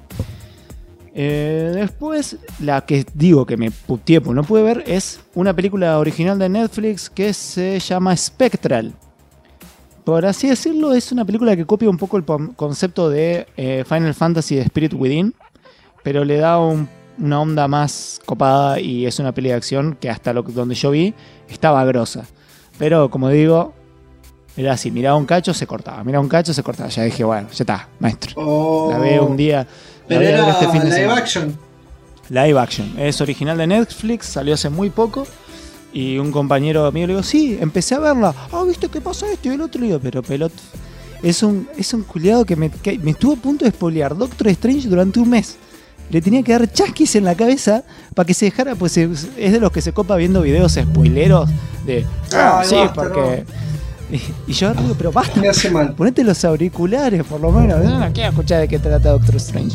Después, la que digo que me puteé porque no pude ver, es una película original de Netflix que se llama Spectral. Por así decirlo, es una película que copia un poco el concepto de Final Fantasy de Spirit Within, pero le da una onda más copada y es una peli de acción que hasta donde yo vi estaba grosa. Pero como digo, era así, miraba un cacho, se cortaba, ya dije, bueno, ya está, maestro. La veo un día. Pero era este fin de live action. Live action, es original de Netflix, salió hace muy poco. Y un compañero mío le digo, sí, empecé a verla. ¿Viste qué pasa esto y el otro? Le digo, pero pelot, es un culiado que me estuvo a punto de spoilear Doctor Strange durante un mes. Le tenía que dar chasquis en la cabeza para que se dejara, pues es de los que se copa viendo videos spoileros de sí, basta, porque no. Y yo digo, pero basta, me hace mal. Ponete los auriculares por lo menos, no quiero escuchar de qué trata Doctor Strange.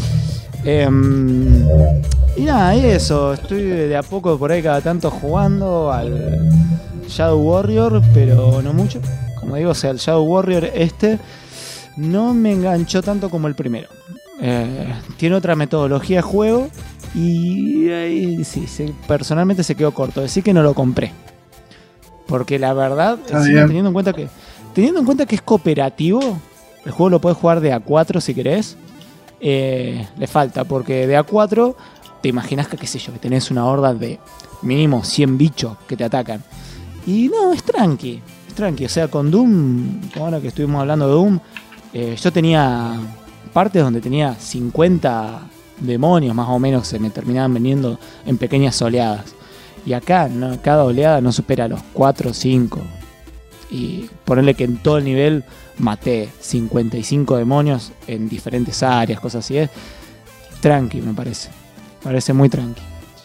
Y nada, eso, estoy de a poco por ahí cada tanto jugando al Shadow Warrior, pero no mucho. Como digo, o sea, el Shadow Warrior no me enganchó tanto como el primero. Tiene otra metodología de juego y sí, personalmente se quedó corto. Decir que no lo compré. Porque la verdad, teniendo en cuenta que es cooperativo, el juego lo puedes jugar de A4 si querés. Le falta, porque de A4 te imaginas que, qué sé yo, que tenés una horda de mínimo 100 bichos que te atacan. Y no, es tranqui. O sea, con Doom, ahora que estuvimos hablando de Doom, yo tenía partes donde tenía 50 demonios más o menos, se me terminaban vendiendo en pequeñas oleadas. Y acá, ¿no? Cada oleada no supera los 4 o 5. Y ponerle que en todo el nivel maté 55 demonios en diferentes áreas, cosas así. Es tranqui, me parece. Parece muy tranqui.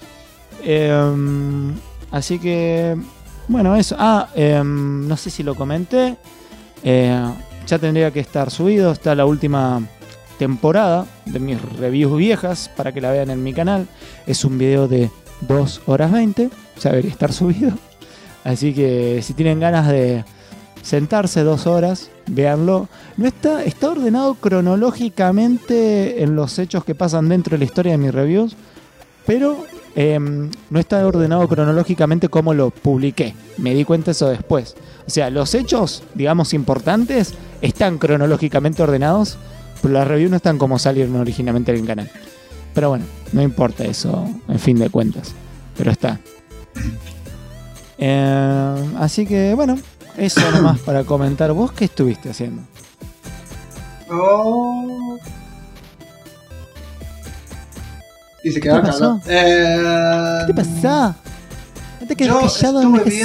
Así que, bueno, eso. No sé si lo comenté. Ya tendría que estar subido. Está la última temporada de mis reviews viejas para que la vean en mi canal. Es un video de 2 horas 20. Ya debería estar subido. Así que si tienen ganas de sentarse 2 horas, véanlo. No está ordenado cronológicamente en los hechos que pasan dentro de la historia de mis reviews, pero no está ordenado cronológicamente como lo publiqué. Me di cuenta eso después. O sea, los hechos, digamos, importantes están cronológicamente ordenados, pero las reviews no están como salieron originalmente en el canal. Pero bueno, no importa eso, en fin de cuentas. Pero está. Así que bueno, eso nomás para comentar. ¿Vos qué estuviste haciendo? Y se quedó callado. ¿Qué te pasó? No te quedes callado.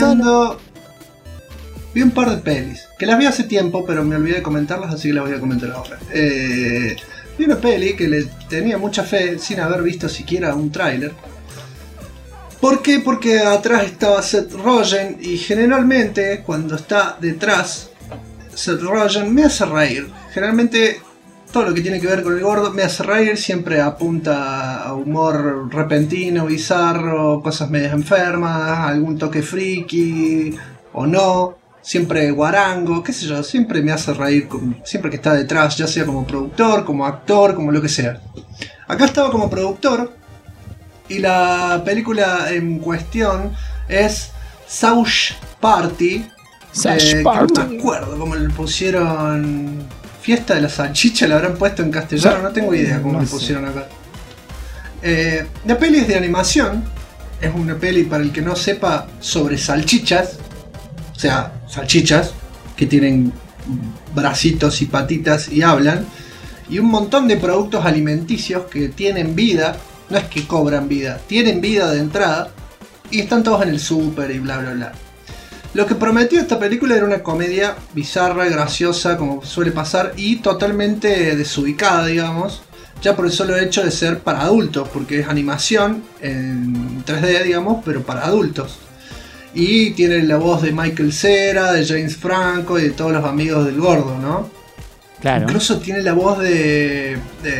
Vi un par de pelis que las vi hace tiempo, pero me olvidé de comentarlas, así que las voy a comentar ahora. Vi una peli que le tenía mucha fe sin haber visto siquiera un tráiler. ¿Por qué? Porque atrás estaba Seth Rogen y generalmente cuando está detrás Seth Rogen me hace reír. generalmente todo lo que tiene que ver con el gordo me hace reír, siempre apunta a humor repentino, bizarro, cosas medias enfermas, algún toque friki o no, siempre guarango, qué sé yo, siempre me hace reír, siempre que está detrás, ya sea como productor, como actor, como lo que sea. Acá estaba como productor y la película en cuestión es Sausage Party. No me acuerdo cómo le pusieron. Fiesta de la salchicha la habrán puesto en castellano, no tengo idea cómo le pusieron acá. La peli es de animación, es una peli, para el que no sepa, sobre salchichas, o sea, salchichas que tienen bracitos y patitas y hablan, y un montón de productos alimenticios que tienen vida, no es que cobran vida, tienen vida de entrada, y están todos en el súper y bla bla bla. Lo que prometió esta película era una comedia bizarra, graciosa, como suele pasar, y totalmente desubicada, digamos, ya por el solo hecho de ser para adultos, porque es animación en 3D, digamos, pero para adultos. Y tiene la voz de Michael Cera, de James Franco y de todos los amigos del gordo, ¿no? Claro. Incluso tiene la voz de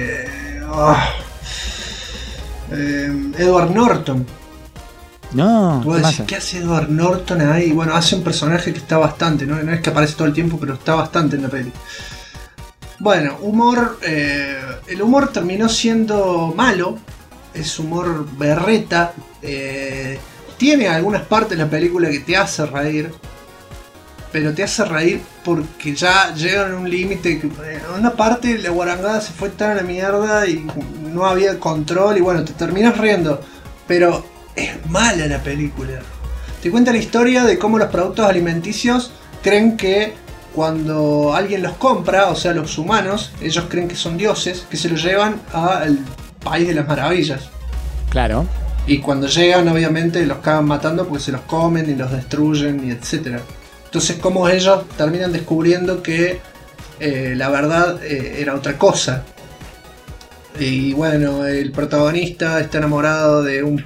Edward Norton. No, Puedo decir, ¿qué hace Edward Norton ahí? Bueno, hace un personaje que está bastante, no es que aparece todo el tiempo, pero está bastante en la peli. Bueno, humor. El humor terminó siendo malo. Es humor berreta. Tiene algunas partes de la película que te hace reír. Pero te hace reír porque ya llegan a un límite. En una parte la guarangada se fue tan a la mierda y no había control. Y bueno, te terminas riendo. Pero es mala la película. Te cuenta la historia de cómo los productos alimenticios creen que cuando alguien los compra, o sea los humanos, ellos creen que son dioses, que se los llevan al país de las maravillas. Claro. Y cuando llegan, obviamente los acaban matando porque se los comen y los destruyen y etcétera. Entonces, como ellos terminan descubriendo que la verdad era otra cosa. Y bueno, el protagonista está enamorado de un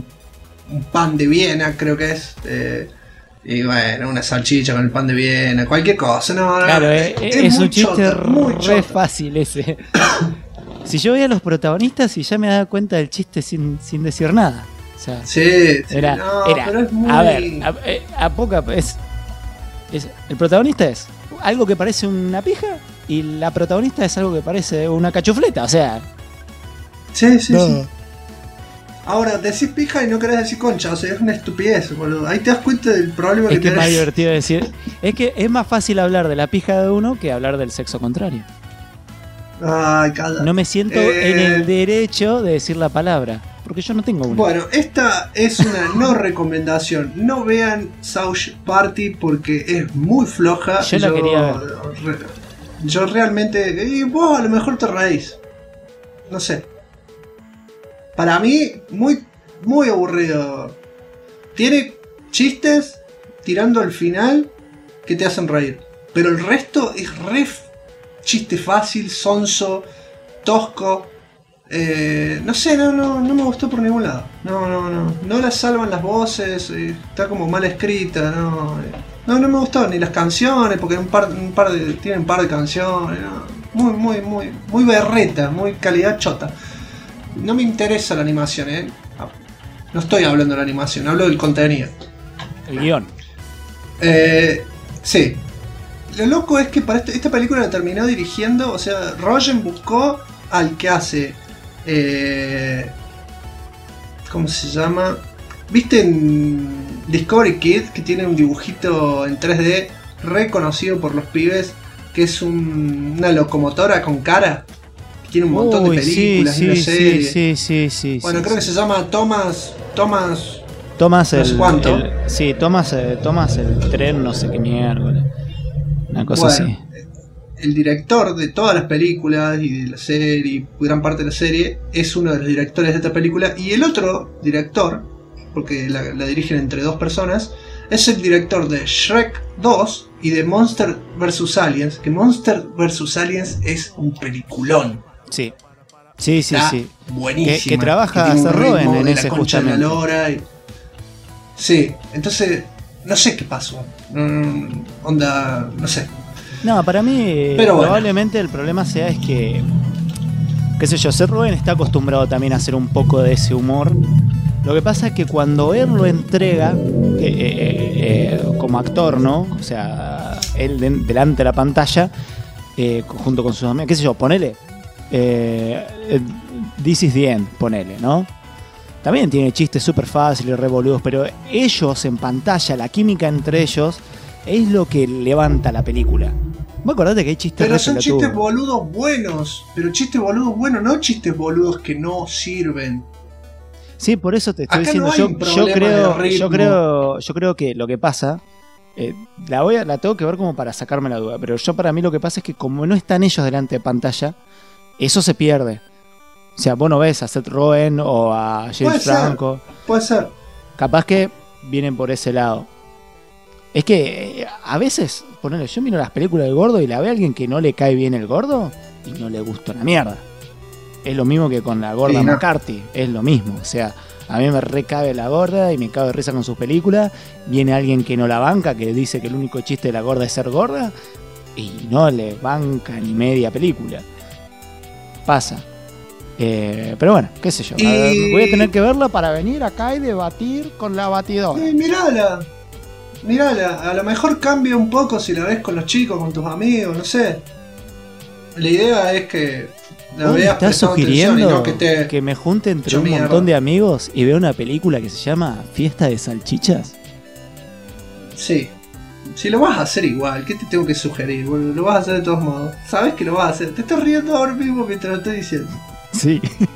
pan de Viena, creo que es. Y bueno, una salchicha con el pan de Viena, cualquier cosa. No, claro, es un chiste muy re fácil ese. Si yo veía a los protagonistas y ya me daba cuenta del chiste sin decir nada. O sea, sí, era, pero es muy... A ver, a poca el protagonista es algo que parece una pija y la protagonista es algo que parece una cachufleta, o sea. Sí. Ahora, decís pija y no querés decir concha, o sea, es una estupidez, boludo. Ahí te das cuenta del problema que tenés. Es más divertido decir. Es que es más fácil hablar de la pija de uno que hablar del sexo contrario. Ay, cada. No me siento en el derecho de decir la palabra, porque yo no tengo una. Bueno, esta es una no recomendación. No vean Sausage Party porque es muy floja. Yo la quería ver. Yo realmente. Y vos a lo mejor te reís. No sé. Para mí, muy, muy aburrido. Tiene chistes tirando al final que te hacen reír. Pero el resto es re chiste fácil, sonso, tosco. No sé, no me gustó por ningún lado. No la salvan las voces, está como mal escrita, no me gustó ni las canciones, porque tienen un par de canciones, muy berreta, muy calidad chota. No me interesa la animación, no estoy hablando de la animación, hablo del contenido. El guión. Sí. Lo loco es que para esta película la terminó dirigiendo, o sea, Rogen buscó al que hace... ¿cómo se llama? ¿Viste en Discovery Kid que tiene un dibujito en 3D reconocido por los pibes que es una locomotora con cara? Que tiene un montón de películas y una serie. Sí. Bueno, creo que se llama Thomas Thomas no sé cuánto. Thomas el tren, no sé qué mierda. Una cosa así. El director de todas las películas y de la serie, gran parte de la serie, es uno de los directores de esta película. Y el otro director, porque la dirigen entre dos personas, es el director de Shrek 2 y de Monster vs. Aliens. Que Monster vs. Aliens es un peliculón. Sí. Buenísimo. Que trabaja Seth Rogen en ese justamente. Sí, entonces no sé qué pasó. No sé. No, para mí Pero bueno. probablemente el problema sea es que, qué sé yo, Seth Rogen está acostumbrado también a hacer un poco de ese humor. Lo que pasa es que cuando él lo entrega como actor, ¿no? O sea, él delante de la pantalla, junto con sus amigos, qué sé yo, ponele This is the End, ponele, ¿no? También tiene chistes súper fáciles, revoludos, pero ellos en pantalla, la química entre ellos, es lo que levanta la película. Vos acordate que hay chistes Pero son pelotudos. chistes boludos buenos. Pero chistes boludos buenos, no chistes boludos que no sirven. Sí, por eso te estoy Acá diciendo. no hay un problema de ritmo. Yo creo que lo que pasa. La tengo que ver como para sacarme la duda. Pero para mí lo que pasa es que como no están ellos delante de pantalla, eso se pierde. O sea, vos no ves a Seth Rogen o a James Franco. Puede ser. Capaz que vienen por ese lado. Es que a veces, ponele, yo miro las películas del gordo y la ve a alguien que no le cae bien el gordo y no le gusta una mierda. Es lo mismo que con la gorda Sí, no. McCarthy, es lo mismo. O sea, a mí me recabe la gorda y me cago de risa con sus películas. Viene alguien que no la banca, que dice que el único chiste de la gorda es ser gorda y no le banca ni media película. Pasa. Pero bueno, qué sé yo. Voy a tener que verla para venir acá y debatir con la batidora. Mirala. Mirala. A lo mejor cambia un poco si la ves con los chicos, con tus amigos, no sé. La idea es que la ¿Vos me veas estás prestando atención y sugiriendo no que te... que me junte entre Yo un mierda. montón de amigos y vea una película que se llama Fiesta de Salchichas? Sí. Si lo vas a hacer igual, ¿qué te tengo que sugerir? Bueno, lo vas a hacer de todos modos. Sabes que lo vas a hacer. Te estás riendo ahora mismo mientras lo estoy diciendo. Sí.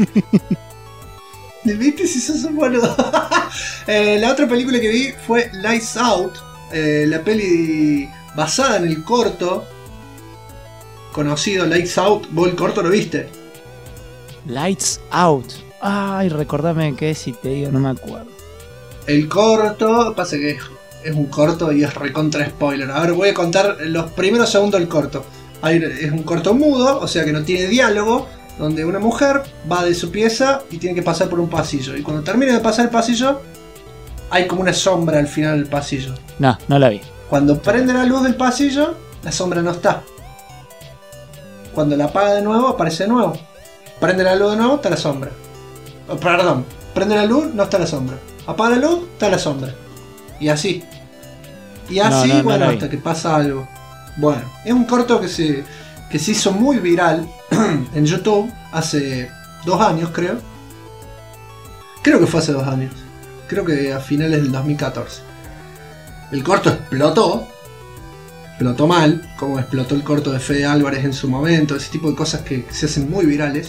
¿Viste si sos un boludo? La otra película que vi fue Lights Out. La peli basada en el corto conocido Lights Out. ¿Vos el corto lo viste? Lights Out. Ay, recordame que si te digo, no me acuerdo. El corto, pasa que es un corto y es recontra spoiler. A ver, voy a contar los primeros segundos del corto. Es un corto mudo, o sea que no tiene diálogo, donde una mujer va de su pieza y tiene que pasar por un pasillo. Y cuando termina de pasar el pasillo, hay como una sombra al final del pasillo. No, no la vi. Cuando prende la luz del pasillo, la sombra no está. Cuando la apaga de nuevo, aparece de nuevo. Prende la luz de nuevo, está la sombra. Oh, perdón, prende la luz, no está la sombra. Apaga la luz, está la sombra. Y así. Y así, No bueno, la vi. hasta que pasa algo. Bueno, es un corto que se hizo muy viral en YouTube hace 2 años, creo. Creo que fue hace 2 años. Creo que a finales del 2014. El corto explotó. Explotó mal, como explotó el corto de Fede Álvarez en su momento. Ese tipo de cosas que se hacen muy virales.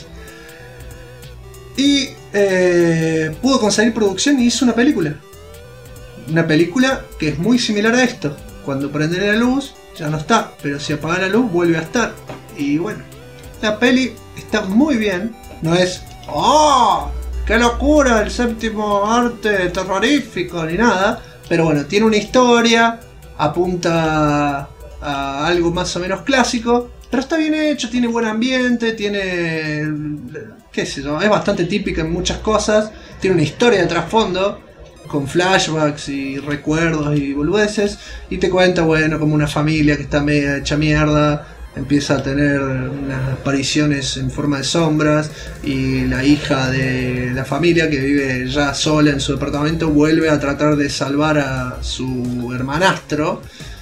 Y pudo conseguir producción y hizo una película. Una película que es muy similar a esto. Cuando prende la luz, ya no está. Pero si apaga la luz, vuelve a estar. Y bueno, la peli está muy bien. No es... ¡Oh! ¡Qué locura! El séptimo arte terrorífico, ni nada. Pero bueno, tiene una historia. Apunta a algo más o menos clásico. Pero está bien hecho, tiene buen ambiente, tiene... qué sé yo, es bastante típica en muchas cosas. Tiene una historia de trasfondo, con flashbacks y recuerdos y boludeces. Y te cuenta, bueno, como una familia que está media hecha mierda empieza a tener unas apariciones en forma de sombras. Y la hija de la familia, que vive ya sola en su departamento, vuelve a tratar de salvar a su hermanastro.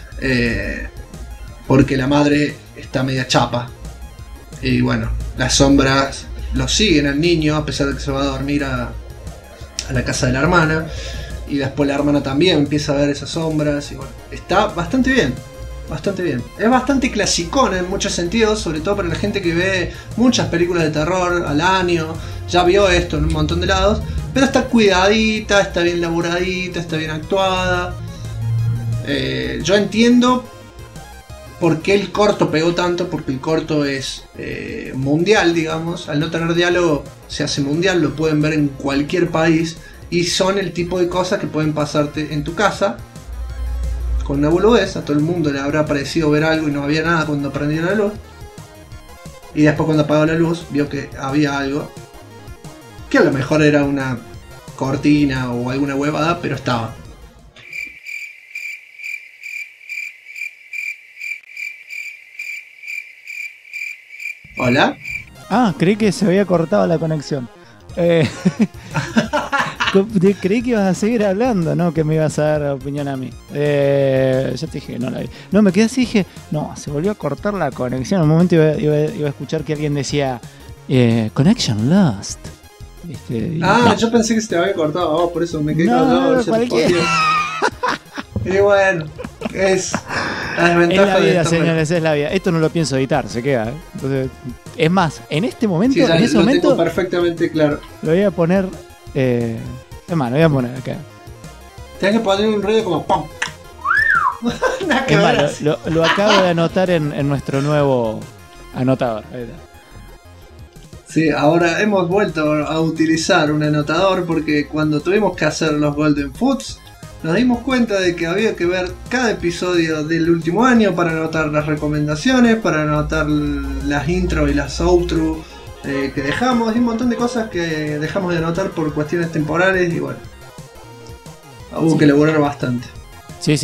Porque la madre está media chapa. Y bueno, las sombras lo siguen al niño, a pesar de que se va a dormir a la casa de la hermana. Y después la hermana también empieza a ver esas sombras. Y bueno, está bastante bien. Bastante bien. Es bastante clasicón en muchos sentidos, sobre todo para la gente que ve muchas películas de terror al año. Ya vio esto en un montón de lados. Pero está cuidadita, está bien laburadita, está bien actuada. Yo entiendo por qué el corto pegó tanto, porque el corto es mundial, digamos. Al no tener diálogo se hace mundial, lo pueden ver en cualquier país. Y son el tipo de cosas que pueden pasarte en tu casa. Con una boludez, a todo el mundo le habrá parecido ver algo y no había nada cuando prendió la luz. Y después cuando apagó la luz, vio que había algo. Que a lo mejor era una cortina o alguna huevada, pero estaba. ¿Hola? Ah, creí que se había cortado la conexión. Creí que ibas a seguir hablando, ¿no? Que me ibas a dar opinión a mí. Ya te dije que no la vi. No, me quedé así y dije, no, se volvió a cortar la conexión. En un momento iba a escuchar que alguien decía, Connection lost. ¿Viste? No. Yo pensé que se te había cortado a vos, por eso me quedé callado. Y bueno, es la desventaja es la vida, de señores, es la vida. Esto no lo pienso editar, se queda. Entonces, es más, en este momento, sí, en ese lo momento, tengo perfectamente claro. Lo voy a poner. Es más, lo voy a poner acá. Tienes que poner un ruido como ¡pum! Es más, lo acabo de anotar en nuestro nuevo anotador. Ahí está. Sí, ahora hemos vuelto a utilizar un anotador porque cuando tuvimos que hacer los Golden Foods nos dimos cuenta de que había que ver cada episodio del último año para anotar las recomendaciones, para anotar las intro y las outro que dejamos y un montón de cosas que dejamos de anotar por cuestiones temporales y bueno, hubo que elaborar bastante. Sí.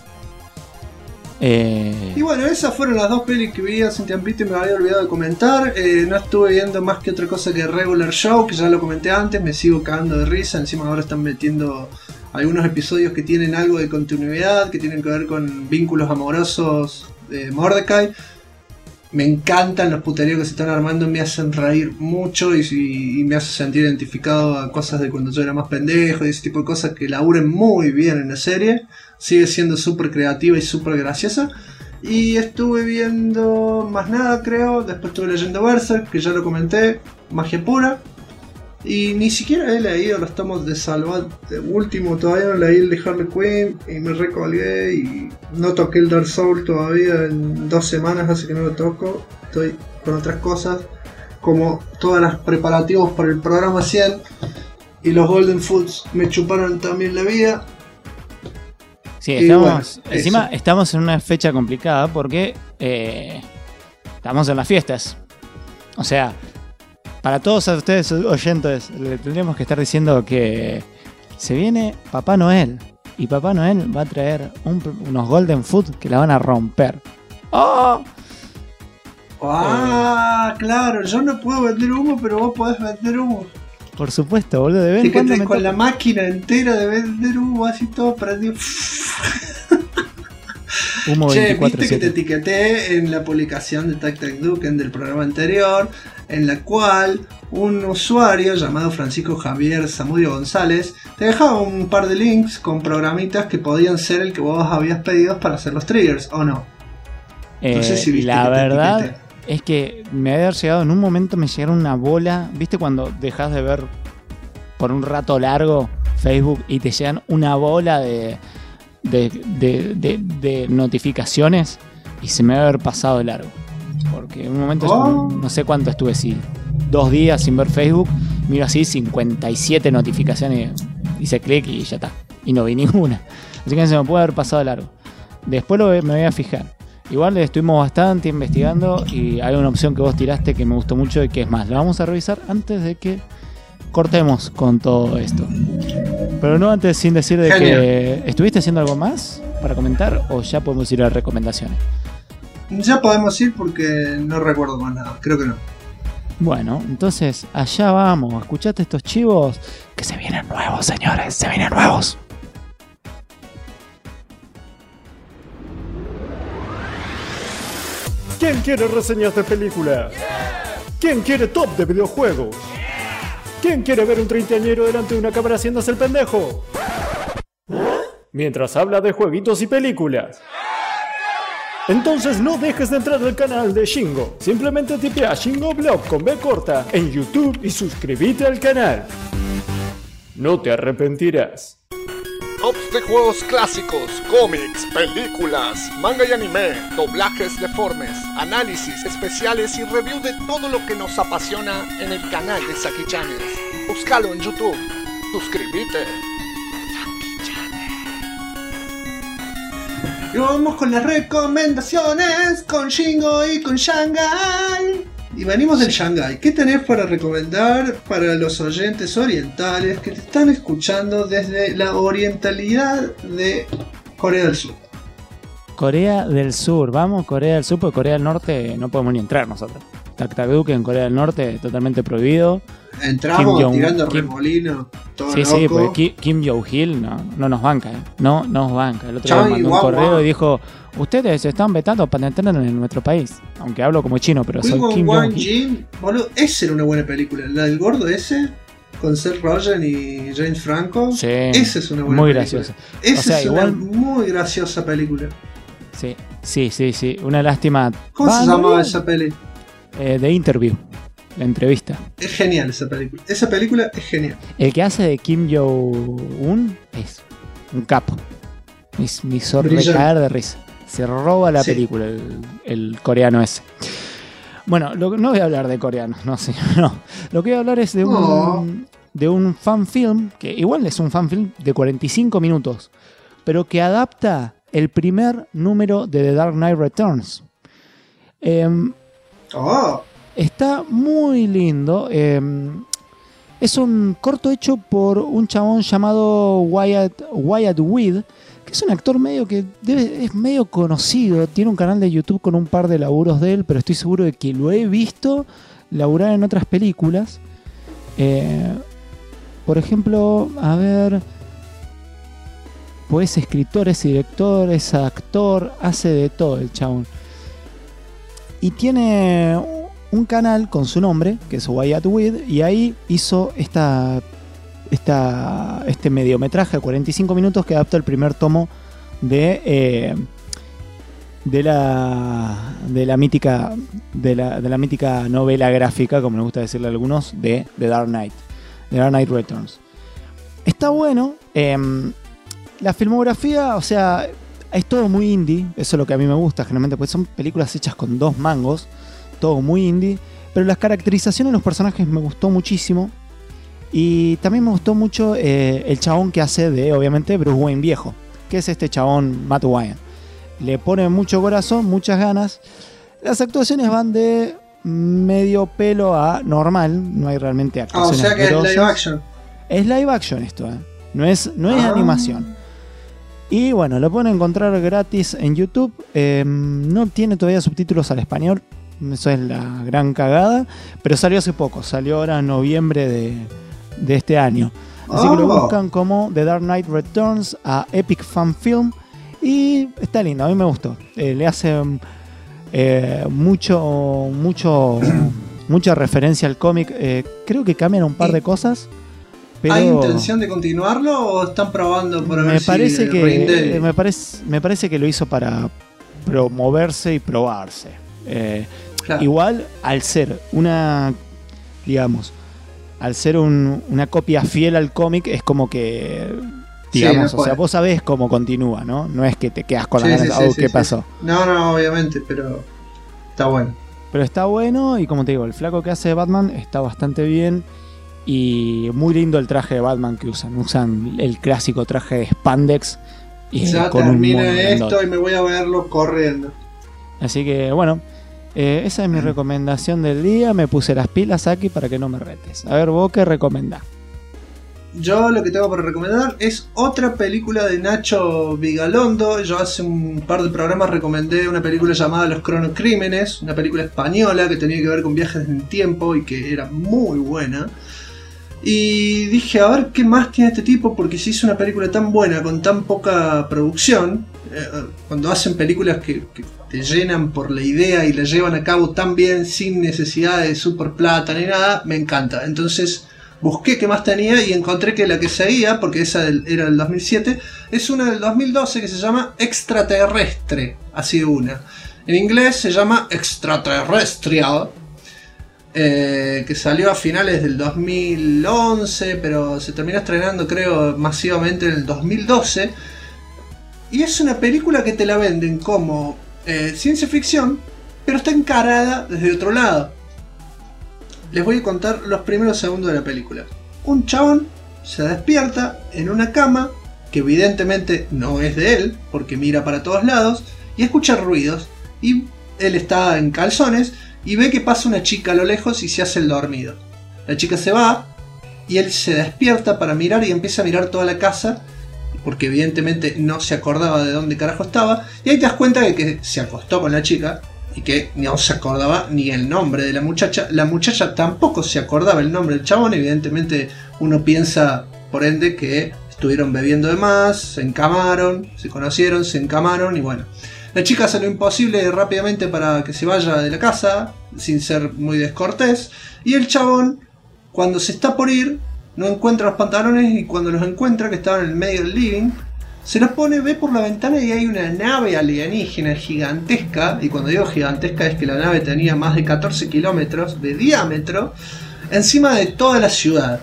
Y bueno, esas fueron las dos pelis que vi hace un tiempito y me había olvidado de comentar. No estuve viendo más que otra cosa que Regular Show, que ya lo comenté antes, me sigo cagando de risa. Encima ahora están metiendo algunos episodios que tienen algo de continuidad, que tienen que ver con vínculos amorosos de Mordecai. Me encantan los puteríos que se están armando, me hacen reír mucho y me hace sentir identificado a cosas de cuando yo era más pendejo y ese tipo de cosas que laburen muy bien en la serie. Sigue siendo súper creativa y súper graciosa. Y estuve viendo más nada, creo. Después estuve leyendo Berserk, que ya lo comenté, magia pura. Y ni siquiera he leído los tomos de Salvat último, todavía no leí el de Harley Quinn y me recolgué y no toqué el Dark Souls todavía en 2 semanas, así que no lo toco. Estoy con otras cosas, como todos los preparativos para el programa 100 y los Golden Foods me chuparon también la vida. Sí, estamos en una fecha complicada porque estamos en las fiestas. O sea, para todos ustedes oyentes, le tendríamos que estar diciendo que se viene Papá Noel. Y Papá Noel va a traer unos Golden Food que la van a romper. ¡Oh! Claro, yo no puedo vender humo, pero vos podés vender humo. Por supuesto, boludo, de vez en cuando con la máquina entera de vender humo, así todo prendido. Humo 24/7. Viste que te etiqueté en la publicación de Tac Tac Duken del programa anterior, en la cual un usuario llamado Francisco Javier Zamudio González te dejaba un par de links con programitas que podían ser el que vos habías pedido para hacer los triggers, ¿o no? No sé si viste. La verdad es que me había llegado, en un momento me llegaron una bola, ¿viste cuando dejas de ver por un rato largo Facebook y te llegan una bola de notificaciones? Y se me va a haber pasado de largo, porque en un momento no sé cuánto estuve, si 2 días sin ver Facebook, miro así 57 notificaciones, hice clic y ya está, y no vi ninguna, así que se me puede haber pasado de largo. Después me voy a fijar. Igual estuvimos bastante investigando y hay una opción que vos tiraste que me gustó mucho y que es más, la vamos a revisar antes de que cortemos con todo esto. Pero no antes, sin decir de que ¿estuviste haciendo algo más para comentar o ya podemos ir a recomendaciones? Ya podemos ir porque no recuerdo más nada, creo que no. Bueno, entonces allá vamos. ¿Escuchaste estos chivos? Que se vienen nuevos, señores, se vienen nuevos. ¿Quién quiere reseñas de película? ¿Quién quiere top de videojuegos? ¿Quién quiere ver un treintañero delante de una cámara haciéndose el pendejo? Mientras habla de jueguitos y películas. Entonces no dejes de entrar al canal de Shingo. Simplemente tipea Shingo Blog con B corta en YouTube y suscríbete al canal. No te arrepentirás. Tops de juegos clásicos, cómics, películas, manga y anime, doblajes deformes, análisis especiales y review de todo lo que nos apasiona en el canal de Saki Channels. Búscalo en YouTube. Suscríbete. Y vamos con las recomendaciones con Shingo y con Shanghai. Y venimos del Shanghai. ¿Qué tenés para recomendar para los oyentes orientales que te están escuchando desde la orientalidad de Corea del Sur? Corea del Sur, vamos, Corea del Sur, porque Corea del Norte no podemos ni entrar nosotros. Tac Tac Duke en Corea del Norte, totalmente prohibido. Entramos tirando remolino, todo sí, loco. Sí, porque Kim Jong-il no nos banca, no nos banca. El otro día Chai, mandó un guau, correo guau. y dijo, ustedes están vetando para entrar en nuestro país. Aunque hablo como chino, pero soy Qui-Gon Kim Wan Jong-il. Jinn, boludo, esa era una buena película. La del gordo ese, con Seth Rogen y James Franco. Sí, Esa es una buena muy película. graciosa. Esa O sea, es igual- una muy graciosa película. Sí. Una lástima. ¿Cómo se Va, no, llamaba esa peli? The Interview, la entrevista. Es genial esa película. Esa película es genial. El que hace de Kim Jong-un es un capo. Me hizo Brillante. recaer de risa. Se roba la Sí. película el coreano ese. Bueno, no voy a hablar de coreanos, no sé. No. Lo que voy a hablar es de un fan film, que igual es un fan film de 45 minutos, pero que adapta el primer número de The Dark Knight Returns. Oh, Está muy lindo. Es un corto hecho por un chabón llamado Wyatt Weed, que es un actor medio que es medio conocido. Tiene un canal de YouTube con un par de laburos de él, pero estoy seguro de que lo he visto laburar en otras películas. Por ejemplo, a ver, pues escritor, es director, es actor, hace de todo el chabón. Y tiene un canal con su nombre, que es Wyatt Weed, y ahí hizo este mediometraje de 45 minutos que adapta el primer tomo de la mítica novela gráfica, como me gusta decirle a algunos, de The Dark Knight Returns. Está bueno. La filmografía, o sea, es todo muy indie. Eso es lo que a mí me gusta generalmente, porque son películas hechas con 2 mangos, todo muy indie. Pero las caracterizaciones de los personajes me gustó muchísimo. Y también me gustó mucho el chabón que hace de, obviamente, Bruce Wayne viejo, que es este chabón Matt Ryan. Le pone mucho corazón, muchas ganas. Las actuaciones van de medio pelo a normal. No hay realmente o actuaciones sea que es grosas. live action. Es live action esto, no es animación. Y bueno, lo pueden encontrar gratis en YouTube. No tiene todavía subtítulos al español. Eso es la gran cagada. Pero salió hace poco. Salió ahora en noviembre de este año. Así que lo buscan como The Dark Knight Returns a Epic Fan Film. Y está lindo, a mí me gustó. Le hace mucha referencia al cómic. Creo que cambian un par de cosas. Pero ¿Hay intención de continuarlo o están probando para ver me parece si que rinde? me parece que lo hizo para promoverse y probarse. Claro. Igual al ser una copia fiel al cómic, es como que digamos, Sí, o sea, vos sabés cómo continúa, ¿no? No es que te quedas con Sí, la sí, ganas, sí, ¿qué sí, pasó? No, obviamente, pero está bueno. Pero está bueno y como te digo, el flaco que hace de Batman está bastante bien. Y muy lindo el traje de Batman que usan. Usan el clásico traje de spandex. Y Ya con un mono termina esto grandote. y me voy a verlo corriendo. Así que bueno, esa es mi recomendación del día. Me puse las pilas aquí para que no me retes. A ver, vos qué recomendás. Yo lo que tengo para recomendar es otra película de Nacho Vigalondo. Yo hace un par de programas recomendé una película llamada Los Cronocrímenes, una película española que tenía que ver con viajes en el tiempo y que era muy buena. Y dije, a ver qué más tiene este tipo, porque si hizo una película tan buena con tan poca producción, cuando hacen películas que te llenan por la idea y la llevan a cabo tan bien sin necesidad de super plata ni nada, me encanta. Entonces busqué qué más tenía y encontré que la que seguía, porque esa era del 2007, es una del 2012 que se llama Extraterrestre, así de una. En inglés se llama Extraterrestrial. Que salió a finales del 2011, pero se terminó estrenando creo masivamente en el 2012. Y es una película que te la venden como ciencia ficción, pero está encarada desde otro lado. Les voy a contar los primeros segundos de la película. Un chabón se despierta en una cama, que evidentemente no es de él, porque mira para todos lados, y escucha ruidos, y él está en calzones, y ve que pasa una chica a lo lejos y se hace el dormido. La chica se va y él se despierta para mirar y empieza a mirar toda la casa, porque evidentemente no se acordaba de dónde carajo estaba. Y ahí te das cuenta de que se acostó con la chica y que no se acordaba ni el nombre de la muchacha. La muchacha tampoco se acordaba el nombre del chabón. Evidentemente uno piensa, por ende, que estuvieron bebiendo de más, se encamaron, se conocieron, se encamaron y bueno. La chica hace lo imposible rápidamente para que se vaya de la casa, sin ser muy descortés. Y el chabón, cuando se está por ir, no encuentra los pantalones y cuando los encuentra, que estaban en el medio del living, se los pone, ve por la ventana y hay una nave alienígena gigantesca, y cuando digo gigantesca es que la nave tenía más de 14 kilómetros de diámetro, encima de toda la ciudad.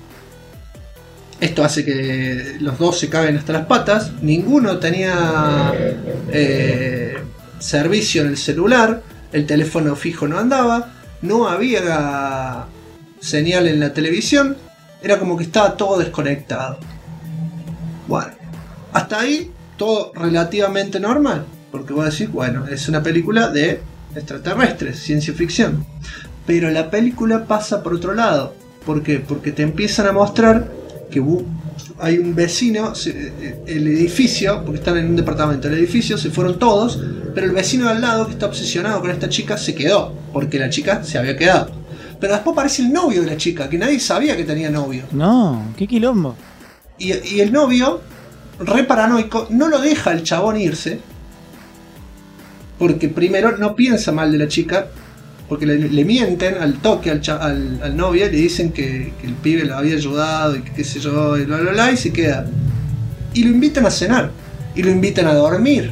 Esto hace que los dos se caguen hasta las patas, ninguno tenía servicio en el celular, el teléfono fijo no andaba, no había señal en la televisión, era como que estaba todo desconectado. Bueno. Hasta ahí todo relativamente normal, porque vos decís, bueno, es una película de extraterrestres, ciencia ficción. Pero la película pasa por otro lado. ¿Por qué? Porque te empiezan a mostrar que hay un vecino, el edificio, porque están en un departamento, el edificio se fueron todos, pero el vecino de al lado que está obsesionado con esta chica se quedó, porque la chica se había quedado. Pero después aparece el novio de la chica, que nadie sabía que tenía novio. No, qué quilombo. Y el novio, re paranoico, no lo deja el chabón irse, porque primero no piensa mal de la chica, porque le mienten al toque al novio, le dicen que el pibe lo había ayudado y que qué sé yo, y bla bla bla, y se queda. Y lo invitan a cenar, y lo invitan a dormir.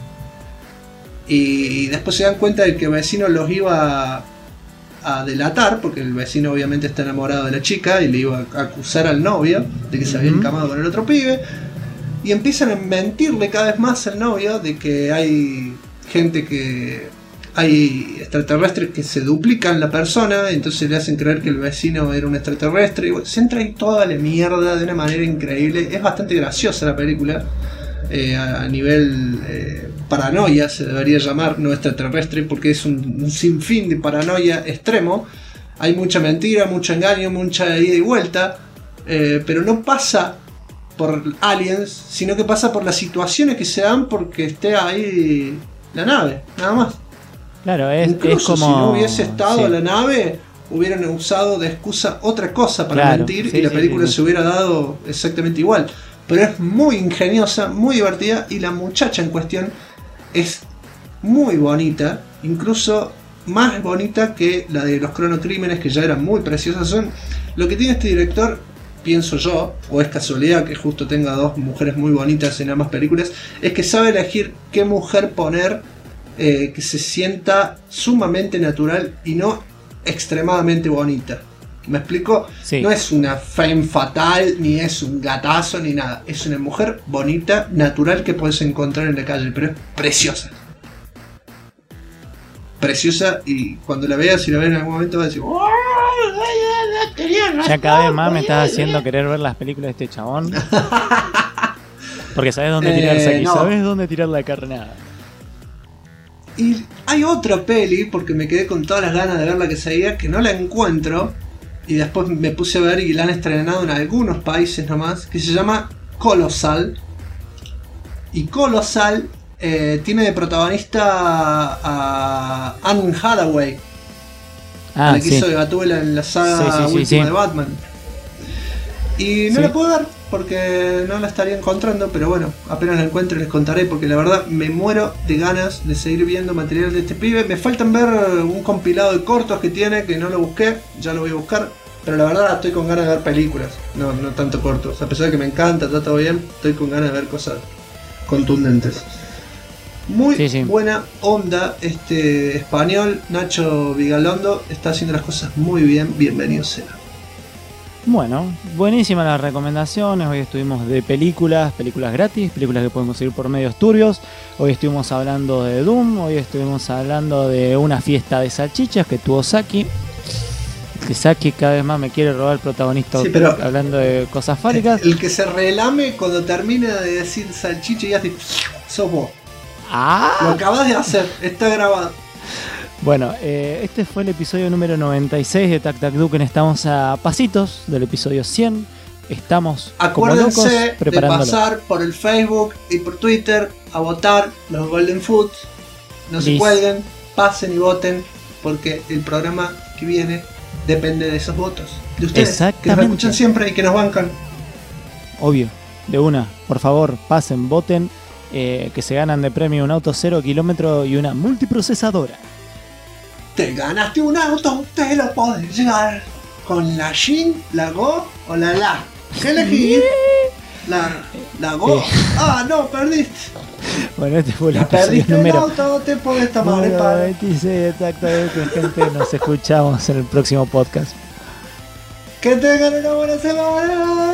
Y después se dan cuenta de que el vecino los iba a delatar, porque el vecino obviamente está enamorado de la chica y le iba a acusar al novio de que se había encamado con el otro pibe. Y empiezan a mentirle cada vez más al novio de que hay gente que... hay extraterrestres que se duplican la persona, entonces le hacen creer que el vecino era un extraterrestre. Y bueno, se entra ahí toda la mierda de una manera increíble. Es bastante graciosa la película. A nivel paranoia se debería llamar, no extraterrestre, porque es un sinfín de paranoia extremo. Hay mucha mentira, mucho engaño, mucha ida y vuelta. Pero no pasa por aliens, sino que pasa por las situaciones que se dan porque esté ahí la nave, nada más. Claro, es Incluso como... si no hubiese estado sí. la nave, hubieran usado de excusa otra cosa para Claro, mentir, sí, y la sí, película sí. se hubiera dado exactamente igual. Pero es muy ingeniosa, muy divertida, y la muchacha en cuestión es muy bonita, incluso más bonita que la de los cronocrímenes, que ya eran muy preciosas. Son lo que tiene este director, pienso yo, o es casualidad que justo tenga dos mujeres muy bonitas en ambas películas, es que sabe elegir qué mujer poner que se sienta sumamente natural y no extremadamente bonita. ¿Me explico? Sí. No es una femme fatal, ni es un gatazo, ni nada. Es una mujer bonita, natural, que puedes encontrar en la calle, pero es preciosa. Preciosa, y cuando la veas, si la ves en algún momento, vas a decir... Ya cada vez más me estás haciendo querer ver las películas de este chabón. Porque sabes dónde tirarse aquí, no. sabes dónde tirar la carnada. Y hay otra peli, porque me quedé con todas las ganas de ver la que seguía, que no la encuentro, y después me puse a ver y la han estrenado en algunos países nomás, que se llama Colossal. Y Colossal tiene de protagonista a Anne Hathaway, la que hizo de Gatúbela en la saga última de Batman. Y no la puedo ver porque no la estaría encontrando, pero bueno, apenas la encuentre les contaré, porque la verdad me muero de ganas de seguir viendo material de este pibe. Me faltan ver un compilado de cortos que tiene, que no lo busqué, ya lo voy a buscar, pero la verdad estoy con ganas de ver películas, no tanto cortos. A pesar de que me encanta, está todo bien, estoy con ganas de ver cosas contundentes. Muy buena onda este español, Nacho Vigalondo está haciendo las cosas muy bien, bienvenido sea. Bueno, buenísimas las recomendaciones. Hoy estuvimos de películas gratis, películas que podemos seguir por medios turbios. Hoy estuvimos hablando de Doom, hoy estuvimos hablando de una fiesta de salchichas que tuvo Saki. Que Saki cada vez más me quiere robar el protagonista, sí, pero hablando de cosas fálicas. El que se relame cuando termina de decir salchicha y hace... sos vos. Lo acabas de hacer, está grabado. Bueno, este fue el episodio número 96 de Tac Tac Duken. Estamos a pasitos del episodio 100. Estamos como locos preparándolo. De pasar por el Facebook y por Twitter a votar los Golden Foot. No se cuelguen. pasen y voten, porque el programa que viene depende de esos votos. De ustedes, que nos Exactamente. escuchan siempre y que nos bancan. Obvio, de una, por favor, pasen, voten, que se ganan de premio un auto 0 kilómetro y una multiprocesadora. Te ganaste un auto, te lo podés llevar con la Shin, la Go o la La. ¿Qué elegís? La Go. Ah, no, perdiste. Bueno, este fue el Ya episodio perdiste el número auto, te podés tomar el número palo. 26, exactamente, gente. Nos escuchamos en el próximo podcast. Que tengan una buena semana.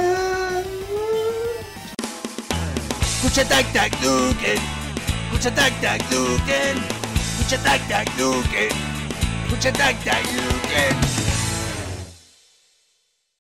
Escucha tac tac Duken. Escucha tac tac Duken. Escucha tac tac Duken. Escucha tac tac Duken.